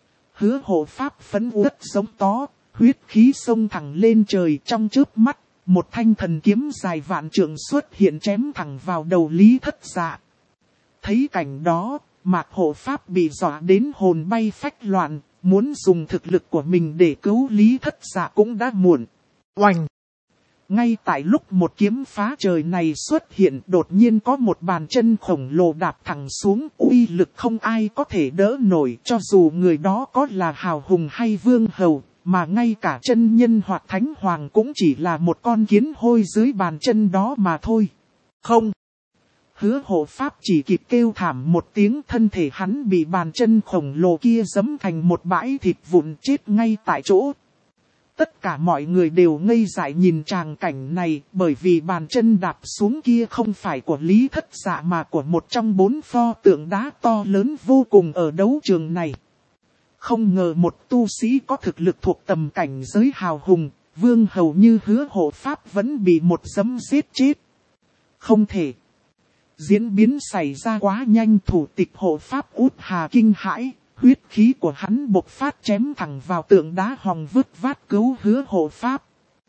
Hứa Hộ Pháp phấn uất giống tó, huyết khí xông thẳng lên trời trong chớp mắt, một thanh thần kiếm dài vạn trượng xuất hiện chém thẳng vào đầu Lý Thất Dạ. Thấy cảnh đó, Mạc Hộ Pháp bị dọa đến hồn bay phách loạn, muốn dùng thực lực của mình để cứu Lý Thất Dạ cũng đã muộn. Oanh! Ngay tại lúc một kiếm phá trời này xuất hiện, đột nhiên có một bàn chân khổng lồ đạp thẳng xuống, uy lực không ai có thể đỡ nổi, cho dù người đó có là hào hùng hay vương hầu, mà ngay cả chân nhân hoặc thánh hoàng cũng chỉ là một con kiến hôi dưới bàn chân đó mà thôi. Không! Hứa Hộ Pháp chỉ kịp kêu thảm một tiếng, thân thể hắn bị bàn chân khổng lồ kia giẫm thành một bãi thịt vụn chết ngay tại chỗ. Tất cả mọi người đều ngây dại nhìn tràng cảnh này, bởi vì bàn chân đạp xuống kia không phải của Lý Thất Dạ mà của một trong 4 pho tượng đá to lớn vô cùng ở đấu trường này. Không ngờ một tu sĩ có thực lực thuộc tầm cảnh giới hào hùng, vương hầu như Hứa Hộ Pháp vẫn bị một giẫm giết chết. Không thể. Diễn biến xảy ra quá nhanh, thủ tịch hộ pháp Út Hà kinh hãi, huyết khí của hắn bộc phát chém thẳng vào tượng đá hòng vứt vát cứu Hứa Hộ Pháp.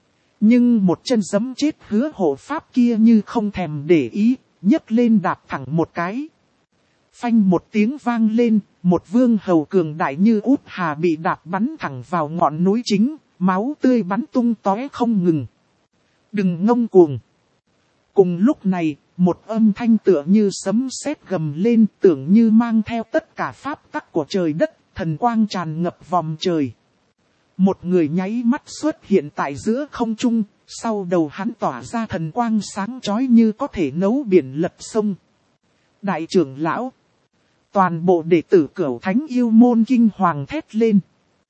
Nhưng một chân giẫm chết Hứa Hộ Pháp kia như không thèm để ý, nhấc lên đạp thẳng một cái. Phanh một tiếng vang lên, một vương hầu cường đại như Út Hà bị đạp bắn thẳng vào ngọn núi chính, máu tươi bắn tung tóe không ngừng. Đừng ngông cuồng. Cùng lúc này, một âm thanh tựa như sấm sét gầm lên, tưởng như mang theo tất cả pháp tắc của trời đất, thần quang tràn ngập vòng trời. Một người nháy mắt xuất hiện tại giữa không trung, sau đầu hắn tỏa ra thần quang sáng chói như có thể nấu biển lật sông. Đại trưởng lão! Toàn bộ đệ tử Cửu Thánh Yêu Môn kinh hoàng thét lên.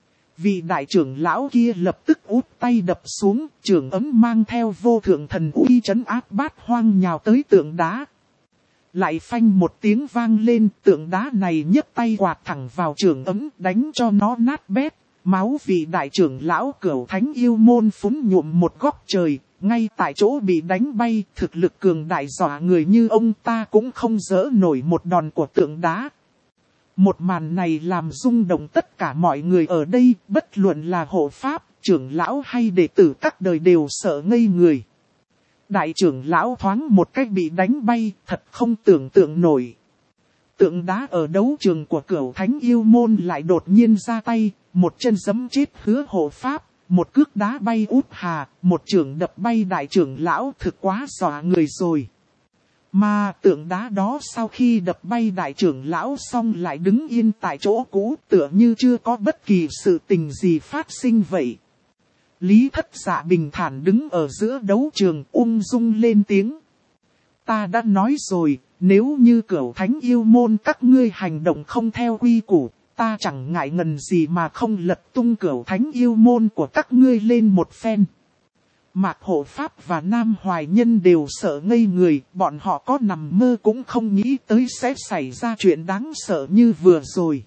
Vị đại trưởng lão kia lập tức út tay đập xuống, trưởng ấm mang theo vô thượng thần uy trấn áp bát hoang nhào tới tượng đá. Lại phanh một tiếng vang lên, tượng đá này nhấc tay quạt thẳng vào trưởng ấm, đánh cho nó nát bét. Máu vị đại trưởng lão Cửu Thánh Yêu Môn phúng nhuộm một góc trời, ngay tại chỗ bị đánh bay. Thực lực cường đại dọa người như ông ta cũng không dỡ nổi một đòn của tượng đá. Một màn này làm rung động tất cả mọi người ở đây, bất luận là hộ pháp, trưởng lão hay đệ tử các đời đều sợ ngây người. Đại trưởng lão thoáng một cách bị đánh bay, thật không tưởng tượng nổi. Tượng đá ở đấu trường của Cửu Thánh Yêu Môn lại đột nhiên ra tay, một chân giẫm chết Hứa hộ pháp, một cước đá bay Út Hà, một chưởng đập bay đại trưởng lão, thực quá dọa người rồi. Mà tượng đá đó sau khi đập bay đại trưởng lão xong lại đứng yên tại chỗ cũ, tựa như chưa có bất kỳ sự tình gì phát sinh vậy. Lý Thất Dạ bình thản đứng ở giữa đấu trường, ung dung lên tiếng. Ta đã nói rồi, nếu như Cửu Thánh Yêu Môn các ngươi hành động không theo quy củ, ta chẳng ngại ngần gì mà không lật tung Cửu Thánh Yêu Môn của các ngươi lên một phen. Mạc Hộ Pháp và Nam Hoài Nhân đều sợ ngây người, bọn họ có nằm mơ cũng không nghĩ tới sẽ xảy ra chuyện đáng sợ như vừa rồi.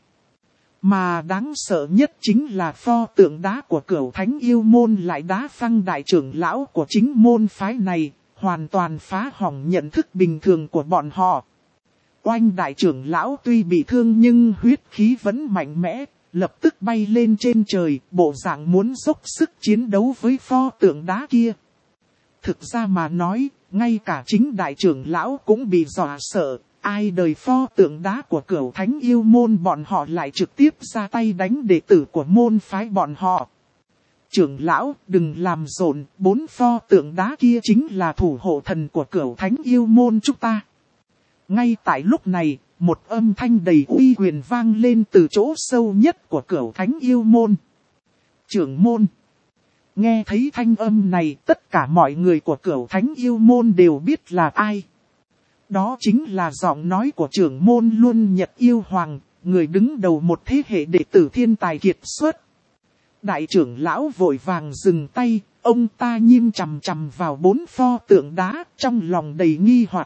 Mà đáng sợ nhất chính là pho tượng đá của Cửu Thánh Yêu Môn lại đá phăng đại trưởng lão của chính môn phái này, hoàn toàn phá hỏng nhận thức bình thường của bọn họ. Oanh đại trưởng lão tuy bị thương nhưng huyết khí vẫn mạnh mẽ, lập tức bay lên trên trời, bộ dạng muốn dốc sức chiến đấu với pho tượng đá kia. Thực ra mà nói, ngay cả chính đại trưởng lão cũng bị dọa sợ, ai đời pho tượng đá của Cửu Thánh Yêu Môn bọn họ lại trực tiếp ra tay đánh đệ tử của môn phái bọn họ. Trưởng lão, đừng làm rộn, 4 pho tượng đá kia chính là thủ hộ thần của Cửu Thánh Yêu Môn chúng ta. Ngay tại lúc này, một âm thanh đầy uy quyền vang lên từ chỗ sâu nhất của Cửu Thánh Yêu Môn. Trưởng môn. Nghe thấy thanh âm này, tất cả mọi người của Cửu Thánh Yêu Môn đều biết là ai. Đó chính là giọng nói của trưởng môn Luân Nhật Yêu Hoàng, người đứng đầu một thế hệ đệ tử thiên tài kiệt xuất. Đại trưởng lão vội vàng dừng tay, ông ta nhìn chằm chằm vào 4 pho tượng đá, trong lòng đầy nghi hoặc.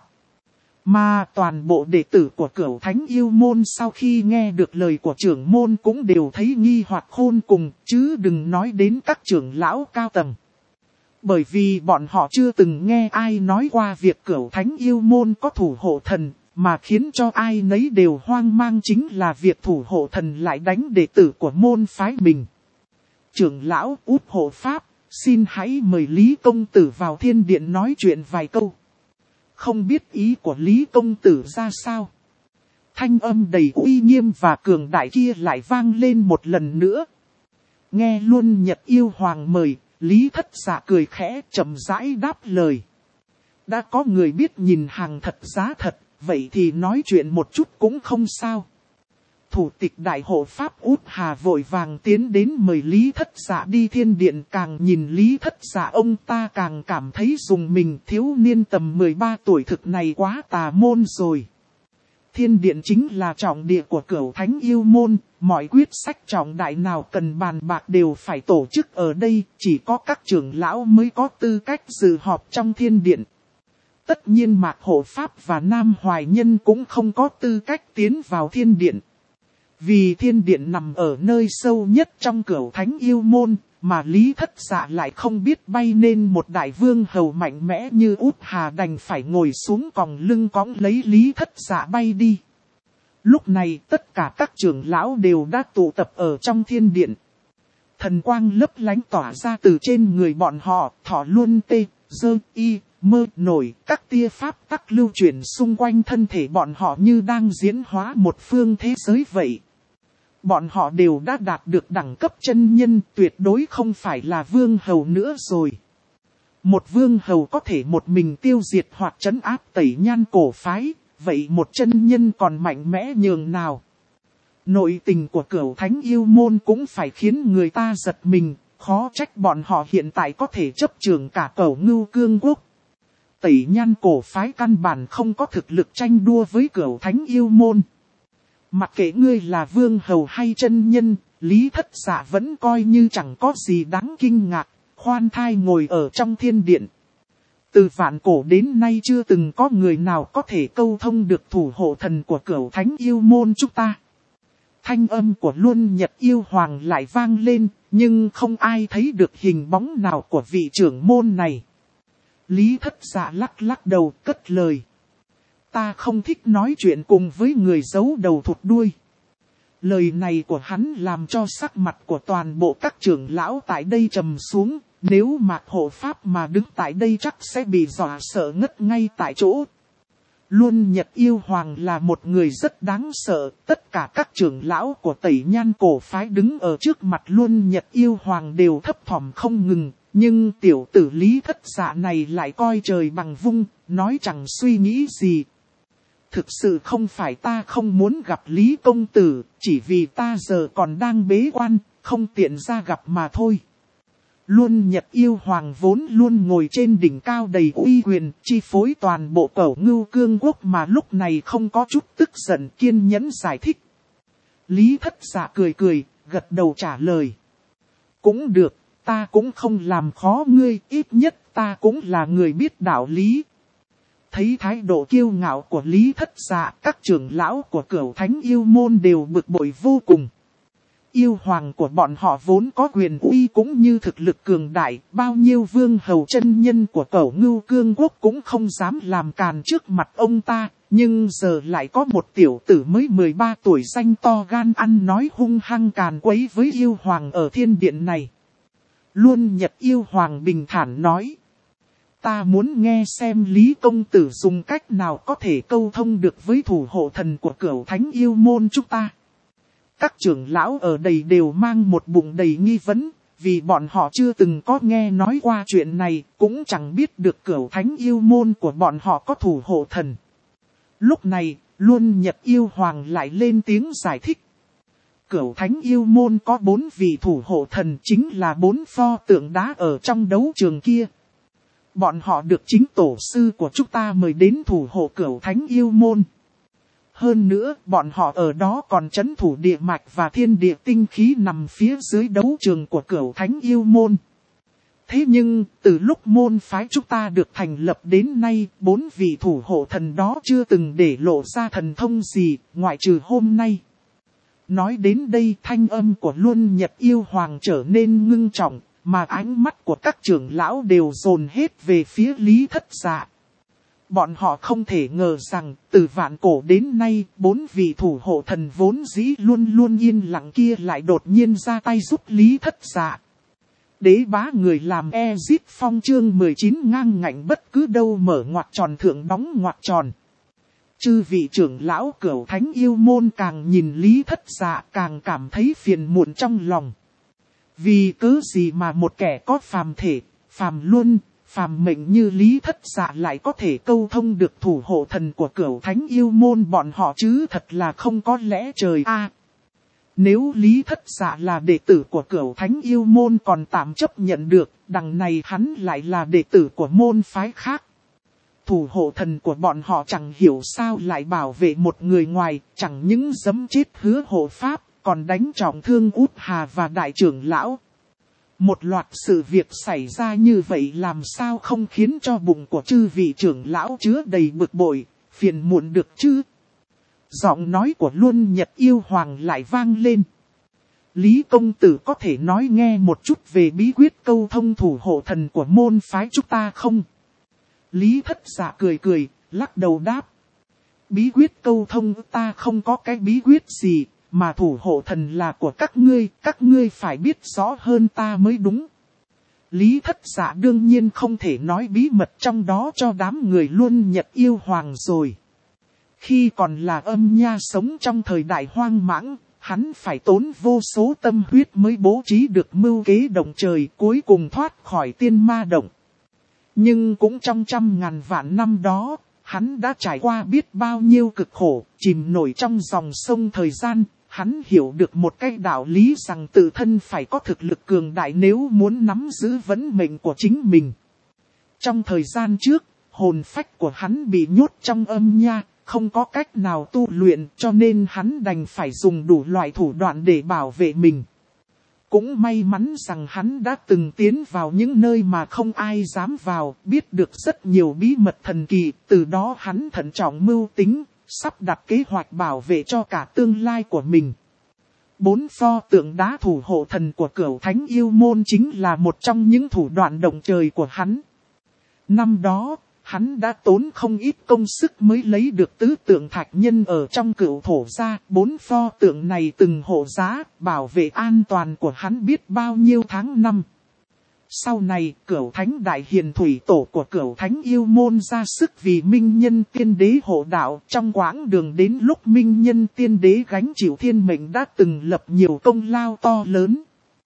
Mà toàn bộ đệ tử của Cửu Thánh Yêu Môn sau khi nghe được lời của trưởng môn cũng đều thấy nghi hoặc khôn cùng, chứ đừng nói đến các trưởng lão cao tầng. Bởi vì bọn họ chưa từng nghe ai nói qua việc Cửu Thánh Yêu Môn có thủ hộ thần, mà khiến cho ai nấy đều hoang mang chính là việc thủ hộ thần lại đánh đệ tử của môn phái mình. Trưởng lão Út Hộ Pháp, xin hãy mời Lý Công Tử vào thiên điện nói chuyện vài câu. Không biết ý của Lý Công Tử ra sao? Thanh âm đầy uy nghiêm và cường đại kia lại vang lên một lần nữa. Nghe Luân Nhật Yêu Hoàng mời, Lý Thất Dạ cười khẽ chậm rãi đáp lời. Đã có người biết nhìn hàng thật giá thật, vậy thì nói chuyện một chút cũng không sao. Thủ tịch đại hộ pháp Út Hà vội vàng tiến đến mời Lý Thất Dạ đi thiên điện, càng nhìn Lý Thất Dạ ông ta càng cảm thấy dùng mình, thiếu niên tầm 13 tuổi thực này quá tà môn rồi. Thiên điện chính là trọng địa của Cửu Thánh Yêu Môn, mọi quyết sách trọng đại nào cần bàn bạc đều phải tổ chức ở đây, chỉ có các trưởng lão mới có tư cách dự họp trong thiên điện. Tất nhiên Mạc Hộ Pháp và Nam Hoài Nhân cũng không có tư cách tiến vào thiên điện. Vì thiên điện nằm ở nơi sâu nhất trong Cửu Thánh Yêu Môn, mà Lý Thất Dạ lại không biết bay nên một đại vương hầu mạnh mẽ như Út Hà đành phải ngồi xuống còng lưng cõng lấy Lý Thất Dạ bay đi. Lúc này tất cả các trưởng lão đều đã tụ tập ở trong thiên điện. Thần quang lấp lánh tỏa ra từ trên người bọn họ, thọ luân tê, dơ, y, mơ, nổi, các tia pháp tắc lưu chuyển xung quanh thân thể bọn họ như đang diễn hóa một phương thế giới vậy. Bọn họ đều đã đạt được đẳng cấp chân nhân, tuyệt đối không phải là vương hầu nữa rồi. Một vương hầu có thể một mình tiêu diệt hoặc trấn áp Tẩy Nhan cổ phái, vậy một chân nhân còn mạnh mẽ nhường nào. Nội tình của Cửu Thánh Yêu Môn cũng phải khiến người ta giật mình, khó trách bọn họ hiện tại có thể chấp trưởng cả Cẩu Ngưu Cương Quốc. Tẩy Nhan cổ phái căn bản không có thực lực tranh đua với Cửu Thánh Yêu Môn. Mặc kệ ngươi là vương hầu hay chân nhân, Lý Thất Dạ vẫn coi như chẳng có gì đáng kinh ngạc, khoan thai ngồi ở trong thiên điện. Từ vạn cổ đến nay chưa từng có người nào có thể câu thông được thủ hộ thần của Cửu Thánh Yêu Môn chúng ta. Thanh âm của Luân Nhật Yêu Hoàng lại vang lên, nhưng không ai thấy được hình bóng nào của vị trưởng môn này. Lý Thất Dạ lắc lắc đầu cất lời. Ta không thích nói chuyện cùng với người giấu đầu thụt đuôi. Lời này của hắn làm cho sắc mặt của toàn bộ các trưởng lão tại đây trầm xuống, nếu Mạc Hộ Pháp mà đứng tại đây chắc sẽ bị dọa sợ ngất ngay tại chỗ. Luân Nhật Yêu Hoàng là một người rất đáng sợ, tất cả các trưởng lão của Tẩy Nhan cổ phái đứng ở trước mặt Luân Nhật Yêu Hoàng đều thấp thỏm không ngừng, nhưng tiểu tử Lý Thất Dạ này lại coi trời bằng vung, nói chẳng suy nghĩ gì. Thực sự không phải ta không muốn gặp Lý Công Tử, chỉ vì ta giờ còn đang bế quan, không tiện ra gặp mà thôi. Luân Nhật Yêu Hoàng vốn luôn ngồi trên đỉnh cao đầy uy quyền, chi phối toàn bộ Cẩu Ngưu Cương Quốc mà lúc này không có chút tức giận, kiên nhẫn giải thích. Lý Thất Dạ cười cười, gật đầu trả lời. Cũng được, ta cũng không làm khó ngươi, ít nhất ta cũng là người biết đạo lý. Thấy thái độ kiêu ngạo của Lý Thất Dạ, các trưởng lão của Cửu Thánh Yêu Môn đều bực bội vô cùng. Yêu hoàng của bọn họ vốn có quyền uy cũng như thực lực cường đại, bao nhiêu vương hầu chân nhân của Cẩu Ngưu Cương Quốc cũng không dám làm càn trước mặt ông ta, nhưng giờ lại có một tiểu tử mới 13 tuổi danh to gan ăn nói hung hăng càn quấy với yêu hoàng ở thiên điện này. Luân Nhật Yêu Hoàng bình thản nói. Ta muốn nghe xem Lý Công Tử dùng cách nào có thể câu thông được với thủ hộ thần của Cửu Thánh Yêu Môn chúng ta. Các trưởng lão ở đây đều mang một bụng đầy nghi vấn, vì bọn họ chưa từng có nghe nói qua chuyện này, cũng chẳng biết được Cửu Thánh Yêu Môn của bọn họ có thủ hộ thần. Lúc này, Luân Nhật Yêu Hoàng lại lên tiếng giải thích. Cửu Thánh Yêu Môn có 4 vị thủ hộ thần, chính là 4 pho tượng đá ở trong đấu trường kia. Bọn họ được chính tổ sư của chúng ta mời đến thủ hộ Cửu Thánh Yêu Môn. Hơn nữa, bọn họ ở đó còn trấn thủ địa mạch và thiên địa tinh khí nằm phía dưới đấu trường của Cửu Thánh Yêu Môn. Thế nhưng, từ lúc môn phái chúng ta được thành lập đến nay, 4 vị thủ hộ thần đó chưa từng để lộ ra thần thông gì, ngoại trừ hôm nay. Nói đến đây, thanh âm của Luân Nhật Yêu Hoàng trở nên ngưng trọng, mà ánh mắt của các trưởng lão đều dồn hết về phía Lý Thất Dạ. Bọn họ không thể ngờ rằng, từ vạn cổ đến nay, 4 vị thủ hộ thần vốn dĩ luôn luôn yên lặng kia lại đột nhiên ra tay giúp Lý Thất Dạ. Đế bá người làm Ezit Phong chương 19 ngang ngạnh bất cứ đâu mở ngoặc tròn thượng đóng ngoặc tròn. Chư vị trưởng lão Cửu Thánh Yêu Môn càng nhìn Lý Thất Dạ càng cảm thấy phiền muộn trong lòng. Vì cớ gì mà một kẻ có phàm thể, phàm luân, phàm mệnh như Lý Thất Dạ lại có thể câu thông được thủ hộ thần của Cửu Thánh Yêu Môn bọn họ chứ, thật là không có lẽ trời a. Nếu Lý Thất Dạ là đệ tử của Cửu Thánh Yêu Môn còn tạm chấp nhận được, đằng này hắn lại là đệ tử của môn phái khác. Thủ hộ thần của bọn họ chẳng hiểu sao lại bảo vệ một người ngoài, chẳng những giẫm chết Hứa Hộ Pháp, còn đánh trọng thương Út Hà và đại trưởng lão. Một loạt sự việc xảy ra như vậy làm sao không khiến cho bụng của chư vị trưởng lão chứa đầy bực bội, phiền muộn được chứ? Giọng nói của Luân Nhật Yêu Hoàng lại vang lên. Lý Công Tử có thể nói nghe một chút về bí quyết câu thông thủ hộ thần của môn phái chúng ta không? Lý Thất Dạ cười cười, lắc đầu đáp. Bí quyết câu thông ta không có cái bí quyết gì, mà thủ hộ thần là của các ngươi phải biết rõ hơn ta mới đúng. Lý Thất Dạ đương nhiên không thể nói bí mật trong đó cho đám người Luân Nhật Yêu Hoàng rồi. Khi còn là âm nha sống trong thời đại hoang mãng, hắn phải tốn vô số tâm huyết mới bố trí được mưu kế động trời cuối cùng thoát khỏi tiên ma động. Nhưng cũng trong 100.000 vạn năm đó, hắn đã trải qua biết bao nhiêu cực khổ, chìm nổi trong dòng sông thời gian, hắn hiểu được một cái đạo lý rằng tự thân phải có thực lực cường đại nếu muốn nắm giữ vận mệnh của chính mình. Trong thời gian trước, hồn phách của hắn bị nhốt trong âm nha, không có cách nào tu luyện cho nên hắn đành phải dùng đủ loại thủ đoạn để bảo vệ mình. Cũng may mắn rằng hắn đã từng tiến vào những nơi mà không ai dám vào, biết được rất nhiều bí mật thần kỳ, từ đó hắn thận trọng mưu tính, sắp đặt kế hoạch bảo vệ cho cả tương lai của mình. 4 pho tượng đá thủ hộ thần của Cửu Thánh Yêu Môn chính là một trong những thủ đoạn động trời của hắn. Năm đó, Hắn đã tốn không ít công sức mới lấy được tứ tượng thạch nhân ở trong cửu thổ ra. 4 pho tượng này từng hộ giá, bảo vệ an toàn của hắn biết bao nhiêu tháng năm. Sau này, Cửu Thánh Đại Hiền thủy tổ của Cửu Thánh Yêu Môn ra sức vì Minh Nhân Tiên Đế hộ đạo. Trong quãng đường đến lúc Minh Nhân Tiên Đế gánh chịu thiên mệnh đã từng lập nhiều công lao to lớn.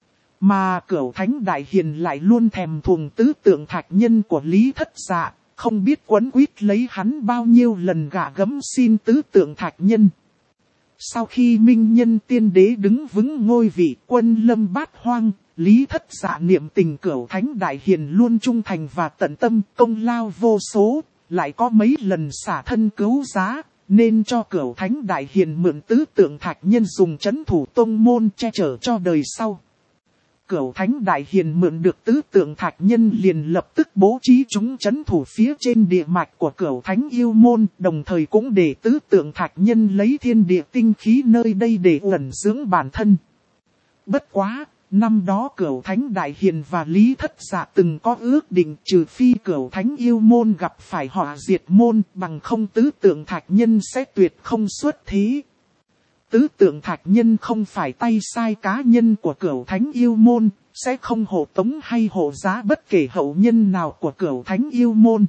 Mà Cửu Thánh Đại Hiền lại luôn thèm thuồng tứ tượng thạch nhân của Lý Thất Dạ, không biết quấn quýt lấy hắn bao nhiêu lần gạ gẫm xin tứ tượng thạch nhân. Sau khi Minh Nhân Tiên Đế đứng vững ngôi vị quân lâm bát hoang, Lý Thất Dạ niệm tình Cửu Thánh Đại Hiền luôn trung thành và tận tâm, công lao vô số, lại có mấy lần xả thân cứu giá, nên cho Cửu Thánh Đại Hiền mượn tứ tượng thạch nhân dùng trấn thủ tông môn che chở cho đời sau. Cửu Thánh Đại Hiền mượn được tứ tượng thạch nhân liền lập tức bố trí chúng trấn thủ phía trên địa mạch của Cửu Thánh Yêu Môn, đồng thời cũng để tứ tượng thạch nhân lấy thiên địa tinh khí nơi đây để ẩn dưỡng bản thân. Bất quá, năm đó Cửu Thánh Đại Hiền và Lý Thất Dạ từng có ước định trừ phi Cửu Thánh Yêu Môn gặp phải họa diệt môn, bằng không tứ tượng thạch nhân sẽ tuyệt không xuất thế. Tứ tượng thạch nhân không phải tay sai cá nhân của Cửu Thánh Yêu Môn, sẽ không hộ tống hay hộ giá bất kể hậu nhân nào của Cửu Thánh Yêu Môn.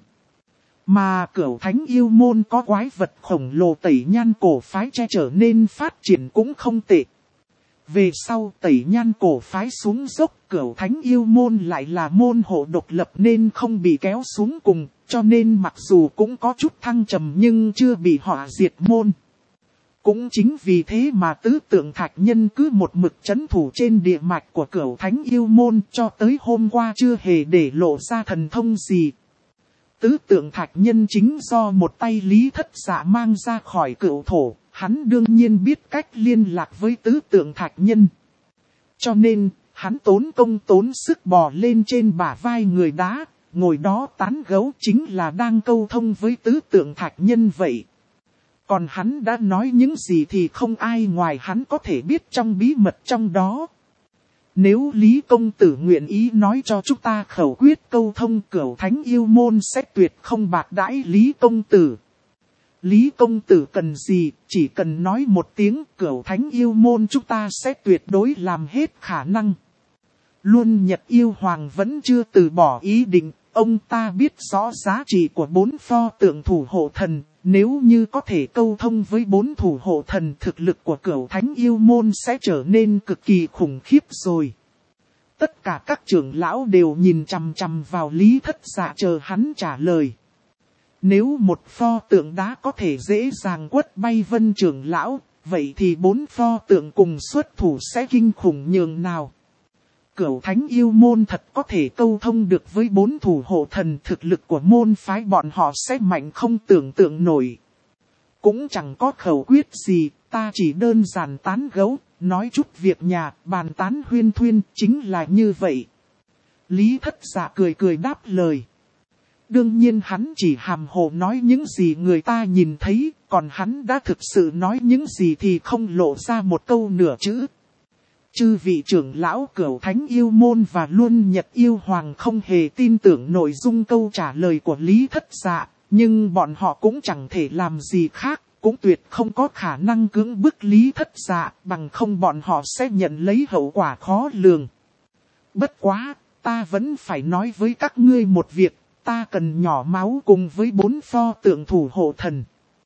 Mà Cửu Thánh Yêu Môn có quái vật khổng lồ Tẩy Nhan cổ phái che chở nên phát triển cũng không tệ. Về sau Tẩy Nhan cổ phái xuống dốc, Cửu Thánh Yêu Môn lại là môn hộ độc lập nên không bị kéo xuống cùng, cho nên mặc dù cũng có chút thăng trầm nhưng chưa bị họa diệt môn. Cũng chính vì thế mà tứ tượng thạch nhân cứ một mực trấn thủ trên địa mạch của Cửu Thánh Yêu Môn cho tới hôm qua chưa hề để lộ ra thần thông gì. Tứ tượng thạch nhân chính do một tay Lý Thất Dạ mang ra khỏi cửu thổ, hắn đương nhiên biết cách liên lạc với tứ tượng thạch nhân. Cho nên, hắn tốn công tốn sức bò lên trên bả vai người đá, ngồi đó tán gẫu chính là đang câu thông với tứ tượng thạch nhân vậy. Còn hắn đã nói những gì thì không ai ngoài hắn có thể biết trong bí mật trong đó. Nếu Lý Công Tử nguyện ý nói cho chúng ta khẩu quyết câu thông, Cửu Thánh Yêu Môn sẽ tuyệt không bạc đãi Lý Công Tử. Lý Công Tử cần gì, chỉ cần nói một tiếng, Cửu Thánh Yêu Môn chúng ta sẽ tuyệt đối làm hết khả năng. Luân Nhật Yêu Hoàng vẫn chưa từ bỏ ý định, ông ta biết rõ giá trị của 4 pho tượng thủ hộ thần. Nếu như có thể câu thông với 4 thủ hộ thần, thực lực của Cửu Thánh Yêu Môn sẽ trở nên cực kỳ khủng khiếp rồi. Tất cả các trưởng lão đều nhìn chằm chằm vào Lý Thất Dạ chờ hắn trả lời. Nếu một pho tượng đá có thể dễ dàng quất bay Vân trưởng lão, vậy thì 4 pho tượng cùng xuất thủ sẽ kinh khủng nhường nào. Cửu Thánh Yêu Môn thật có thể câu thông được với 4 thủ hộ thần, thực lực của môn phái bọn họ sẽ mạnh không tưởng tượng nổi. Cũng chẳng có khẩu quyết gì, ta chỉ đơn giản tán gẫu, nói chút việc nhà, bàn tán huyên thuyên, chính là như vậy. Lý Thất Dạ cười cười đáp lời. Đương nhiên hắn chỉ hàm hồ nói những gì người ta nhìn thấy, còn hắn đã thực sự nói những gì thì không lộ ra một câu nửa chữ. Chư vị trưởng lão Cửu Thánh Yêu Môn và Luân Nhật Yêu Hoàng không hề tin tưởng nội dung câu trả lời của Lý Thất Dạ, nhưng bọn họ cũng chẳng thể làm gì khác, cũng tuyệt không có khả năng cưỡng bức Lý Thất Dạ, bằng không bọn họ sẽ nhận lấy hậu quả khó lường. Bất quá, ta vẫn phải nói với các ngươi một việc, ta cần nhỏ máu cùng với 4 pho tượng thủ hộ thần.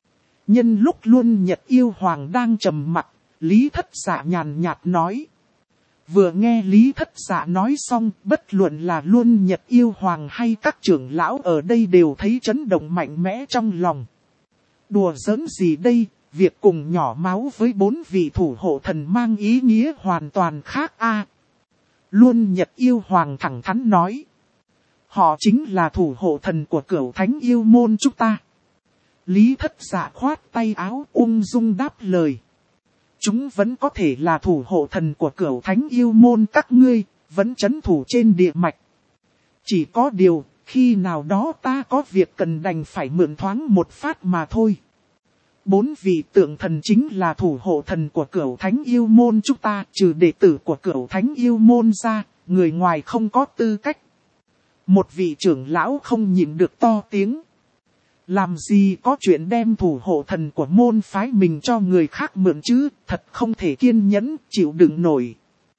Nhân lúc Luân Nhật Yêu Hoàng đang trầm mặc, Lý Thất Dạ nhàn nhạt nói. Vừa nghe Lý Thất Dạ nói xong, bất luận là Luân Nhật Yêu Hoàng hay các trưởng lão ở đây đều thấy chấn động mạnh mẽ trong lòng. Đùa giỡn gì đây, việc cùng nhỏ máu với 4 vị thủ hộ thần mang ý nghĩa hoàn toàn khác a. Luân Nhật Yêu Hoàng thẳng thắn nói. Họ chính là thủ hộ thần của Cửu Thánh Yêu Môn chúng ta. Lý Thất Dạ khoát tay áo ung dung đáp lời. Chúng vẫn có thể là thủ hộ thần của Cửu Thánh Yêu Môn các ngươi, vẫn trấn thủ trên địa mạch. Chỉ có điều, khi nào đó ta có việc cần đành phải mượn thoáng một phát mà thôi. 4 vị tượng thần chính là thủ hộ thần của Cửu Thánh Yêu Môn chúng ta, trừ đệ tử của Cửu Thánh Yêu Môn ra, người ngoài không có tư cách. Một vị trưởng lão không nhịn được to tiếng. Làm gì có chuyện đem thủ hộ thần của môn phái mình cho người khác mượn chứ, thật không thể kiên nhẫn, chịu đựng nổi.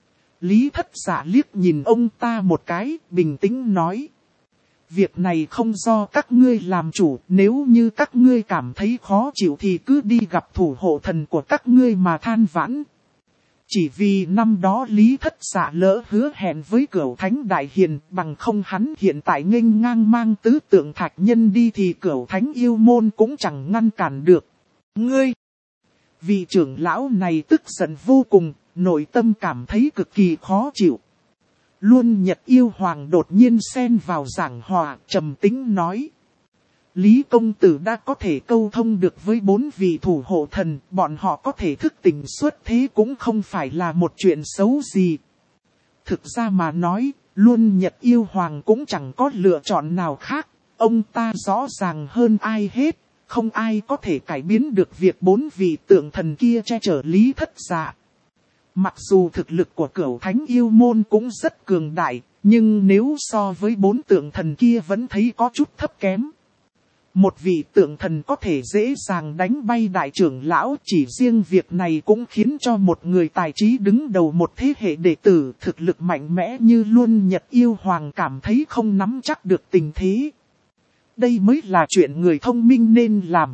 Lý Thất Dạ liếc nhìn ông ta một cái, bình tĩnh nói. Việc này không do các ngươi làm chủ, nếu như các ngươi cảm thấy khó chịu thì cứ đi gặp thủ hộ thần của các ngươi mà than vãn. Chỉ vì năm đó Lý Thất Dạ lỡ hứa hẹn với Cửu Thánh Đại Hiền, bằng không hắn hiện tại nghênh ngang mang tứ tượng thạch nhân đi thì Cửu Thánh yêu môn cũng chẳng ngăn cản được. Ngươi! Vị trưởng lão này tức giận vô cùng, nội tâm cảm thấy cực kỳ khó chịu. Luân Nhật Yêu Hoàng đột nhiên xen vào giảng hòa, trầm tĩnh nói. Lý công tử đã có thể câu thông được với 4 vị thủ hộ thần, bọn họ có thể thức tỉnh xuất thế cũng không phải là một chuyện xấu gì. Thực ra mà nói, Luân Nhật Yêu Hoàng cũng chẳng có lựa chọn nào khác, ông ta rõ ràng hơn ai hết, không ai có thể cải biến được việc 4 vị tượng thần kia che chở Lý Thất Dạ. Mặc dù thực lực của Cửu Thánh yêu môn cũng rất cường đại, nhưng nếu so với 4 tượng thần kia vẫn thấy có chút thấp kém. Một vị tượng thần có thể dễ dàng đánh bay đại trưởng lão, chỉ riêng việc này cũng khiến cho một người tài trí đứng đầu một thế hệ đệ tử thực lực mạnh mẽ như Luân Nhật Yêu Hoàng cảm thấy không nắm chắc được tình thế. Đây mới là chuyện người thông minh nên làm.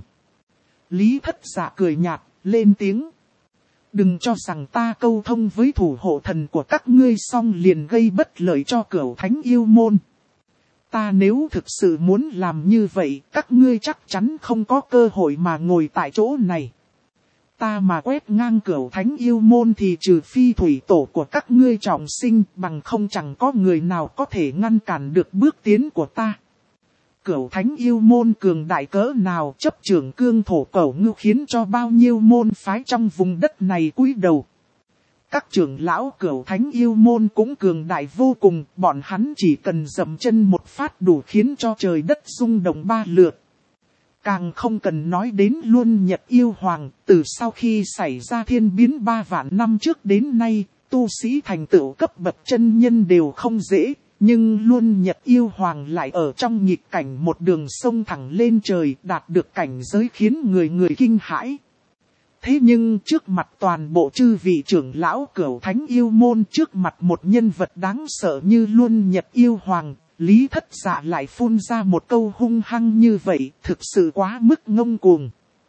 Lý Thất Dạ cười nhạt, lên tiếng. Đừng cho rằng ta câu thông với thủ hộ thần của các ngươi xong liền gây bất lợi cho Cửu Thánh yêu môn. Ta nếu thực sự muốn làm như vậy, các ngươi chắc chắn không có cơ hội mà ngồi tại chỗ này. Ta mà quét ngang Cửu Thánh yêu môn thì trừ phi thủy tổ của các ngươi trọng sinh, bằng không chẳng có người nào có thể ngăn cản được bước tiến của ta. Cửu Thánh yêu môn cường đại cỡ nào, chấp trưởng cương thổ cẩu ngưu khiến cho bao nhiêu môn phái trong vùng đất này cúi đầu. Các trưởng lão Cửu Thánh yêu môn cũng cường đại vô cùng, bọn hắn chỉ cần dậm chân một phát đủ khiến cho trời đất rung động 3 lượt. Càng không cần nói đến Luân Nhật Yêu Hoàng, từ sau khi xảy ra thiên biến 3 vạn năm trước đến nay, tu sĩ thành tựu cấp bậc chân nhân đều không dễ. Nhưng Luân Nhật Yêu Hoàng lại ở trong nghịch cảnh một đường sông thẳng lên trời, đạt được cảnh giới khiến người người kinh hãi. Thế nhưng trước mặt toàn bộ chư vị trưởng lão Cửu Thánh yêu môn, trước mặt một nhân vật đáng sợ như Luân Nhật Yêu Hoàng, Lý Thất Dạ lại phun ra một câu hung hăng như vậy, thực sự quá mức ngông cuồng.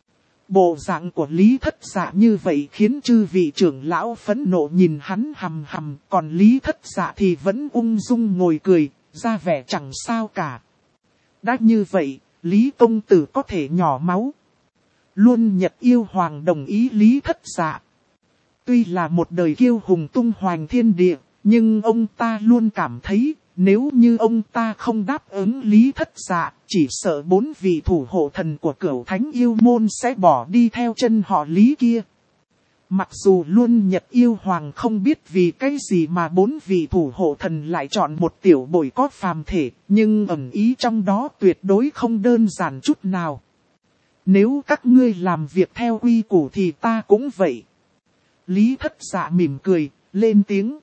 Bộ dạng của Lý Thất Dạ như vậy khiến chư vị trưởng lão phẫn nộ nhìn hắn hầm hầm, còn Lý Thất Dạ thì vẫn ung dung ngồi cười, ra vẻ chẳng sao cả. Đã như vậy, Lý công tử có thể nhỏ máu. Luân Nhật Yêu Hoàng đồng ý Lý Thất Dạ. Tuy là một đời kiêu hùng tung hoành thiên địa, nhưng ông ta luôn cảm thấy, nếu như ông ta không đáp ứng Lý Thất Dạ, chỉ sợ 4 vị thủ hộ thần của Cửu Thánh yêu môn sẽ bỏ đi theo chân họ Lý kia. Mặc dù Luân Nhật Yêu Hoàng không biết vì cái gì mà 4 vị thủ hộ thần lại chọn một tiểu bội có phàm thể, nhưng ẩn ý trong đó tuyệt đối không đơn giản chút nào. Nếu các ngươi làm việc theo quy củ thì ta cũng vậy. Lý Thất Dạ mỉm cười, lên tiếng.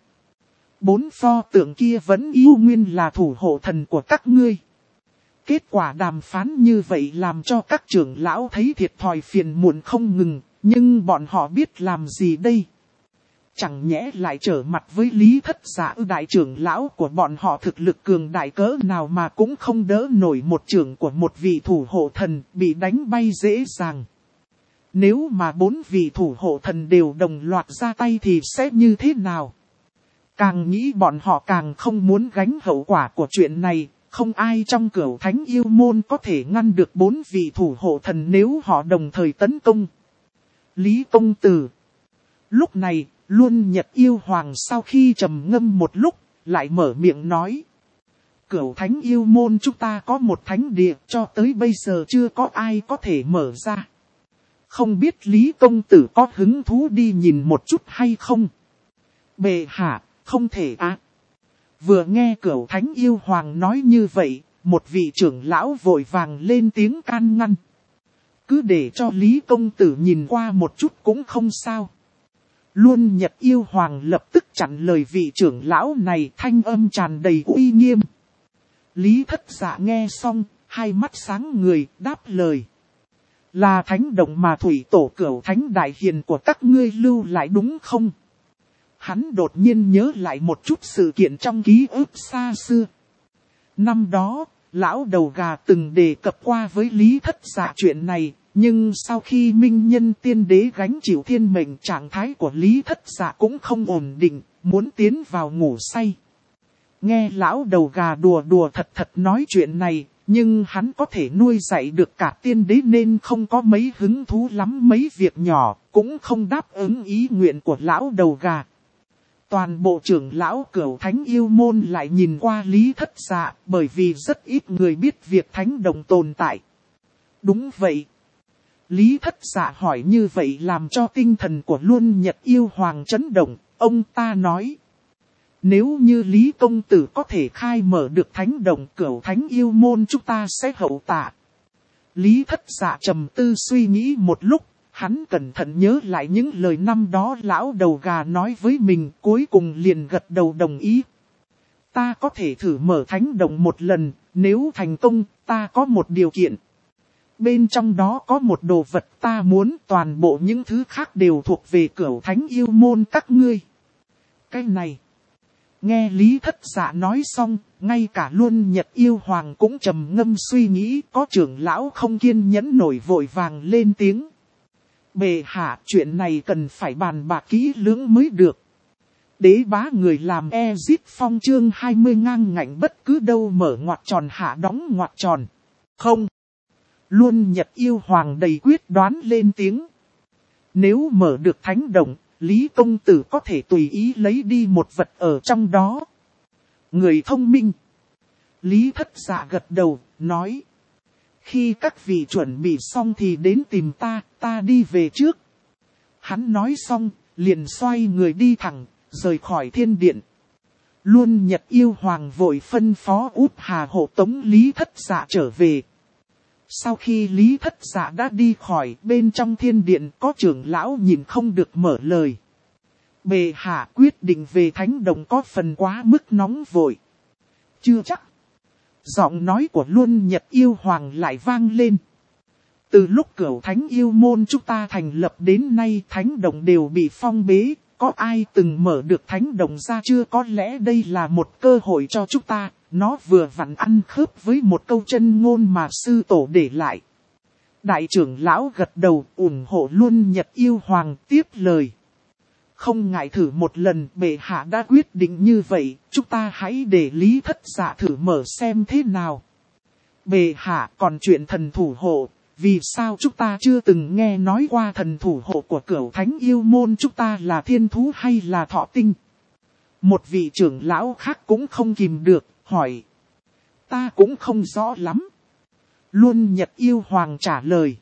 4 pho tượng kia vẫn yêu nguyên là thủ hộ thần của các ngươi. Kết quả đàm phán như vậy làm cho các trưởng lão thấy thiệt thòi phiền muộn không ngừng, nhưng bọn họ biết làm gì đây? Chẳng nhẽ lại trở mặt với Lý Thất Dạ, đại trưởng lão của bọn họ thực lực cường đại cỡ nào mà cũng không đỡ nổi một trưởng của một vị thủ hộ thần, bị đánh bay dễ dàng. Nếu mà 4 vị thủ hộ thần đều đồng loạt ra tay thì sẽ như thế nào? Càng nghĩ bọn họ càng không muốn gánh hậu quả của chuyện này, không ai trong Cửu Thánh yêu môn có thể ngăn được 4 vị thủ hộ thần nếu họ đồng thời tấn công. Lý công tử. Lúc này, Luân Nhật Yêu Hoàng sau khi trầm ngâm một lúc, lại mở miệng nói. Cửu Thánh yêu môn chúng ta có một thánh địa, cho tới bây giờ chưa có ai có thể mở ra. Không biết Lý công tử có hứng thú đi nhìn một chút hay không? Bệ hạ, không thể à. Vừa nghe Cửu Thánh yêu Hoàng nói như vậy, một vị trưởng lão vội vàng lên tiếng can ngăn. Cứ để cho Lý công tử nhìn qua một chút cũng không sao. Luân Nhật Yêu Hoàng lập tức chặn lời vị trưởng lão này, thanh âm tràn đầy uy nghiêm. Lý Thất Dạ nghe xong, hai mắt sáng người, đáp lời. Là thánh động mà thủy tổ cửu thánh đại hiền của các ngươi lưu lại đúng không? Hắn đột nhiên nhớ lại một chút sự kiện trong ký ức xa xưa. Năm đó, lão đầu gà từng đề cập qua với Lý Thất Dạ chuyện này, nhưng sau khi minh nhân tiên đế gánh chịu thiên mệnh, trạng thái của Lý Thất Dạ cũng không ổn định, muốn tiến vào ngủ say. Nghe lão đầu gà đùa đùa thật thật nói chuyện này, nhưng hắn có thể nuôi dạy được cả tiên đế nên không có mấy hứng thú lắm mấy việc nhỏ, cũng không đáp ứng ý nguyện của lão đầu gà. Toàn bộ trưởng lão cửu thánh yêu môn lại nhìn qua Lý Thất Dạ, bởi vì rất ít người biết việc thánh động tồn tại. Đúng vậy. Lý Thất Dạ hỏi như vậy làm cho tinh thần của Luân Nhật Yêu Hoàng chấn động, ông ta nói. Nếu như Lý Công Tử có thể khai mở được thánh động, cửu thánh yêu môn chúng ta sẽ hậu tạ. Lý Thất Dạ trầm tư suy nghĩ một lúc, hắn cẩn thận nhớ lại những lời năm đó lão đầu gà nói với mình, cuối cùng liền gật đầu đồng ý. Ta có thể thử mở thánh động một lần, nếu thành công, ta có một điều kiện. Bên trong đó có một đồ vật ta muốn, toàn bộ những thứ khác đều thuộc về cửu thánh yêu môn các ngươi. Cái này. Nghe Lý Thất Dạ nói xong, ngay cả Luân Nhật Yêu Hoàng cũng trầm ngâm suy nghĩ, có trưởng lão không kiên nhẫn nổi vội vàng lên tiếng. Bệ hạ, chuyện này cần phải bàn bạc kỹ lưỡng mới được. Đế bá người làm Ezip Phong chương 20 ngang ngạnh bất cứ đâu mở ngoặc tròn hạ đóng ngoặc tròn. Không. Luân Nhật Yêu Hoàng đầy quyết đoán lên tiếng. Nếu mở được thánh động, Lý Công Tử có thể tùy ý lấy đi một vật ở trong đó. Người thông minh. Lý Thất Dạ gật đầu, nói. Khi các vị chuẩn bị xong thì đến tìm ta đi về trước. Hắn nói xong, liền xoay người đi thẳng, rời khỏi thiên điện. Luân Nhật Yêu Hoàng vội phân phó Út Hà hộ tống Lý Thất Dạ trở về. Sau khi Lý Thất Dạ đã đi khỏi, bên trong thiên điện có trưởng lão nhìn không được mở lời. Bệ hạ quyết định về thánh động có phần quá mức nóng vội. Chưa chắc. Giọng nói của Luân Nhật Yêu Hoàng lại vang lên. Từ lúc cửu thánh yêu môn chúng ta thành lập đến nay, thánh động đều bị phong bế. Có ai từng mở được thánh động ra chưa? Có lẽ đây là một cơ hội cho chúng ta. Nó vừa vặn ăn khớp với một câu chân ngôn mà sư tổ để lại. Đại trưởng lão gật đầu ủng hộ Luân Nhật Yêu Hoàng tiếp lời. Không ngại thử một lần, bệ hạ đã quyết định như vậy, chúng ta hãy để Lý Thất Dạ thử mở xem thế nào. Bệ hạ, còn chuyện thần thủ hộ, vì sao chúng ta chưa từng nghe nói qua thần thủ hộ của cửu thánh yêu môn chúng ta là thiên thú hay là thọ tinh? Một vị trưởng lão khác cũng không kìm được, hỏi. Ta cũng không rõ lắm. Luân Nhật Yêu Hoàng trả lời.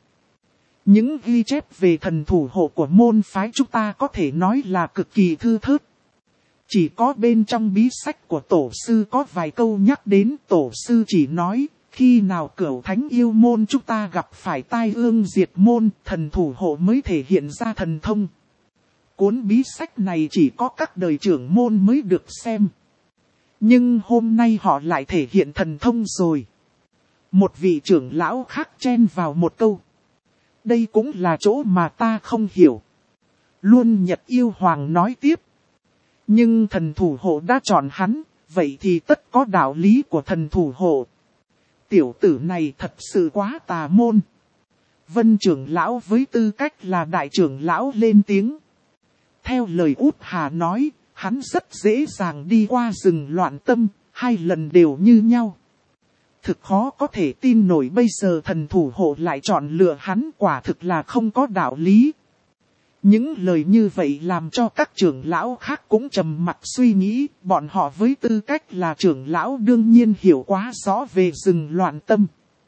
Những ghi chép về thần thủ hộ của môn phái chúng ta có thể nói là cực kỳ thư thớt. Chỉ có bên trong bí sách của tổ sư có vài câu nhắc đến. Tổ sư chỉ nói, khi nào cửu thánh yêu môn chúng ta gặp phải tai ương diệt môn, thần thủ hộ mới thể hiện ra thần thông. Cuốn bí sách này chỉ có các đời trưởng môn mới được xem. Nhưng hôm nay họ lại thể hiện thần thông rồi. Một vị trưởng lão khác chen vào một câu. Đây cũng là chỗ mà ta không hiểu. Luân Nhật Yêu Hoàng nói tiếp. Nhưng thần thủ hộ đã chọn hắn, vậy thì tất có đạo lý của thần thủ hộ. Tiểu tử này thật sự quá tà môn. Vân trưởng lão với tư cách là đại trưởng lão lên tiếng. Theo lời Út Hà nói, hắn rất dễ dàng đi qua rừng loạn tâm, 2 lần đều như nhau. Thực khó có thể tin nổi bây giờ thần thủ hộ lại chọn lựa hắn, quả thực là không có đạo lý. Những lời như vậy làm cho các trưởng lão khác cũng trầm mặc suy nghĩ, bọn họ với tư cách là trưởng lão đương nhiên hiểu quá rõ về rừng loạn tâm.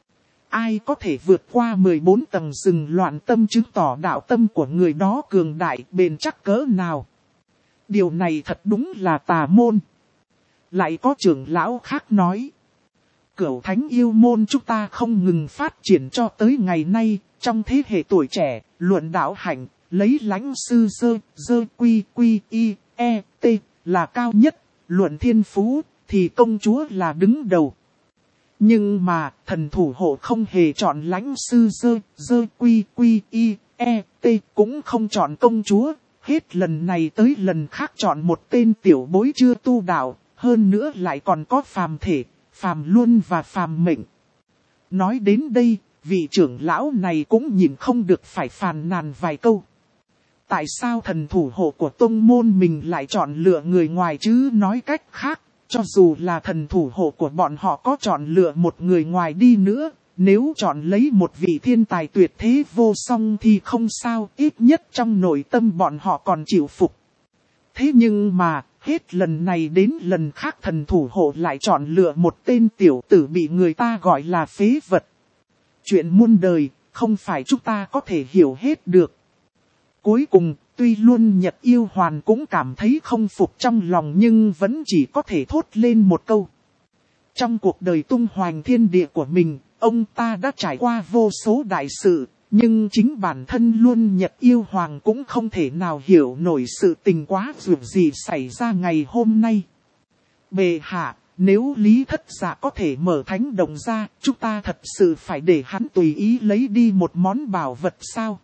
Ai có thể vượt qua 14 tầng rừng loạn tâm chứng tỏ đạo tâm của người đó cường đại bền chắc cỡ nào. Điều này thật đúng là tà môn. Lại có trưởng lão khác nói. Cửu thánh yêu môn chúng ta không ngừng phát triển cho tới ngày nay, trong thế hệ tuổi trẻ, luận đạo hạnh, lấy lãnh sư dơ quy y, e, t là cao nhất, luận thiên phú, thì công chúa là đứng đầu. Nhưng mà, thần thủ hộ không hề chọn lãnh sư dơ quy quy y, e, t, cũng không chọn công chúa. Hết lần này tới lần khác chọn một tên tiểu bối chưa tu đạo, hơn nữa lại còn có phàm thể, phàm luân và phàm mệnh. Nói đến đây, vị trưởng lão này cũng nhìn không được phải phàn nàn vài câu. Tại sao thần thủ hộ của tông môn mình lại chọn lựa người ngoài chứ? Nói cách khác, cho dù là thần thủ hộ của bọn họ có chọn lựa một người ngoài đi nữa, nếu chọn lấy một vị thiên tài tuyệt thế vô song thì không sao, ít nhất trong nội tâm bọn họ còn chịu phục. Thế nhưng mà, hết lần này đến lần khác thần thủ hộ lại chọn lựa một tên tiểu tử bị người ta gọi là phế vật. Chuyện muôn đời, không phải chúng ta có thể hiểu hết được. Cuối cùng, tuy luôn Nhật Yêu Hoàn cũng cảm thấy không phục trong lòng nhưng vẫn chỉ có thể thốt lên một câu. Trong cuộc đời tung hoành thiên địa của mình, ông ta đã trải qua vô số đại sự, nhưng chính bản thân luôn Nhật Yêu Hoàng cũng không thể nào hiểu nổi sự tình quá dường gì xảy ra ngày hôm nay. Bệ hạ, nếu Lý Thất Dạ có thể mở thánh động ra, chúng ta thật sự phải để hắn tùy ý lấy đi một món bảo vật sao?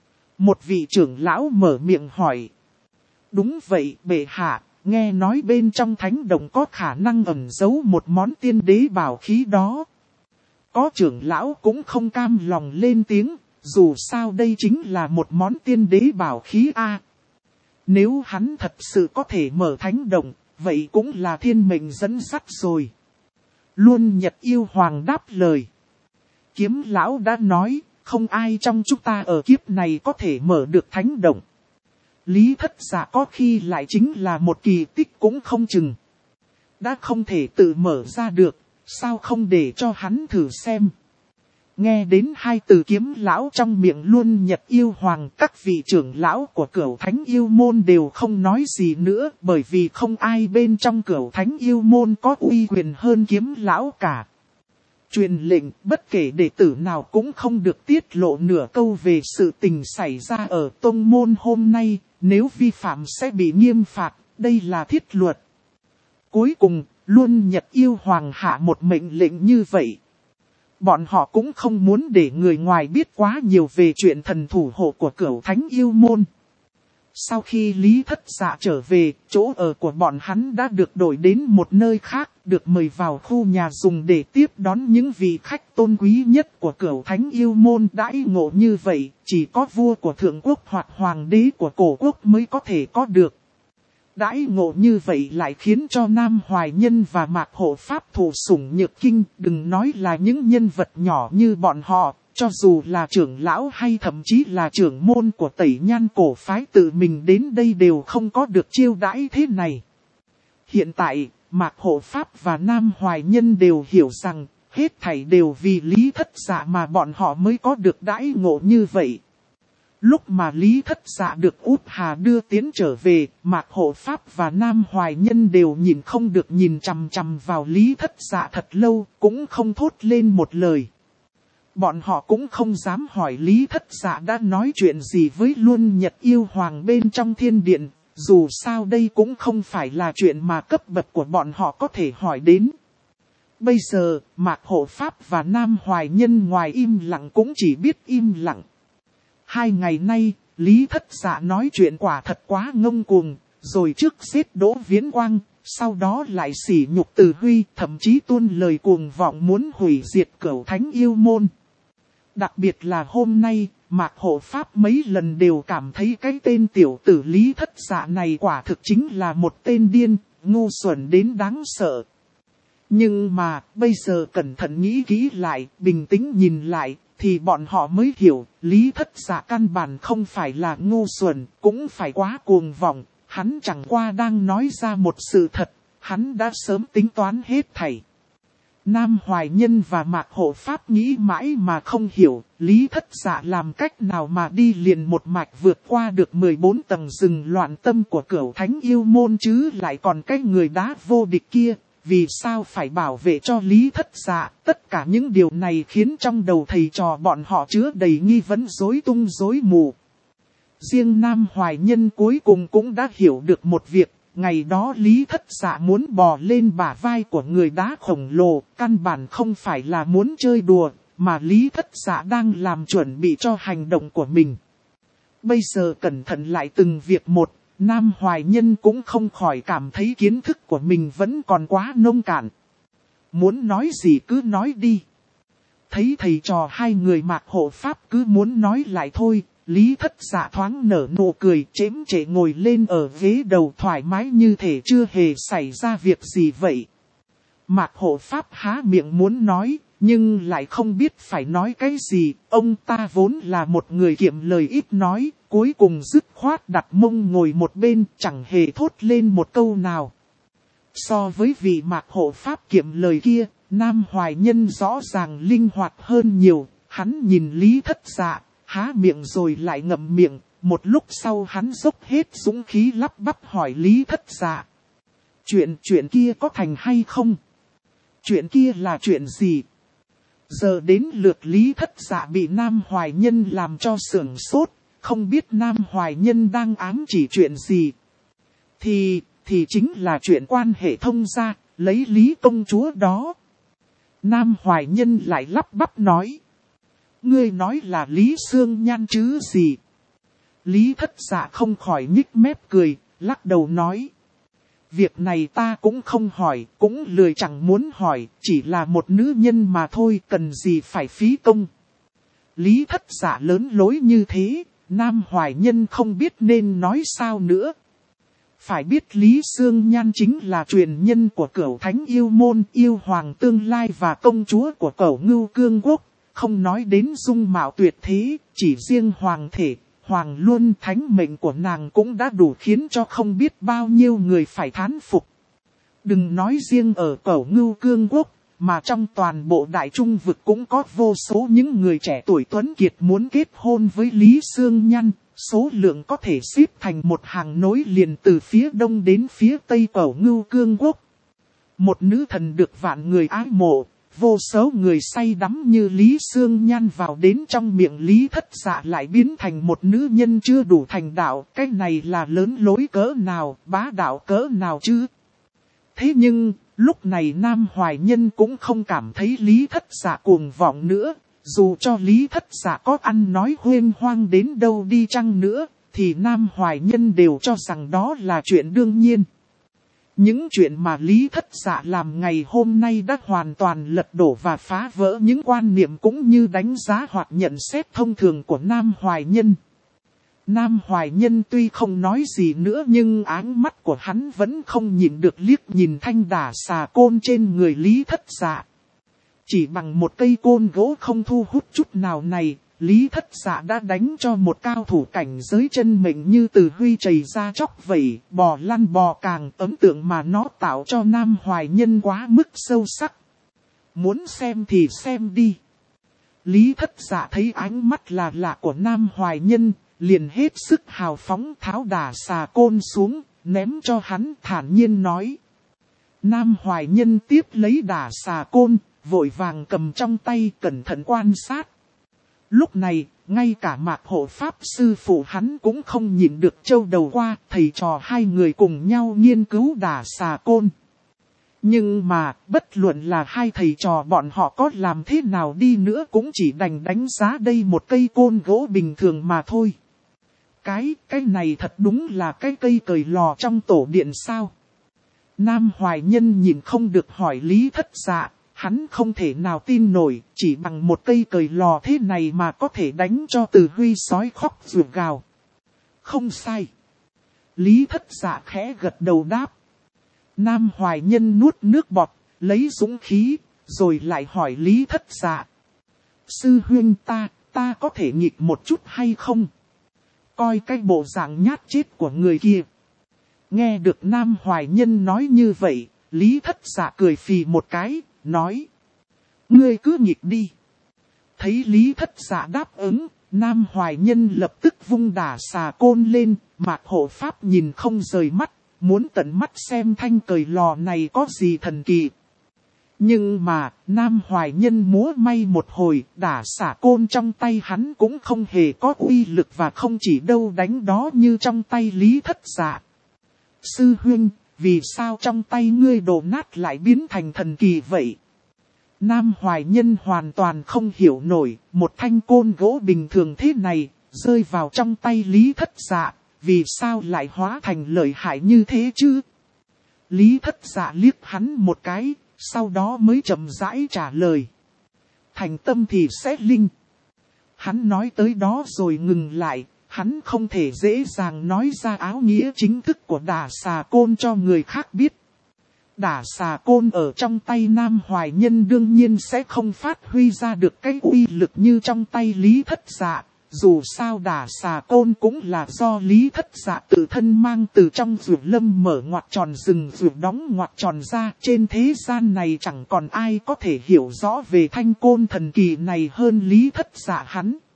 Một vị trưởng lão mở miệng hỏi. Đúng vậy bệ hạ, nghe nói bên trong thánh động có khả năng ẩn giấu một món tiên đế bảo khí đó. Có trưởng lão cũng không cam lòng lên tiếng, dù sao đây chính là một món tiên đế bảo khí a. Nếu hắn thật sự có thể mở thánh động, vậy cũng là thiên mệnh dẫn dắt rồi. Luôn Nhật Yêu Hoàng đáp lời. Kiếm lão đã nói, không ai trong chúng ta ở kiếp này có thể mở được thánh động. Lý Thất Dạ có khi lại chính là một kỳ tích cũng không chừng. Đã không thể tự mở ra được, sao không để cho hắn thử xem. Nghe đến hai từ kiếm lão trong miệng luôn Nhật Yêu Hoàng, các vị trưởng lão của Cửu Thánh Yêu Môn đều không nói gì nữa, bởi vì không ai bên trong Cửu Thánh Yêu Môn có uy quyền hơn kiếm lão cả. Truyền lệnh bất kể đệ tử nào cũng không được tiết lộ nửa câu về sự tình xảy ra ở tông môn hôm nay, nếu vi phạm sẽ bị nghiêm phạt, đây là thiết luật. Cuối cùng, luôn Nhật Yêu Hoàng hạ một mệnh lệnh như vậy. Bọn họ cũng không muốn để người ngoài biết quá nhiều về chuyện thần thủ hộ của Cửu Thánh Yêu Môn. Sau khi Lý Thất Dạ trở về, chỗ ở của bọn hắn đã được đổi đến một nơi khác, được mời vào khu nhà dùng để tiếp đón những vị khách tôn quý nhất của Cửu Thánh Yêu Môn. Đãi ngộ như vậy, chỉ có vua của Thượng Quốc hoặc Hoàng đế của Cổ Quốc mới có thể có được. Đãi ngộ như vậy lại khiến cho Nam Hoài Nhân và Mạc Hộ Pháp thụ sủng nhược kinh, đừng nói là những nhân vật nhỏ như bọn họ, cho dù là trưởng lão hay thậm chí là trưởng môn của Tẩy Nhan cổ phái tự mình đến đây đều không có được chiêu đãi thế này. Hiện tại, Mạc Hộ Pháp và Nam Hoài Nhân đều hiểu rằng, hết thảy đều vì Lý Thất Dạ mà bọn họ mới có được đãi ngộ như vậy. Lúc mà Lý Thất Dạ được Út Hà đưa tiến trở về, Mạc Hộ Pháp và Nam Hoài Nhân đều nhìn không được nhìn chằm chằm vào Lý Thất Dạ thật lâu, cũng không thốt lên một lời. Bọn họ cũng không dám hỏi Lý Thất Dạ đã nói chuyện gì với luôn Nhật Yêu Hoàng bên trong thiên điện, dù sao đây cũng không phải là chuyện mà cấp bậc của bọn họ có thể hỏi đến. Bây giờ, Mạc Hộ Pháp và Nam Hoài Nhân ngoài im lặng cũng chỉ biết im lặng. 2 ngày nay, Lý Thất Dạ nói chuyện quả thật quá ngông cuồng, rồi trước giết Đỗ Viễn Quang, sau đó lại sỉ nhục Từ Huy, thậm chí tuôn lời cuồng vọng muốn hủy diệt Cửu Thánh Yêu Môn. Đặc biệt là hôm nay, Mạc Hộ Pháp mấy lần đều cảm thấy cái tên tiểu tử Lý Thất Dạ này quả thực chính là một tên điên, ngu xuẩn đến đáng sợ. Nhưng mà, bây giờ cẩn thận nghĩ kỹ lại, bình tĩnh nhìn lại, thì bọn họ mới hiểu, Lý Thất Dạ căn bản không phải là ngu xuẩn, cũng phải quá cuồng vọng, hắn chẳng qua đang nói ra một sự thật, hắn đã sớm tính toán hết thảy. Nam Hoài Nhân và Mạc Hộ Pháp nghĩ mãi mà không hiểu, Lý Thất Dạ làm cách nào mà đi liền một mạch vượt qua được 14 tầng rừng loạn tâm của Cửu Thánh Yêu Môn chứ lại còn cái người đá vô địch kia. Vì sao phải bảo vệ cho Lý Thất Dạ? Tất cả những điều này khiến trong đầu thầy trò bọn họ chứa đầy nghi vấn rối tung rối mù. Riêng Nam Hoài Nhân cuối cùng cũng đã hiểu được một việc, ngày đó Lý Thất Dạ muốn bò lên bả vai của người đá khổng lồ, căn bản không phải là muốn chơi đùa, mà Lý Thất Dạ đang làm chuẩn bị cho hành động của mình. Bây giờ cẩn thận lại từng việc một, Nam Hoài Nhân cũng không khỏi cảm thấy kiến thức của mình vẫn còn quá nông cạn. Muốn nói gì cứ nói đi. Thấy thầy trò hai người Mạc Hộ Pháp cứ muốn nói lại thôi, Lý Thất Dạ thoáng nở nụ cười, chễm chệ ngồi lên ở ghế đầu thoải mái như thể chưa hề xảy ra việc gì vậy. Mạc Hộ Pháp há miệng muốn nói, nhưng lại không biết phải nói cái gì. Ông ta vốn là một người kiệm lời ít nói, cuối cùng dứt khoát đặt mông ngồi một bên, chẳng hề thốt lên một câu nào. So với vị Mạc Hộ Pháp kiệm lời kia, Nam Hoài Nhân rõ ràng linh hoạt hơn nhiều. Hắn nhìn Lý Thất Dạ, há miệng rồi lại ngậm miệng. Một lúc sau hắn dốc hết dũng khí lắp bắp hỏi Lý Thất Dạ. Chuyện kia có thành hay không? Chuyện kia là chuyện gì? Giờ đến lượt Lý Thất Dạ bị Nam Hoài Nhân làm cho sửng sốt, không biết Nam Hoài Nhân đang ám chỉ chuyện gì. Thì chính là chuyện quan hệ thông gia, lấy Lý công chúa đó. Nam Hoài Nhân lại lắp bắp nói. Ngươi nói là Lý Sương Nhan chứ gì? Lý Thất Dạ không khỏi nhích mép cười, lắc đầu nói. Việc này ta cũng không hỏi, cũng lười chẳng muốn hỏi, chỉ là một nữ nhân mà thôi, cần gì phải phí công. Lý Thất Dạ lớn lối như thế, Nam Hoài Nhân không biết nên nói sao nữa. Phải biết Lý Sương Nhan chính là truyền nhân của Cửu Thánh Yêu Môn, yêu hoàng tương lai và công chúa của Cửu Ngưu Cương Quốc, không nói đến dung mạo tuyệt thế, chỉ riêng hoàng thể. Hoàng Luân thánh mệnh của nàng cũng đã đủ khiến cho không biết bao nhiêu người phải thán phục. Đừng nói riêng ở Cửu Ngưu Cương Quốc, mà trong toàn bộ Đại Trung vực cũng có vô số những người trẻ tuổi tuấn kiệt muốn kết hôn với Lý Sương Nhan. Số lượng có thể xếp thành một hàng nối liền từ phía đông đến phía tây Cửu Ngưu Cương Quốc. Một nữ thần được vạn người ái mộ. Vô số người say đắm như Lý Sương Nhan vào đến trong miệng Lý Thất Dạ lại biến thành một nữ nhân chưa đủ thành đạo. Cái này là lớn lối cỡ nào, bá đạo cỡ nào chứ? Thế nhưng, lúc này Nam Hoài Nhân cũng không cảm thấy Lý Thất Dạ cuồng vọng nữa. Dù cho Lý Thất Dạ có ăn nói huênh hoang đến đâu đi chăng nữa, thì Nam Hoài Nhân đều cho rằng đó là chuyện đương nhiên. Những chuyện mà Lý Thất Dạ làm ngày hôm nay đã hoàn toàn lật đổ và phá vỡ những quan niệm cũng như đánh giá hoặc nhận xét thông thường của Nam Hoài Nhân. Nam Hoài Nhân tuy không nói gì nữa nhưng áng mắt của hắn vẫn không nhịn được liếc nhìn thanh đả xà côn trên người Lý Thất Dạ. Chỉ bằng một cây côn gỗ không thu hút chút nào này, Lý Thất Dạ đã đánh cho một cao thủ cảnh giới chân mệnh như Từ Huy chảy ra chóc vẩy, bò lăn bò càng. Ấn tượng mà nó tạo cho Nam Hoài Nhân quá mức sâu sắc. Muốn xem thì xem đi. Lý Thất Dạ thấy ánh mắt là lạ của Nam Hoài Nhân, liền hết sức hào phóng tháo đả xà côn xuống, ném cho hắn thản nhiên nói. Nam Hoài Nhân tiếp lấy đả xà côn, vội vàng cầm trong tay cẩn thận quan sát. Lúc này, ngay cả Mạc Hộ Pháp sư phụ hắn cũng không nhịn được trâu đầu qua, thầy trò hai người cùng nhau nghiên cứu đả xà côn. Nhưng mà, bất luận là hai thầy trò bọn họ có làm thế nào đi nữa cũng chỉ đành đánh giá đây một cây côn gỗ bình thường mà thôi. Cái này thật đúng là cái cây cời lò trong tổ điện sao? Nam Hoài Nhân nhìn không được hỏi Lý Thất Dạ. Hắn không thể nào tin nổi, chỉ bằng một cây cời lò thế này mà có thể đánh cho Từ Huy sói khóc ruột gào. Không sai. Lý Thất Dạ khẽ gật đầu đáp. Nam Hoài Nhân nuốt nước bọt, lấy dũng khí, rồi lại hỏi Lý Thất Dạ. Sư huynh ta có thể nghịch một chút hay không? Coi cái bộ dạng nhát chết của người kia. Nghe được Nam Hoài Nhân nói như vậy, Lý Thất Dạ cười phì một cái. Nói, ngươi cứ nghịch đi. Thấy Lý Thất Dạ đáp ứng, Nam Hoài Nhân lập tức vung đả xà côn lên, Mạc Hộ Pháp nhìn không rời mắt, muốn tận mắt xem thanh cời lò này có gì thần kỳ. Nhưng mà, Nam Hoài Nhân múa may một hồi, đả xà côn trong tay hắn cũng không hề có uy lực và không chỉ đâu đánh đó như trong tay Lý Thất Dạ. sư huynh, vì sao trong tay ngươi đồ nát lại biến thành thần kỳ vậy? Nam Hoài Nhân hoàn toàn không hiểu nổi, một thanh côn gỗ bình thường thế này, rơi vào trong tay Lý Thất Dạ, vì sao lại hóa thành lợi hại như thế chứ? Lý Thất Dạ liếc hắn một cái, sau đó mới chậm rãi trả lời. Thành tâm thì sẽ linh. Hắn nói tới đó rồi ngừng lại, hắn không thể dễ dàng nói ra áo nghĩa chính thức của Đả Xà Côn cho người khác biết. Đả Xà Côn ở trong tay Nam Hoài Nhân đương nhiên sẽ không phát huy ra được cái uy lực như trong tay Lý Thất Dạ. Dù sao Đả Xà Côn cũng là do Lý Thất Dạ tự thân mang từ trong rừng lâm mở ngoặc tròn rừng rừng đóng ngoặc tròn ra. Trên thế gian này chẳng còn ai có thể hiểu rõ về thanh côn thần kỳ này hơn Lý Thất Dạ hắn.